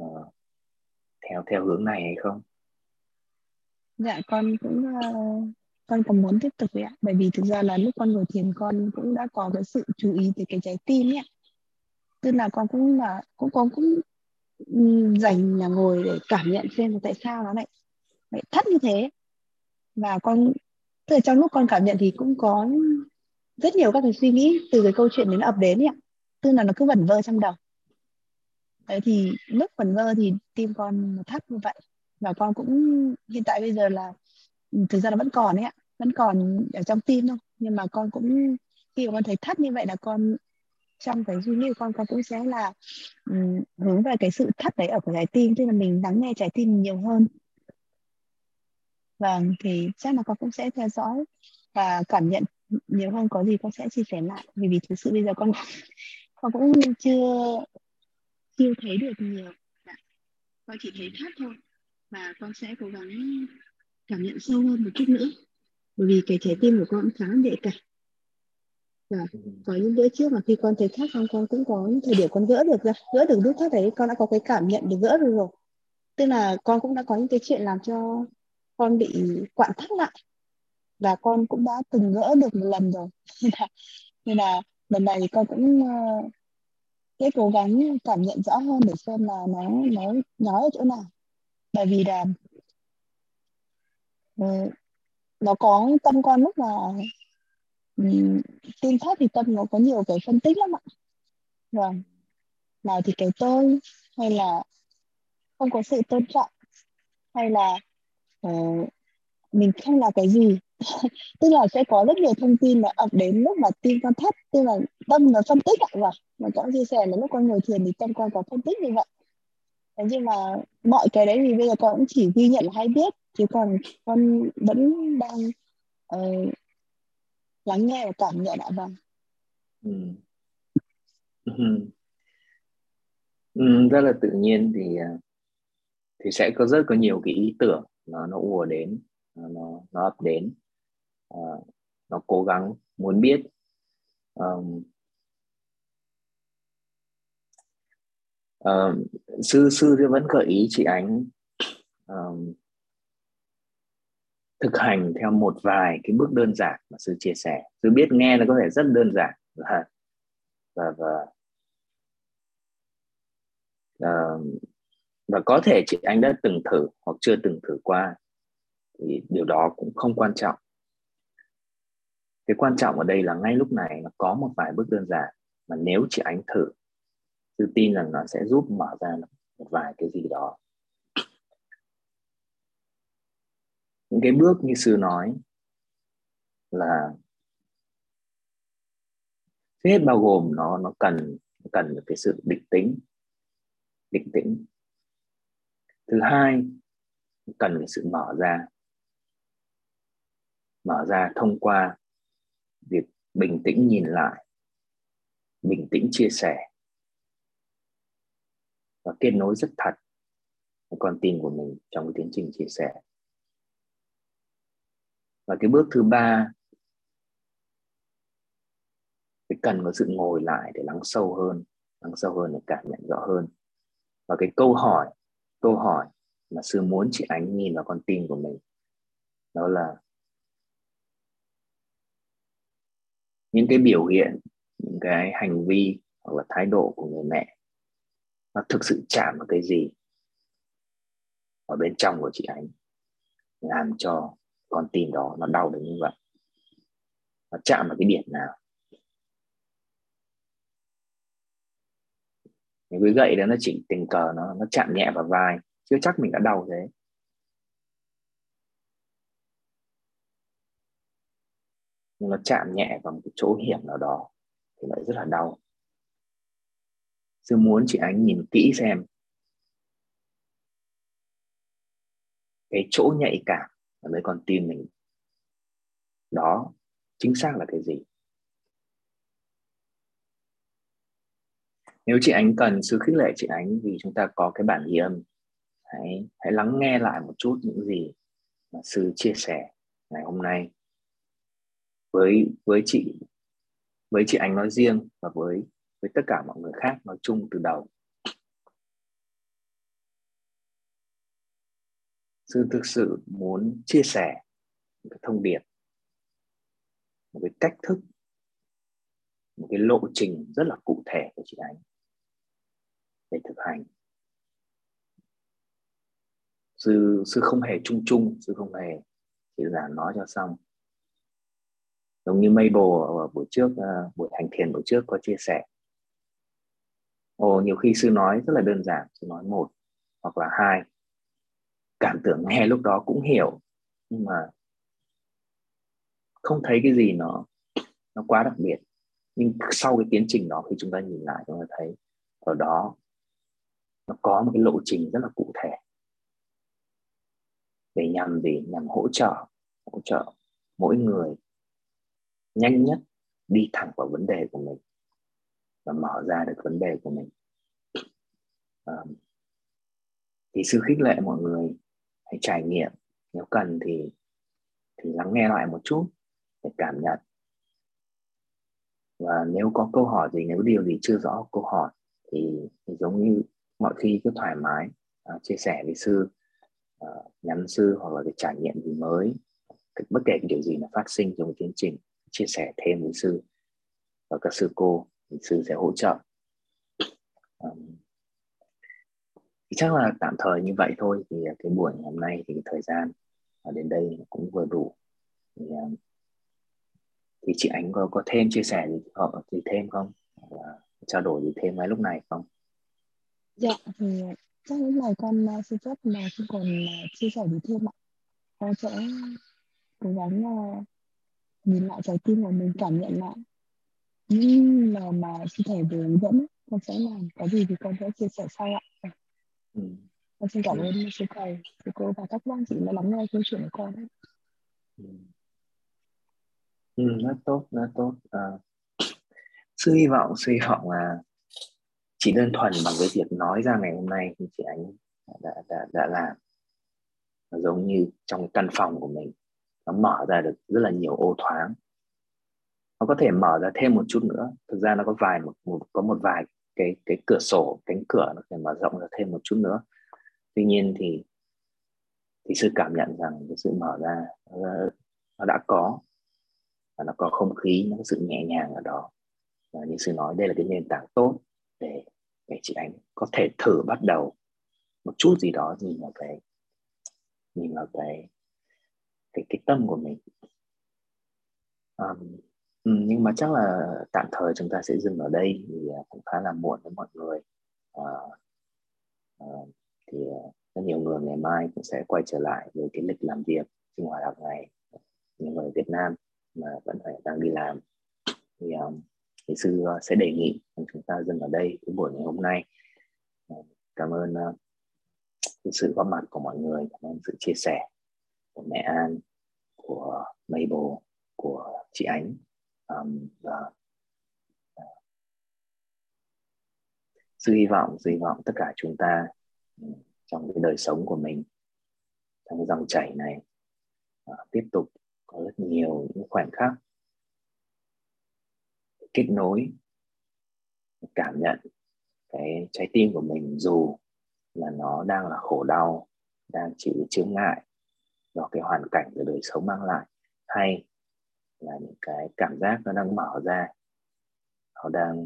theo hướng này hay không? Dạ con cũng con có muốn tiếp tục vậy ạ, bởi vì thực ra là lúc con ngồi thiền con cũng đã có cái sự chú ý tới cái trái tim ấy ạ. Tức là con cũng dành là ngồi để cảm nhận xem là tại sao nó lại thắt như thế. Và con tức là trong lúc con cảm nhận thì cũng có rất nhiều các cái suy nghĩ từ cái câu chuyện đến nó ập đến ấy ạ. Tức là nó cứ vẩn vơ trong đầu. Đấy, thì lúc vẩn vơ thì tim con nó thắt như vậy. Và con cũng hiện tại bây giờ là thực ra nó vẫn còn ấy ạ, vẫn còn ở trong tim thôi. Nhưng mà con cũng khi mà con thấy thắt như vậy là con trong cái suy nghĩ của con cũng sẽ là hướng về cái sự thắt đấy ở cái trái tim, tức là mình lắng nghe trái tim nhiều hơn. Vâng, thì chắc là con cũng sẽ theo dõi và cảm nhận nhiều hơn, có gì con sẽ chia sẻ lại. Vì thực sự bây giờ con cũng chưa thấy được nhiều. Dạ. Con chỉ thấy thắt thôi và con sẽ cố gắng cảm nhận sâu hơn một chút nữa, bởi vì cái trái tim của con cũng khá nhạy cảm. Và có những bữa trước mà khi con thấy thắt con cũng có những thời điểm con gỡ được nút thắt đấy, con đã có cái cảm nhận được gỡ được rồi. Tức là con cũng đã có những cái chuyện làm cho con bị quặn thắt lại và con cũng đã từng gỡ được một lần rồi. Nên là lần này thì con cũng sẽ cố gắng cảm nhận rõ hơn để xem là nó nói ở chỗ nào. Bởi vì là nó có tâm con lúc là tin thắt thì tâm nó có nhiều cái phân tích lắm ạ. Vâng, nào thì cái tôi, hay là không có sự tôn trọng, hay là mình không là cái gì tức là sẽ có rất nhiều thông tin nó ập đến lúc mà tim con thắt, tức là tâm nó phân tích ạ. Và mà con chia sẻ là lúc con ngồi thiền thì tâm con có phân tích như vậy. Thế nhưng mà mọi cái đấy thì bây giờ con cũng chỉ ghi nhận hay biết, chứ còn con vẫn đang ờ, lắng nghe và cảm nhận ạ. Vâng. Ừ. Rất là tự nhiên thì sẽ có nhiều cái ý tưởng nó ùa đến, nó ập đến, nó cố gắng muốn biết. Sư vẫn gợi ý chị Ánh thực hành theo một vài cái bước đơn giản mà sư chia sẻ. Sư biết nghe nó có thể rất đơn giản và có thể chị Ánh đã từng thử hoặc chưa từng thử qua, thì điều đó cũng không quan trọng. Cái quan trọng ở đây là ngay lúc này nó có một vài bước đơn giản mà nếu chị Ánh thử, sư tin rằng nó sẽ giúp mở ra một vài cái gì đó. Những cái bước như sư nói là trước hết bao gồm nó cần cái sự định tĩnh. Thứ hai, cần cái sự mở ra thông qua việc bình tĩnh nhìn lại, bình tĩnh chia sẻ và kết nối rất thật với con tim của mình trong cái tiến trình chia sẻ. Và cái bước thứ ba, cái cần có sự ngồi lại để lắng sâu hơn để cảm nhận rõ hơn. Và cái câu hỏi mà sư muốn chị Ánh nhìn vào con tim của mình, đó là những cái biểu hiện, những cái hành vi hoặc là thái độ của người mẹ, nó thực sự chạm vào cái gì ở bên trong của chị Ánh, làm cho con tim đó nó đau đến như vậy. Nó chạm vào cái điểm nào? Những cái gậy đó nó chỉ tình cờ nó chạm nhẹ vào vai, chưa chắc mình đã đau thế. Nhưng nó chạm nhẹ vào một cái chỗ hiểm nào đó thì lại rất là đau. Sư muốn chị Ánh nhìn kỹ xem cái chỗ nhạy cảm ở nơi con tim mình đó chính xác là cái gì. Nếu chị Ánh cần, sư khích lệ chị Ánh vì chúng ta có cái bản ghi âm. Hãy lắng nghe lại một chút những gì mà sư chia sẻ ngày hôm nay với chị Ánh nói riêng và với tất cả mọi người khác nói chung từ đầu. Sư thực sự muốn chia sẻ một cái thông điệp, một cái cách thức, một cái lộ trình rất là cụ thể của chị Ánh để thực hành. Sư không hề chung, sư không hề chỉ là nói cho xong. Giống như Mabel ở buổi trước, buổi hành thiền buổi trước có chia sẻ. Nhiều khi sư nói rất là đơn giản, sư nói một hoặc là hai, cảm tưởng nghe lúc đó cũng hiểu, nhưng mà không thấy cái gì nó quá đặc biệt. Nhưng sau cái tiến trình đó, khi chúng ta nhìn lại, chúng ta thấy ở đó nó có một cái lộ trình rất là cụ thể để nhằm hỗ trợ mỗi người nhanh nhất đi thẳng vào vấn đề của mình và mở ra được vấn đề của mình. Thì sư khích lệ mọi người hãy trải nghiệm, nếu cần thì lắng nghe lại một chút để cảm nhận. Và nếu có câu hỏi gì, nếu điều gì chưa rõ câu hỏi thì giống như mọi khi cứ thoải mái chia sẻ với sư, nhắn sư, hoặc là cái trải nghiệm gì mới, bất kể cái điều gì nó phát sinh trong tiến trình, chia sẻ thêm với sư và các sư cô thì sư sẽ hỗ trợ. Thì chắc là tạm thời như vậy thôi. Thì cái buổi hôm nay thì thời gian đến đây cũng vừa đủ. Thì chị Ánh có thêm chia sẻ gì thêm không, hoặc là trao đổi gì thêm ngay lúc này không? Dạ, thì chắc lúc này con xin phép mà không còn chia sẻ gì thêm ạ. Con sẽ cố gắng nhìn lại trái tim của mình, cảm nhận lại những lời mà sư thầy vừa hướng dẫn. Con sẽ làm có gì thì con sẽ chia sẻ sau ạ. Ừ. Con xin cảm Ừ. ơn sư thầy, sư cô và các bác chị đã lắng nghe câu chuyện của con đấy. Ừ. Ừ, rất tốt, rất tốt. Sư hy vọng là chỉ đơn thuần bằng cái việc nói ra ngày hôm nay thì chị Ánh đã làm. Nó giống như trong căn phòng của mình, nó mở ra được rất là nhiều ô thoáng. Nó có thể mở ra thêm một chút nữa. Thực ra nó có một vài cái cửa sổ, cánh cửa nó có thể mở rộng ra thêm một chút nữa. Tuy nhiên thì sư cảm nhận rằng cái sự mở ra nó đã có, và nó có không khí, nó có sự nhẹ nhàng ở đó. Và như sư nói, đây là cái nền tảng tốt để chị Ánh có thể thử bắt đầu một chút gì đó, nhìn vào cái tâm của mình. Nhưng mà chắc là tạm thời chúng ta sẽ dừng ở đây, vì cũng khá là muộn với mọi người. Thì rất nhiều người ngày mai cũng sẽ quay trở lại với cái lịch làm việc, sinh hoạt hàng ngày. Những người Việt Nam mà vẫn phải đang đi làm thì sư sẽ đề nghị chúng ta dừng ở đây cái buổi ngày hôm nay. Cảm ơn sự góp mặt của mọi người, cảm ơn sự chia sẻ của mẹ An, của Mabel, của chị Ánh, và sư hy vọng tất cả chúng ta trong cái đời sống của mình, trong cái dòng chảy này, tiếp tục có rất nhiều những khoảnh khắc kết nối, cảm nhận cái trái tim của mình, dù là nó đang là khổ đau, đang chịu chướng ngại do cái hoàn cảnh của đời sống mang lại, hay là những cái cảm giác nó đang mở ra, nó đang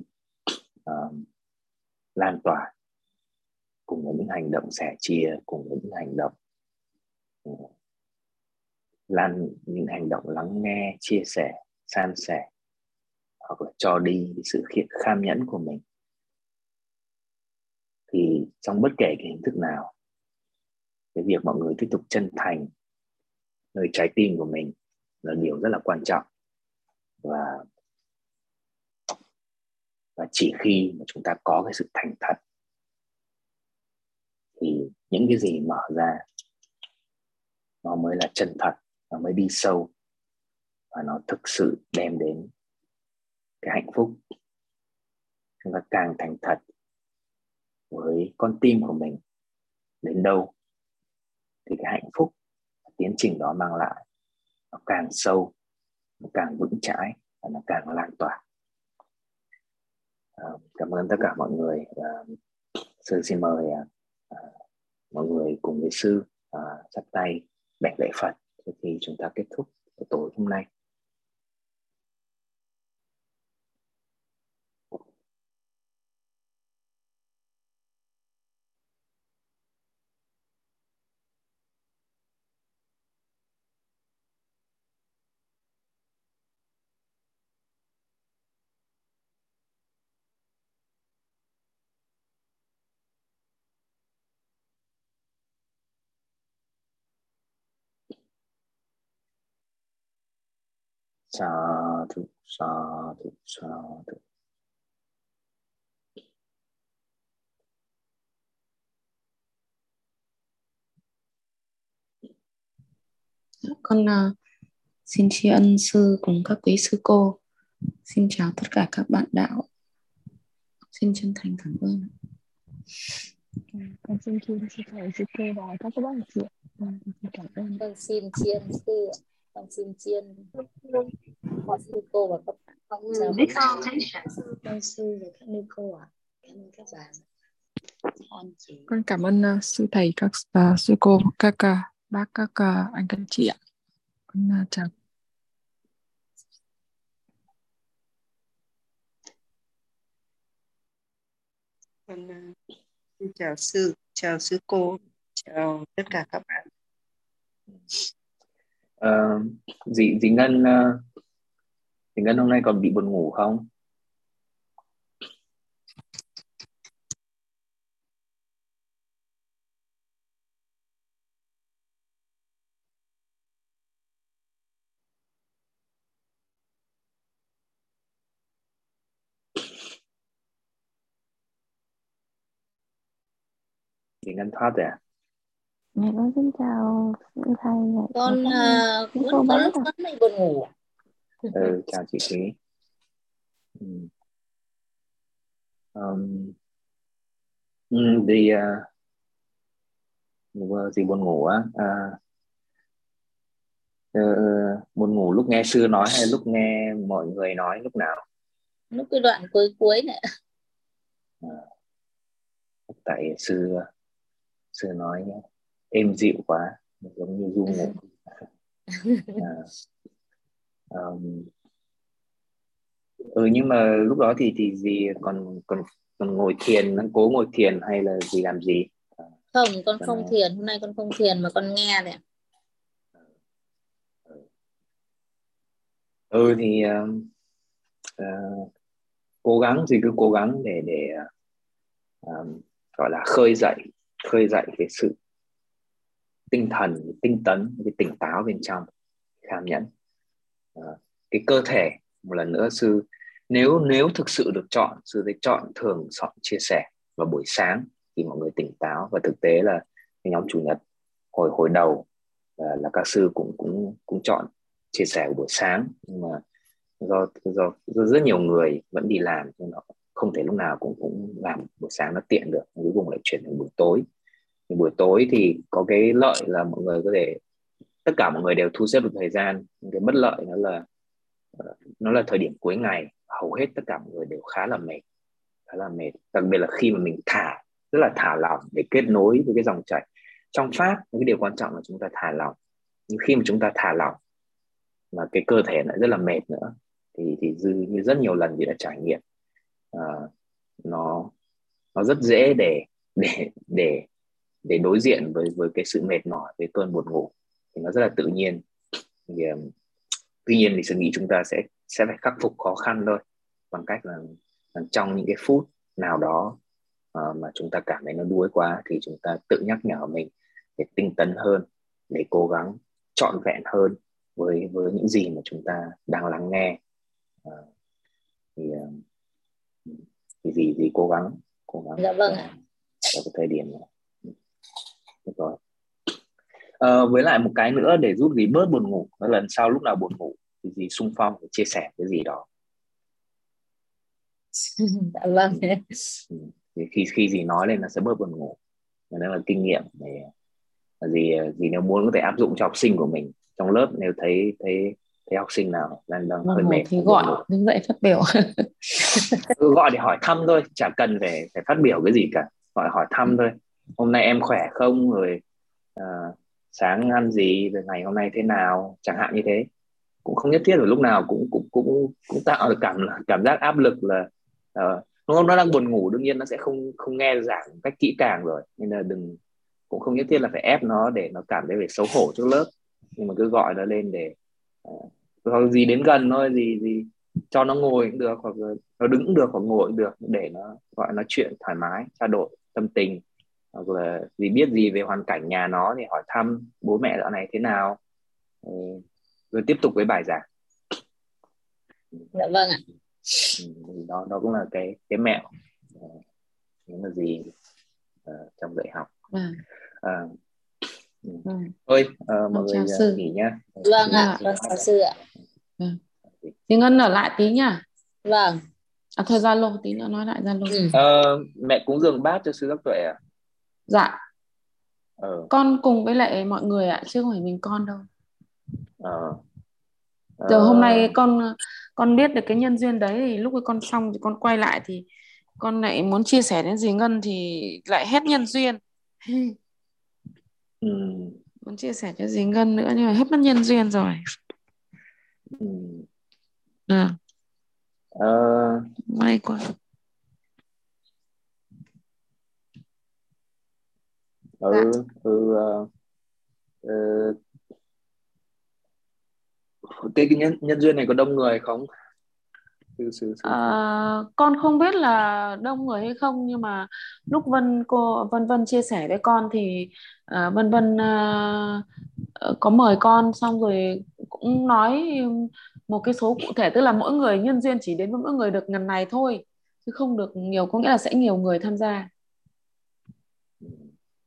lan tỏa cùng với những hành động sẻ chia, cùng với những hành động những hành động lắng nghe, chia sẻ, san sẻ, hoặc là cho đi sự kham nhẫn của mình. Thì trong bất kể cái hình thức nào, cái việc mọi người tiếp tục chân thành nơi trái tim của mình là điều rất là quan trọng. Và chỉ khi mà chúng ta có cái sự thành thật thì những cái gì mở ra nó mới là chân thật, nó mới đi sâu, và nó thực sự đem đến cái hạnh phúc. Chúng ta càng thành thật với con tim của mình đến đâu thì cái hạnh phúc tiến trình đó mang lại nó càng sâu, nó càng vững chãi, và nó càng lan tỏa. Cảm ơn tất cả mọi người. Sư xin mời mọi người cùng với sư chắp tay đảnh lễ Phật trước khi chúng ta kết thúc tối hôm nay. Sa thu, sa thu, sa thu. Con xin tri ân sư cùng các quý sư cô. Xin chào tất cả các bạn đạo. Xin chân thành cảm ơn. Con xin kính sư thầy, sư cô và các bác chị. Xin cảm ơn. Con xin tri ân sư, con xin tri ân các sư cô và các bạn. Chào các sư và các sư cô ạ. Cảm ơn các bạn. Con cảm ơn sư thầy, các sư cô, các bác, các anh các chị ạ. Con chào. Con xin chào sư cô, chào tất cả các bạn. Dì Ngân hôm nay còn bị buồn ngủ không? Chị Ngân thoát rồi à? Mẹ con xin chào sư thầy và Con các cô vẫn có bác lúc ạ. vẫn bị buồn ngủ. Chào chị Thúy. Ừ. Thì gì buồn ngủ á? Ờ, Buồn ngủ lúc nghe sư nói hay lúc nghe mọi người nói, lúc nào? Lúc cái đoạn cuối cuối này. À, tại sư nói êm dịu quá, giống như du ngủ. Nhưng mà lúc đó thì gì còn còn còn ngồi thiền, đang cố ngồi thiền hay là gì, làm gì? Không, con không thiền, hôm nay con không thiền mà con nghe này. Thì cố gắng gì cứ cố gắng để gọi là khơi dậy cái sự tinh thần, tinh tấn, cái tỉnh táo bên trong, cảm nhận cái cơ thể. Một lần nữa, sư nếu thực sự được chọn, sư sẽ thường chọn chia sẻ vào buổi sáng khi mọi người tỉnh táo. Và thực tế là cái nhóm chủ nhật hồi đầu là các sư cũng chọn chia sẻ vào buổi sáng, nhưng mà do rất nhiều người vẫn đi làm nên họ không thể lúc nào cũng làm buổi sáng nó tiện được, cuối cùng lại chuyển thành buổi tối. Thì buổi tối thì có cái lợi là mọi người có thể, tất cả mọi người đều thu xếp được thời gian. Nhưng cái bất lợi nó là thời điểm cuối ngày, hầu hết tất cả mọi người đều khá là mệt, đặc biệt là khi mà mình rất là thả lỏng để kết nối với cái dòng chảy. Trong pháp, cái điều quan trọng là chúng ta thả lỏng, nhưng khi mà chúng ta thả lỏng mà cái cơ thể lại rất là mệt nữa thì như rất nhiều lần chị đã trải nghiệm, nó rất dễ để đối diện với cái sự mệt mỏi, với cơn buồn ngủ, thì nó rất là tự nhiên. Tuy nhiên thì tôi nghĩ chúng ta sẽ phải khắc phục khó khăn thôi, bằng cách là trong những cái phút nào đó mà chúng ta cảm thấy nó đuối quá thì chúng ta tự nhắc nhở mình để tinh tấn hơn, để cố gắng trọn vẹn hơn với những gì mà chúng ta đang lắng nghe. Thì gì cố gắng Dạ vâng ạ. ở cái thời điểm này. Được rồi. Với lại một cái nữa để giúp gì bớt buồn ngủ, lần sau lúc nào buồn ngủ thì gì xung phong để chia sẻ cái gì đó. Dạ vâng. Thì khi gì nói lên nó sẽ bớt buồn ngủ. Đó là kinh nghiệm để gì nếu muốn có thể áp dụng cho học sinh của mình trong lớp. Nếu thấy học sinh nào đang hơi mệt thì gọi đứng dậy phát biểu. Gọi để hỏi thăm thôi, chả cần phải phát biểu cái gì cả, hỏi thăm thôi. Hôm nay em khỏe không, rồi sáng ăn gì, rồi ngày hôm nay thế nào, chẳng hạn như thế. Cũng không nhất thiết là lúc nào cũng tạo được cảm giác áp lực là nó đang buồn ngủ. Đương nhiên nó sẽ không nghe giảng cách kỹ càng rồi, nên là cũng không nhất thiết là phải ép nó để nó cảm thấy về xấu hổ trước lớp. Nhưng mà cứ gọi nó lên để hoặc gì đến gần thôi, gì cho nó ngồi cũng được, hoặc là nó đứng cũng được, hoặc ngồi cũng được, để nó gọi nói chuyện thoải mái, trao đổi tâm tình. Hoặc là gì biết gì về hoàn cảnh nhà nó thì hỏi thăm bố mẹ dạo này thế nào, rồi tiếp tục với bài giảng. Dạ vâng ạ. Đó cũng là cái mẹo nếu mà gì trong dạy học. Thôi mọi người nghỉ nhá. Vâng ạ, vâng chào sư ạ. Thì Ngân ở lại tí nhá. Vâng. Thôi Zalo tí nữa nói lại Zalo. Mẹ cúng dường bát cho sư Giác Tuệ à? Dạ. Con cùng với lại mọi người ạ, chứ không phải mình con đâu. Giờ hôm nay con biết được cái nhân duyên đấy, thì lúc ấy con xong thì con quay lại thì con lại muốn chia sẻ đến dì Ngân thì lại hết nhân duyên. Muốn chia sẻ cho dì Ngân nữa nhưng mà hết mất nhân duyên rồi. May quá. Cái nhân duyên này có đông người không? Con không biết là đông người hay không, nhưng mà lúc Vân chia sẻ với con thì Vân có mời con, xong rồi cũng nói một cái số cụ thể, tức là mỗi người nhân duyên chỉ đến với mỗi người được ngần này thôi, chứ không được nhiều, có nghĩa là sẽ nhiều người tham gia.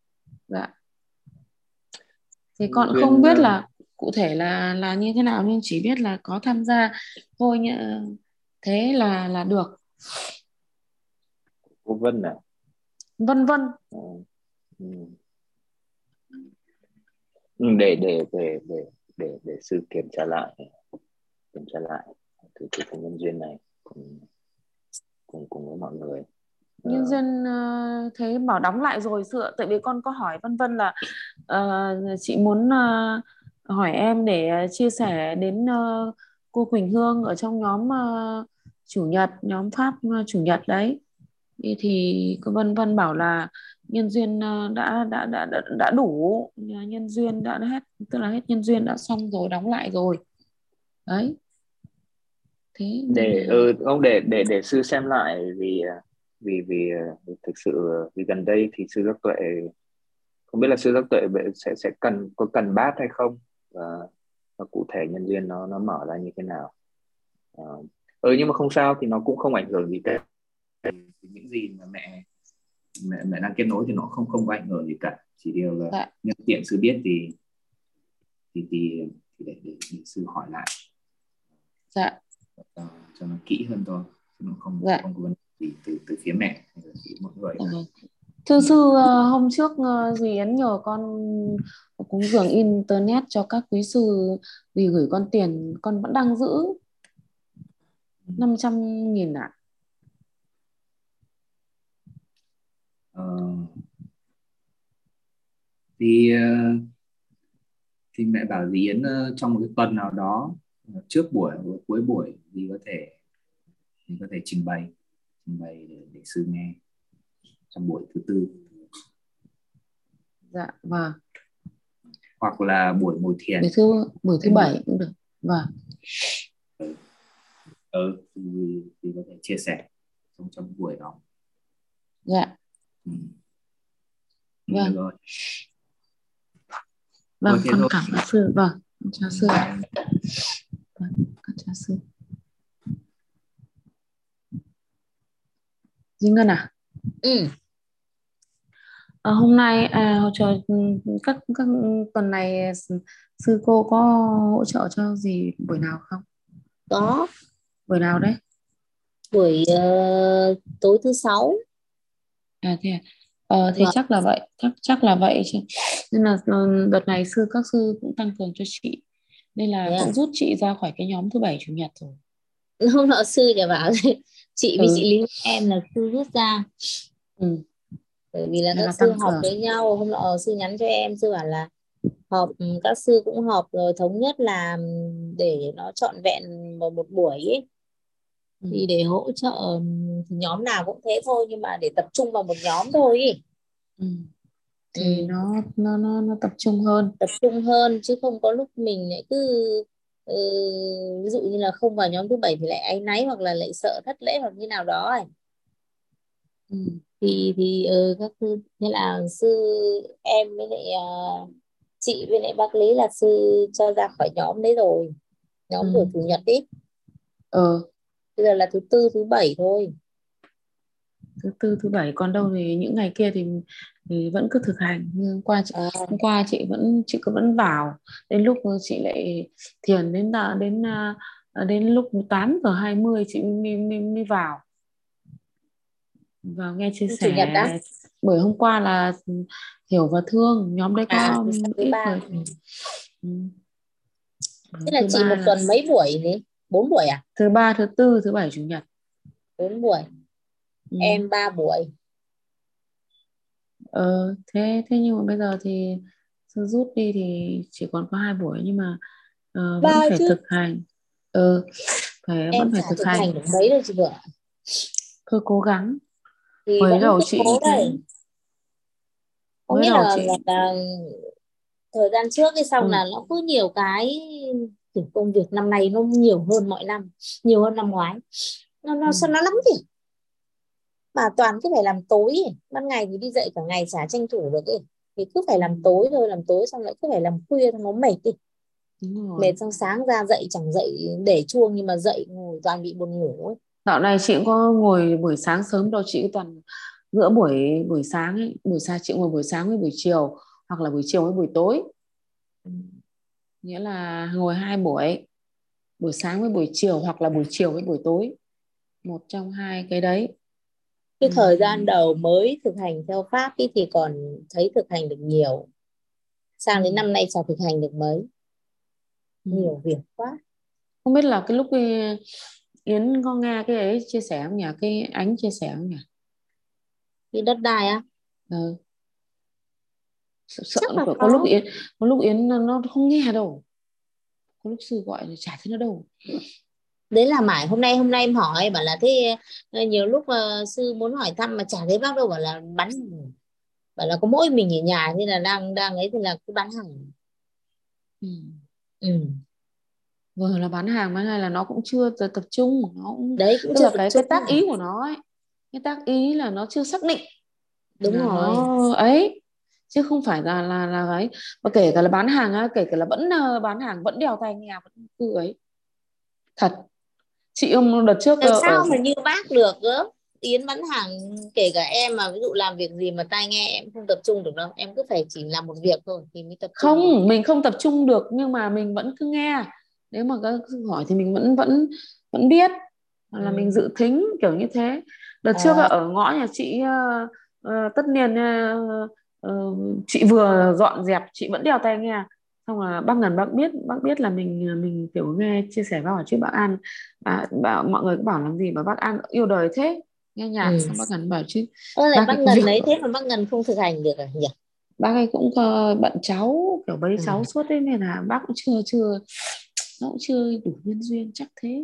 Dạ. Thì con cũng không biết là cụ thể là như thế nào, nhưng chỉ biết là có tham gia thôi nhỉ. Thế là được. Cô Vân à? Vân vân. Ừ. Để sư kiểm tra lại từ cái nhân duyên này cùng với mọi người. Nhân duyên thế bảo đóng lại rồi sư ạ. Tại vì con có hỏi Vân Vân là chị muốn hỏi em để chia sẻ đến cô Quỳnh Hương ở trong nhóm chủ nhật, nhóm Pháp chủ nhật đấy. Thì cô Vân Vân bảo là nhân duyên đã đủ, nhân duyên đã hết, tức là hết nhân duyên đã xong rồi, đóng lại rồi đấy. Thế Ông để sư xem lại, vì thực sự vì gần đây thì sư Giác Tuệ không biết là sư Giác Tuệ sẽ cần bát hay không, và cụ thể nhân duyên nó mở ra như thế nào. Nhưng mà không sao, thì nó cũng không ảnh hưởng gì cả. Những gì mà mẹ đang kết nối thì nó không có ảnh hưởng gì cả, chỉ điều là nhân tiện sư biết thì để sư hỏi lại cho nó kỹ hơn thôi, chứ nó không có vấn đề gì từ phía mẹ hay là từ mọi người. Thưa sư, hôm trước dì Yến nhờ con cúng dường internet cho các quý sư, vì gửi con tiền con vẫn đang giữ 500.000 ạ. Thì mẹ bảo dì Yến trong một cái tuần nào đó, trước buổi hoặc cuối buổi, dì có thể trình bày để sư nghe trong buổi thứ tư. Dạ vâng. Hoặc là buổi ngồi thiền, buổi thứ bảy cũng được. Vâng. Thì có thể chia sẻ trong buổi đó. Dạ. Vâng. Rồi. Vâng, con cảm ơn sư. Vâng, chào sư. Vâng, con chào sư. Dinh Ngân à? Hôm nay các tuần này sư cô có hỗ trợ cho gì buổi nào không? Có. Buổi nào đấy? Buổi tối thứ 6. Thế chắc là vậy, chắc là vậy. Nên là đợt này các sư cũng tăng cường cho chị, nên là cũng rút chị ra khỏi cái nhóm thứ bảy chủ nhật rồi. Hôm nọ sư để bảo chị với chị Linh em là sư rút ra. Bởi vì là các sư họp với nhau. Hôm nọ sư nhắn cho em, sư bảo là họp, các sư cũng họp rồi thống nhất là để nó trọn vẹn một buổi ấy. Thì để hỗ trợ thì nhóm nào cũng thế thôi, nhưng mà để tập trung vào một nhóm thôi ý. Thì nó tập trung hơn, chứ không có lúc mình lại cứ ví dụ như là không vào nhóm thứ bảy thì lại áy náy, hoặc là lại sợ thất lễ hoặc như nào đó ấy. Thì các sư như là sư em với lại chị với lại bác Lý là sư cho ra khỏi nhóm đấy rồi, nhóm buổi chủ nhật ấy. Bây giờ là thứ tư thứ bảy thôi. Thứ tư thứ bảy, còn đâu thì những ngày kia thì vẫn cứ thực hành. Nhưng hôm qua chị cứ vẫn vào, đến lúc chị lại thiền đến lúc 8:20 chị mới vào nghe chia sẻ. Buổi hôm qua là Hiểu và Thương, nhóm đấy có ít người. Thế là chị một tuần mấy buổi gì? 4 buổi à? Thứ ba, thứ tư, thứ bảy, chủ nhật. 4 buổi. Em 3 buổi. Thế nhưng mà bây giờ thì sư rút đi thì chỉ còn có 2 buổi, nhưng mà vẫn phải thực hành. Vẫn phải thực hành được mấy rồi chị vợ? Thôi cố gắng. Thì mới vẫn đầu cứ chị cố đây. Có nghĩa là thời gian trước cái xong là nó cứ nhiều cái công việc năm nay nó nhiều hơn mọi năm, nhiều hơn năm ngoái. Nó sao nó lắm gì mà toàn cứ phải làm tối ấy. Ban ngày thì đi dậy cả ngày chả tranh thủ được ấy. Thì cứ phải làm tối thôi, làm tối xong lại cứ phải làm khuya, nó mệt đi. Mệt xong sáng ra dậy chẳng dậy để chuông, nhưng mà dậy ngồi toàn bị buồn ngủ ấy. Dạo này chị cũng có ngồi buổi sáng sớm đâu, chị toàn giữa buổi sáng ấy, buổi sáng chị ngồi buổi sáng với buổi chiều, hoặc là buổi chiều với buổi tối, nghĩa là ngồi 2 buổi sáng với buổi chiều hoặc là buổi chiều với buổi tối, một trong hai cái đấy. Cái thời gian đầu mới thực hành theo pháp ý thì còn thấy thực hành được nhiều, sang đến năm nay chả thực hành được mấy, nhiều việc quá. Không biết là cái lúc Yến có nghe cái ấy chia sẻ không nhỉ, cái Ánh chia sẻ không nhỉ? Cái đất đai á? Sợ Chắc là có lúc Yến nó không nghe đâu, có lúc sư gọi thì chả thấy nó đâu. Đấy là mãi hôm nay em hỏi bảo là thế, nhiều lúc sư muốn hỏi thăm mà chả thấy bác đâu, bảo là bảo là có mỗi mình ở nhà nên là đang ấy thì là cứ bán hàng. Vừa là bán hàng mà hay là nó cũng chưa tập trung, nó cũng đấy cũng tức chưa là tập cái trung tác ý của nó ấy, cái tác ý là nó chưa xác định. Đúng là rồi. nó ấy, chứ không phải là ấy. Và kể cả là bán hàng á, kể cả là vẫn bán hàng vẫn đeo tai nghe, vẫn cứ ấy. Thật, chị ông đợt trước Làm sao mà như bác được cơ? Yến bán hàng, kể cả em mà ví dụ làm việc gì mà tai nghe em không tập trung được đâu, em cứ phải chỉ làm một việc thôi thì mới tập trung được. Không, mình không tập trung được nhưng mà mình vẫn cứ nghe. Nếu mà các hỏi thì mình vẫn biết, là mình dự thính kiểu như thế. Đợt trước ở ngõ nhà chị tất niên chị vừa dọn dẹp chị vẫn đeo tai nghe, xong là bác Ngân bác biết là mình kiểu nghe chia sẻ vào chứ bác An mọi người cũng bảo làm gì mà bác An yêu đời thế, nghe nhạc. Xong bác Ngân bảo chứ lại bác Ngân việc ấy thế mà bác Ngân không thực hành được à nhỉ? Bác ấy cũng bận cháu, kiểu bấy cháu suốt ấy, nên là bác cũng chưa nó cũng chưa đủ nhân duyên, chắc thế.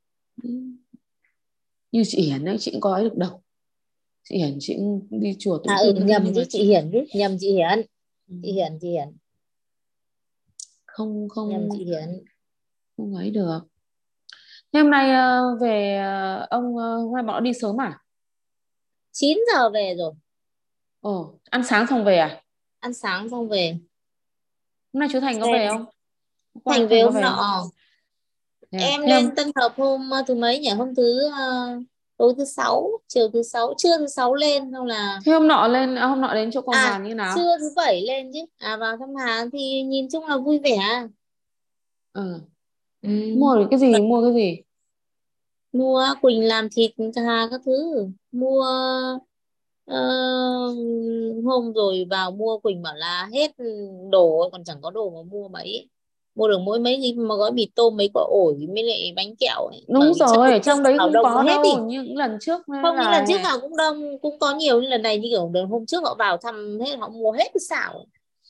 Như chị Hiển ấy, chị cũng có ấy được đâu. Chị Hiển chị cũng đi chùa tụng kinh nhầm nhưng chứ mà chị Hiển chứ, nhầm chị Hiển. Chị Hiển không nhầm chị Hiển. không ấy được. Thế hôm nay về ông hôm nay bọn nó đi sớm à? 9 giờ về rồi. Ồ, ăn sáng xong về à? Ăn sáng xong về. Hôm nay chú Thành có về không? Thành về hôm nọ. Em Thêm. lên Tân Hợp hôm thứ mấy nhỉ? Hôm tối thứ sáu, chiều thứ sáu, trưa thứ sáu lên, không là Thế hôm nọ đến chỗ con Hòa như nào? trưa thứ bảy lên chứ. Vào thăm Hà thì nhìn chung là vui vẻ. Mua cái gì? Mua Quỳnh làm thịt Hà các thứ. Mua ờ, hôm rồi vào mua, Quỳnh bảo là hết đồ còn chẳng có đồ mà mua mấy. Mua được mỗi mấy cái mà gói mì tôm, mấy quả ổi với lại bánh kẹo ấy. Đúng rồi, trong đấy vào không đông có hết đâu, đi. những lần trước Không, những lần là trước vào cũng đông, cũng có nhiều, nhưng lần này như kiểu đợt hôm trước họ vào thăm hết, họ mua hết cái xào.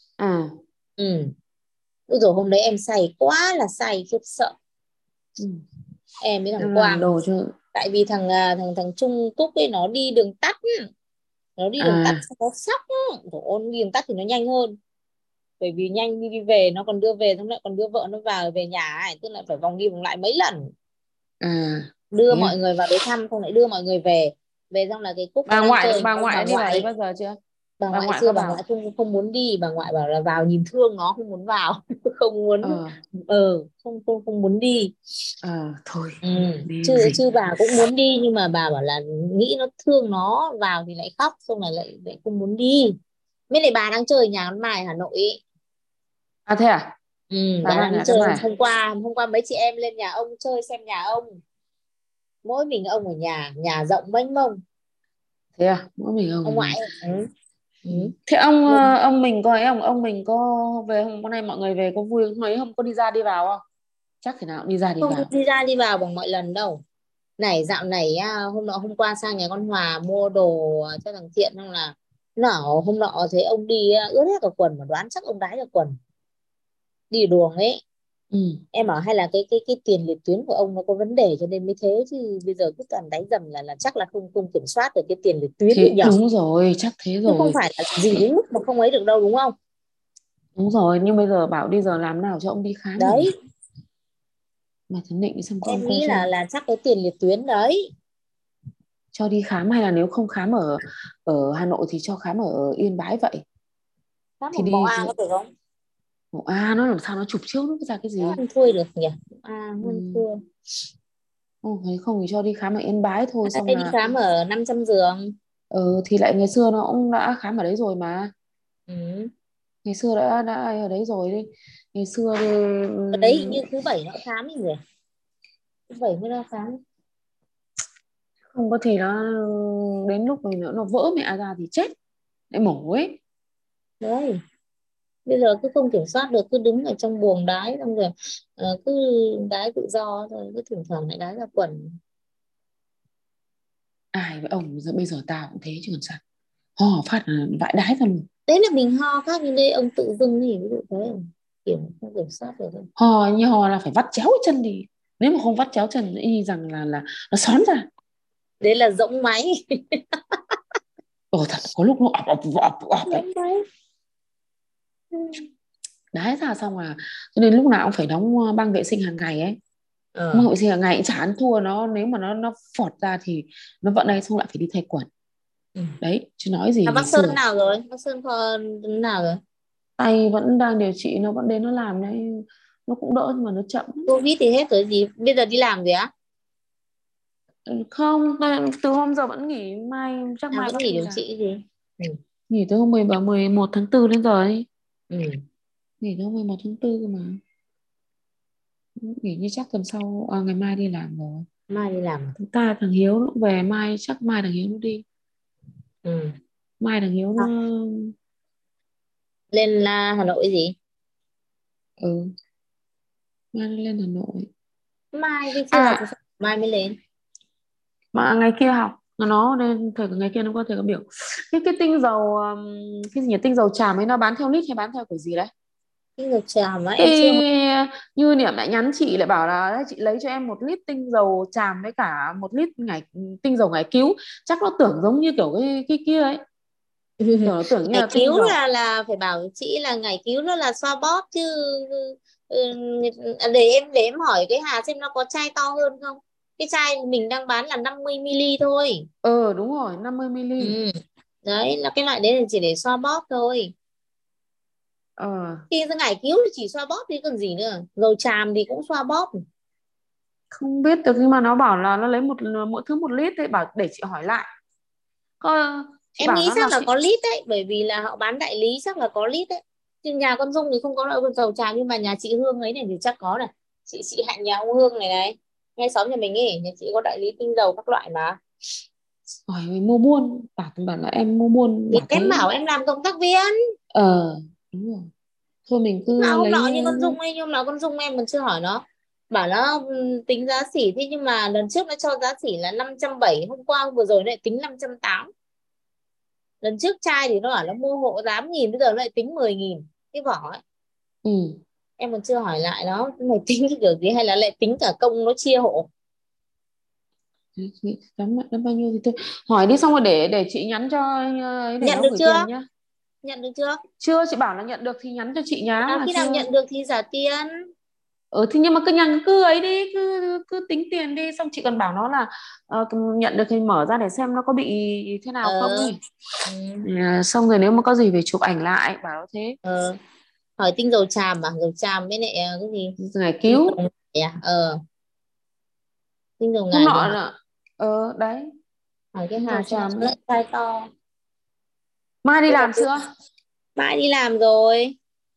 Rồi hôm đấy em say quá là say khiếp sợ. Em với thằng Quang đồ cho... tại vì thằng Trung Cúc ấy nó đi đường tắt, nó sóc. Ôn đi đường tắt thì nó nhanh hơn, bởi vì nhanh đi về nó còn đưa về, xong lại còn đưa vợ nó vào về nhà ấy, tức là phải vòng đi vòng lại mấy lần. Đưa mọi người vào đấy thăm, xong lại đưa mọi người về xong là cái Cúc nó đang chơi. Bà ngoại đi vào đấy bao giờ chưa? Bà ngoại xưa bà ngoại không muốn đi, bà ngoại bảo là vào nhìn thương nó, không muốn vào. Không muốn. Không muốn đi. Thôi chứ bà cũng muốn đi, nhưng mà bà bảo là nghĩ nó thương nó, vào thì lại khóc, xong là lại không muốn đi. Mấy lại bà đang chơi ở nhà con Mai Hà Nội ấy. Thế à? Bà đang đi chơi. Hôm qua mấy chị em lên nhà ông chơi xem nhà ông, mỗi mình ông ở nhà rộng mênh mông. Thế à? Mỗi mình ông ngoại. Thế ông mình có ấy không? Ông mình có về hôm nay mọi người về có vui không? Mấy hôm có đi ra đi vào không? Chắc thế nào đi ra đi vào. Không đi ra đi vào bằng mọi lần đâu. Này dạo này hôm qua sang nhà con Hòa mua đồ cho thằng Thiện, xong là hôm nọ thấy ông đi ướt hết cả quần, mà đoán chắc ông đái cả quần đi đường ấy. Em bảo hay là cái tiền liệt tuyến của ông nó có vấn đề cho nên mới thế, chứ bây giờ cứ toàn đánh dầm là chắc là không kiểm soát được cái tiền liệt tuyến thì đúng rồi, chắc thế rồi, chứ không phải là gì đến mức mà không ấy được đâu, đúng không? Đúng rồi, nhưng bây giờ bảo đi giờ làm nào cho ông đi khám đấy rồi. Mà thẩm định xem em nghĩ là chắc cái tiền liệt tuyến đấy. Cho đi khám, hay là nếu không khám ở Hà Nội thì cho khám ở Yên Bái vậy. Khám thì ở Mậu A có được không? Mậu A nó làm sao nó chụp chiếu nó ra cái gì? Hơn thua được nhỉ? Hơn thua. Không thì cho đi khám ở Yên Bái thôi, xong đi là khám ở 500 giường. Thì lại ngày xưa nó cũng đã khám ở đấy rồi mà. Ừ. Ngày xưa đã ở đấy rồi đi. Ngày xưa thì Ở đấy hình như thứ bảy nó khám ấy nhỉ, thứ bảy mới ra khám. không có thì nó đến lúc này nó vỡ mẹ ra thì chết, lại mổ ấy. Đấy, bây giờ cứ không kiểm soát được, cứ đứng ở trong buồng đái xong rồi cứ đái tự do thôi, cứ thỉnh thoảng lại đái ra quần. Ai với ông bây giờ tao cũng thế chứ còn sao, ho phát là vãi đái ra luôn. Đấy là mình ho khác, nhưng đây ông tự dưng thì ví dụ thế kiểu không kiểm soát được đâu. Ho như ho là phải vắt chéo cái chân đi, nếu mà không vắt chéo chân y rằng là nó xón ra. Đấy là rỗng máy. Thật có lúc nó ọc ấy. Rỗng máy. Đái ra xong là cho nên lúc nào cũng phải đóng băng vệ sinh hàng ngày ấy. Băng vệ sinh hàng ngày cũng chả ăn thua nó, nếu mà nó phọt ra thì nó vận đây xong lại phải đi thay quần. Đấy chứ nói gì Bác ngày Sơn xưa. nào rồi, bác Sơn nào rồi? Tay vẫn đang điều trị, nó vẫn đến nó làm đấy, nó cũng đỡ nhưng mà nó chậm. Covid thì hết rồi gì, bây giờ đi làm gì á? Không, từ hôm giờ vẫn nghỉ, mai chắc mai vẫn bắt nghỉ đi điều làm. trị gì? Nghỉ từ hôm 11 tháng 4 đến giờ ấy. Nghỉ từ hôm 11 tháng 4 cơ mà. Nghỉ như chắc tuần sau, ngày mai đi làm rồi. Mai đi làm. Thằng Hiếu nó cũng về, mai chắc mai thằng Hiếu nó đi. Mai thằng Hiếu nó lên Hà Nội gì? Mai nó lên Hà Nội. Mai đi chưa? Mai mới lên. Mà ngày kia học nó nên thời ngày kia nó có thể có biểu cái tinh dầu cái gì nhỉ, tinh dầu tràm ấy nó bán theo lít hay bán theo kiểu gì đấy? Tinh dầu tràm á em chưa. Như Niệm lại nhắn chị lại bảo là chị lấy cho em 1 lít tinh dầu tràm với cả 1 lít tinh dầu ngải cứu, chắc nó tưởng giống như kiểu cái kia ấy. Nó tưởng như Ngải là tinh cứu dầu là phải bảo chị là ngải cứu nó là xoa bóp chứ. Để em hỏi cái Hà xem nó có chai to hơn không. Cái chai mình đang bán là 50 ml thôi. Đúng rồi 50 ml. Đấy là cái loại đấy là chỉ để xoa bóp thôi. Khi ngải cứu thì chỉ xoa bóp thì còn gì nữa, dầu tràm thì cũng xoa bóp. Không biết được, nhưng mà nó bảo là nó lấy mỗi thứ 1 lít đấy, bảo để chị hỏi lại. Chị Em bảo nghĩ nó chắc là chị... có lít đấy, bởi vì là họ bán đại lý chắc là có lít đấy. Nhưng nhà con Dung thì không có loại dầu tràm, nhưng mà nhà chị Hương ấy này thì chắc có này. Chị Hạnh nhà ông Hương này ngay xóm nhà mình ấy, nhà chị có đại lý tinh dầu các loại mà. Hỏi mua buôn, bảo là em mua buôn Thì bảo em thế. bảo em làm cộng tác viên. Đúng rồi. Thôi mình cứ Mà hôm lấy. nọ như con Dung ấy, nhưng mà con Dung em còn chưa hỏi nó. Bảo nó tính giá sỉ, thế nhưng mà lần trước nó cho giá sỉ là 570, hôm qua vừa rồi lại tính 580. Lần trước chai thì nó bảo nó mua hộ 8.000, bây giờ nó lại tính 10.000 cái vỏ ấy. Em còn chưa hỏi lại nó này tính cái kiểu gì, hay là lại tính cả công nó chia hộ. Đóng bao nhiêu thì thôi hỏi đi, xong rồi để chị nhắn cho ấy để Nhận nó được gửi chưa? tiền nhá. Nhận được chưa? Chưa, chị bảo là nhận được thì nhắn cho chị nhá. Mà Khi chưa. nào nhận được thì trả tiền. Thì nhưng mà cứ nhắn cứ ấy đi, cứ tính tiền đi, xong chị còn bảo nó là nhận được thì mở ra để xem nó có bị thế nào không ấy. Xong rồi nếu mà có gì về chụp ảnh lại, bảo nó thế. Hỏi tinh dầu tràm dầu tràm với lại cái gì Ngải cứu. Tinh dầu Hôm ngải thì nọ hỏi. Đấy. Hỏi cái Hà xem nó lại chai to. Mai đi làm chưa? Mai đi làm rồi.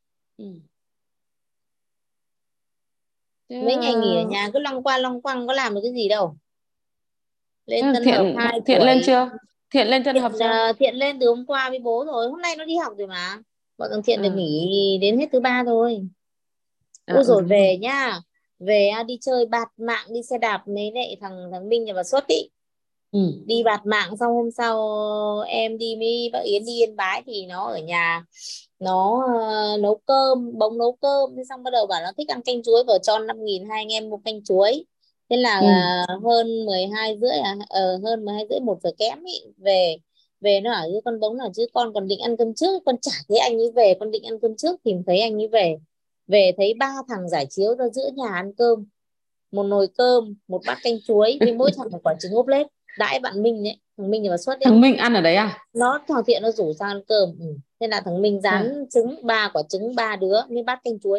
Mấy ngày nghỉ ở nhà cứ loanh quanh có làm được cái gì đâu. Lên Tân Hợp 2 Thiện tuổi. lên chưa? Thiện lên Tân Hợp chưa? Thiện lên từ hôm qua với bố rồi, hôm nay nó đi học rồi mà. Bọn thằng Thiện được nghỉ đến hết thứ 3 thôi. Ui rồi về nhá. Về đi chơi bạt mạng, đi xe đạp mấy lại thằng Minh nhà bà Xuất ý. Đi bạt mạng xong hôm sau em đi với bác Yến đi Yên Bái thì nó ở nhà nó nấu cơm, bỗng nấu cơm, thế xong bắt đầu bảo nó thích ăn canh chuối, vợ cho 5.000 hai anh em mua canh chuối. Thế là hơn 12 rưỡi hơn 12 rưỡi 1 giờ kém ý, về nó bảo với con bỗng là chứ con còn định ăn cơm trước, con chả thấy anh ấy về, con định ăn cơm trước thì thấy anh ấy về thấy 3 thằng giải chiếu ra giữa nhà ăn cơm, 1 nồi cơm, 1 bát canh chuối với mỗi thằng 1 quả trứng ốp lết. Đãi bạn Minh đấy, thằng Minh nhà bà Xuất đấy. Thằng Minh ăn ở đấy à? Thằng Thiện nó rủ sang ăn cơm. Thế là thằng Minh rán trứng 3 quả trứng 3 đứa với bát canh chuối.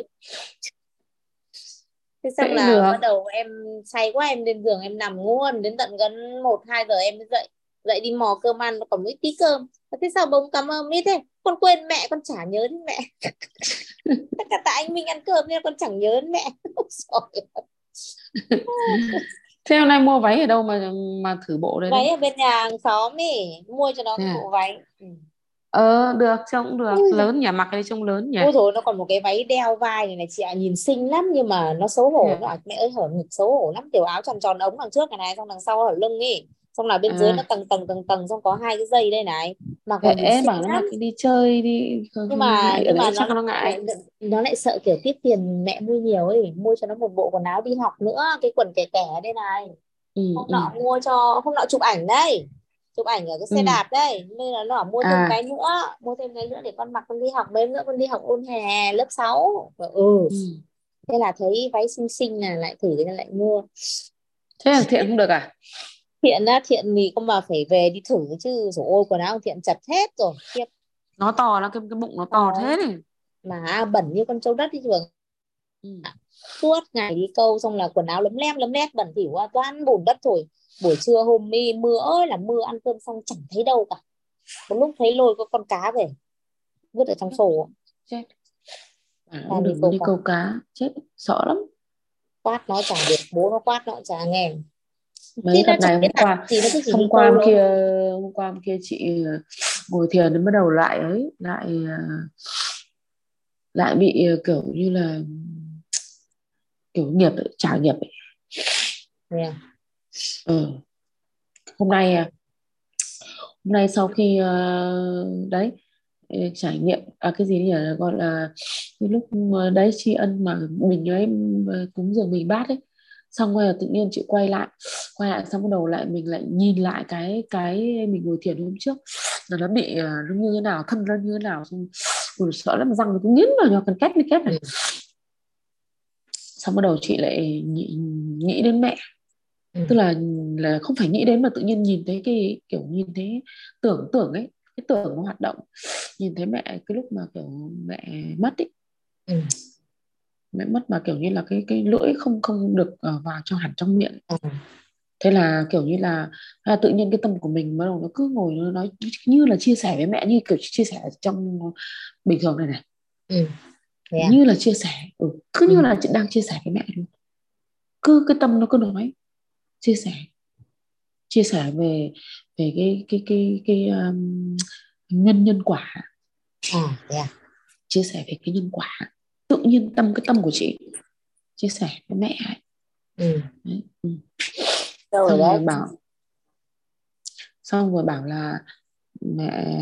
Thế xong là bắt đầu em say quá, em lên giường em nằm luôn đến tận gần 1-2 giờ em mới dậy. dậy đi mò cơm ăn còn mỗi tí cơm. Thế sao bông cảm ơn ít thế, con quên mẹ, con chả nhớ đến mẹ. Tất cả tại anh Minh ăn cơm nên con chẳng nhớ đến mẹ. Thế hôm nay mua váy ở đâu mà thử bộ đây Váy đấy? ở bên nhà hàng xóm ấy, mua cho nó cái bộ váy. Được, trông cũng được. Ui, Lớn nhỉ, mặc cái trông lớn nhỉ. ôi rồi nó còn một cái váy đeo vai này này chị ạ, nhìn xinh lắm nhưng mà nó xấu hổ. Nó mẹ ơi hở ngực xấu hổ lắm, kiểu áo tròn tròn ống đằng trước này, xong đằng sau hở lưng ấy, xong là bên dưới nó tầng, xong có hai cái dây đây này, mặc vào nhìn Em xinh bảo nó lắm. mặc đi chơi đi, nhưng mà ở nhưng đấy mà chắc nó ngại. nó lại sợ kiểu tiếc tiền mẹ mua nhiều ấy, mua cho nó một bộ quần áo đi học nữa, cái quần kẻ kẻ đây này. Hôm nọ chụp ảnh đây, chụp ảnh ở cái xe đạp đây, nên là nó bảo mua thêm cái nữa, để con mặc con đi học, mấy nữa con đi học ôn hè lớp 6. Thế là thấy váy xinh xinh là lại thử nên lại mua. Thế là Thiện không được à? Thiện thì con mà phải về đi thử chứ, rồi ôi quần áo Thiện chật hết rồi. Tiếp. Nó to lắm, cái bụng nó to thế này. Mà bẩn như con trâu đất đi trường. Suốt ngày đi câu xong là quần áo lấm lem bẩn thỉu qua, toàn bùn đất thôi. Buổi trưa hôm đi mưa ơi là mưa, ăn cơm xong chẳng thấy đâu cả. Một lúc thấy lôi có con cá về vứt ở trong xô. Chết. Đừng đi câu cá, chết, sợ lắm. Quát nó chẳng được, bố nó quát nó chả nghe. Mấy đợt này hôm qua hôm kia chị ngồi thiền đến bắt đầu lại bị kiểu như là kiểu nghiệp ấy, trả nghiệp ấy. Hôm nay sau khi đấy trải nghiệm cái gì nhỉ, gọi là cái lúc đấy tri ân mà mình ấy cúng dường mình bát ấy, xong rồi tự nhiên chị quay lại xong bắt đầu lại mình lại nhìn lại cái mình ngồi thiền hôm trước là nó bị nó như thế nào, thân nó như thế nào, xong sợ lắm, răng nó cứ nghiến vào nhau, cần két này. Xong bắt đầu chị lại nghĩ đến mẹ. Tức là không phải nghĩ đến mà tự nhiên nhìn thấy cái kiểu nhìn thấy tưởng ấy, cái tưởng nó hoạt động, nhìn thấy mẹ cái lúc mà kiểu mẹ mất ấy. Mẹ mất mà kiểu như là cái lưỡi không được vào cho hẳn trong miệng. Thế là kiểu như là tự nhiên cái tâm của mình bắt đầu nó cứ ngồi nó nói như là chia sẻ với mẹ, như kiểu chia sẻ trong bình thường này như là chia sẻ, cứ như là chị đang chia sẻ với mẹ luôn. Cứ cái tâm nó cứ nói chia sẻ về cái nhân quả. Chia sẻ về cái nhân quả, tự nhiên cái tâm của chị chia sẻ với mẹ ấy. Xong rồi bảo là mẹ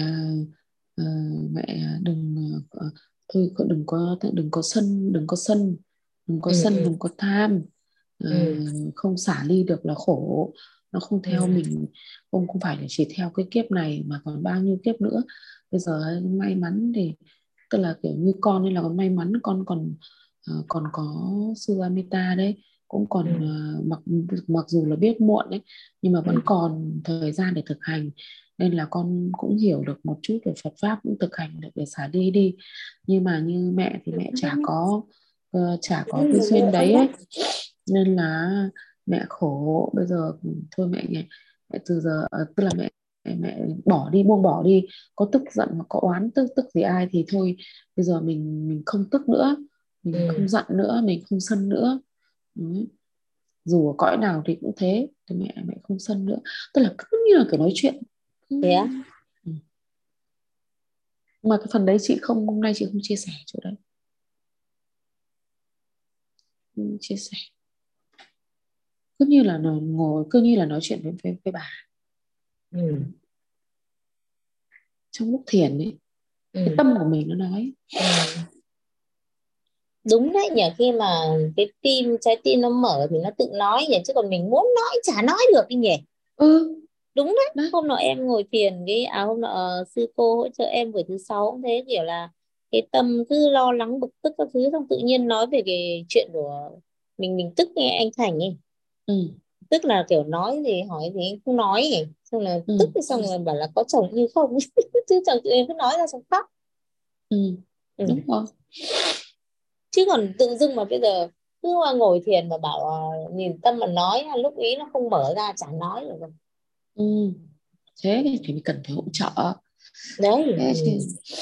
thôi đừng có sân, đừng có tham, không xả ly được là khổ, nó không theo mình, không phải là chỉ theo cái kiếp này mà còn bao nhiêu kiếp nữa. Bây giờ may mắn thì tức là kiểu như con nên là còn may mắn, con còn có sư Amita đấy, cũng còn mặc dù là biết muộn đấy nhưng mà vẫn còn thời gian để thực hành, nên là con cũng hiểu được một chút về Phật pháp, cũng thực hành được để xả đi đi. Nhưng mà như mẹ thì mẹ chả có cái duyên đấy ấy. Nên là mẹ khổ. Bây giờ thôi mẹ từ giờ tức là mẹ bỏ đi, buông bỏ đi, có tức giận hoặc có oán tức gì ai thì thôi, bây giờ mình không tức nữa, mình không giận nữa, mình không sân nữa. Dù ở cõi nào thì cũng thế, thì mẹ không sân nữa, tức là cứ như là kiểu nói chuyện. Mà cái phần đấy chị không, hôm nay chị không chia sẻ chỗ đấy, không chia sẻ, cứ như là ngồi cứ như là nói chuyện với bà. Trong lúc thiền ấy, cái tâm của mình nó nói. Đúng đấy nhỉ, khi mà cái trái tim nó mở thì nó tự nói nhỉ, chứ còn mình muốn nói chả nói được đi nhỉ. Đúng đấy. Hôm nọ em ngồi thiền hôm nọ sư cô hỗ trợ em buổi thứ 6 cũng thế, kiểu là cái tâm cứ lo lắng bực tức các thứ, xong tự nhiên nói về cái chuyện của mình tức nghe anh Thành ấy. Tức là kiểu nói gì hỏi thì anh không nói ấy. Xong là tức xong rồi bảo là có chồng như không chứ chồng tự nhiên cứ nói ra xong khóc. Đúng không? Chứ còn tự dưng mà bây giờ cứ ngồi thiền mà bảo nhìn tâm mà nói, lúc ý nó không mở ra chả nói được. thế thì cần phải hỗ trợ Đấy. thế chứ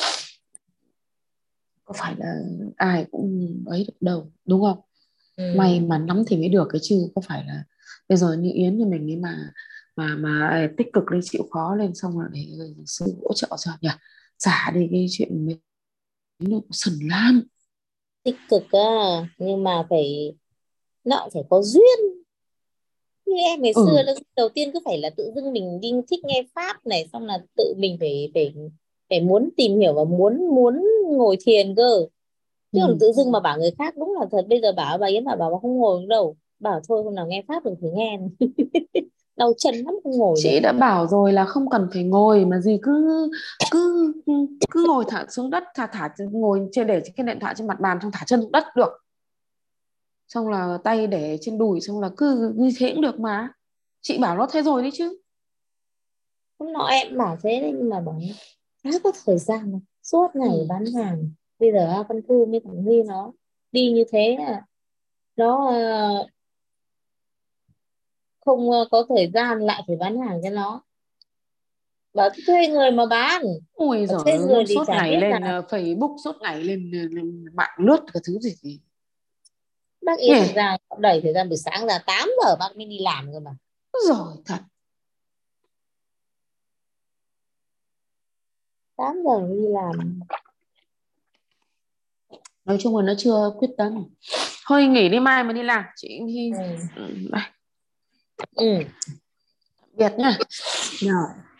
có phải là ai cũng ấy được đâu, đúng không? May mà nắm thì mới được cái chứ có phải là bây giờ như Yến như mình ấy mà tích cực lên, chịu khó lên, xong rồi để sư hỗ trợ cho nhỉ, xả đi cái chuyện mình nó sần lắm. Tích cực nhưng mà nó phải có duyên. Như em ngày xưa là đầu tiên cứ phải là tự dưng mình đi thích nghe pháp này, xong là tự mình phải muốn tìm hiểu và muốn ngồi thiền cơ. Chứ còn tự dưng mà bảo người khác, đúng là thật, bây giờ bảo bà Yến bảo không ngồi được đâu, bảo thôi hôm nào nghe pháp được thì nghe. Đau chân lắm, không ngồi được. Chị đã bảo rồi là không cần phải ngồi mà gì, cứ cứ cứ ngồi thả xuống đất, thả ngồi trên, để cái điện thoại trên mặt bàn, xong thả chân xuống đất được, xong là tay để trên đùi, xong là cứ như thế cũng được mà. Chị bảo nó thế rồi đấy chứ. Hôm nọ em bảo thế đấy, nhưng mà bảo đã có thời gian mà. Suốt ngày bán hàng. Bây giờ con Thư với thằng Huy nó đi như thế là nó không có thời gian lại phải bán hàng cho nó. Bảo thuê người mà bán. Ôi giời Thuê người ơi, thì suốt chả ngày biết lên là Facebook, suốt ngày lên mạng lướt cái thứ gì. bác Yến thực ra đẩy thời gian buổi sáng ra 8 giờ bác mới đi làm cơ mà. Rồi thật. 8 giờ mới đi làm. Nói chung là nó chưa quyết tâm. Thôi nghỉ đi, mai mà đi làm. Chị đi. Biệt nhá. Rồi.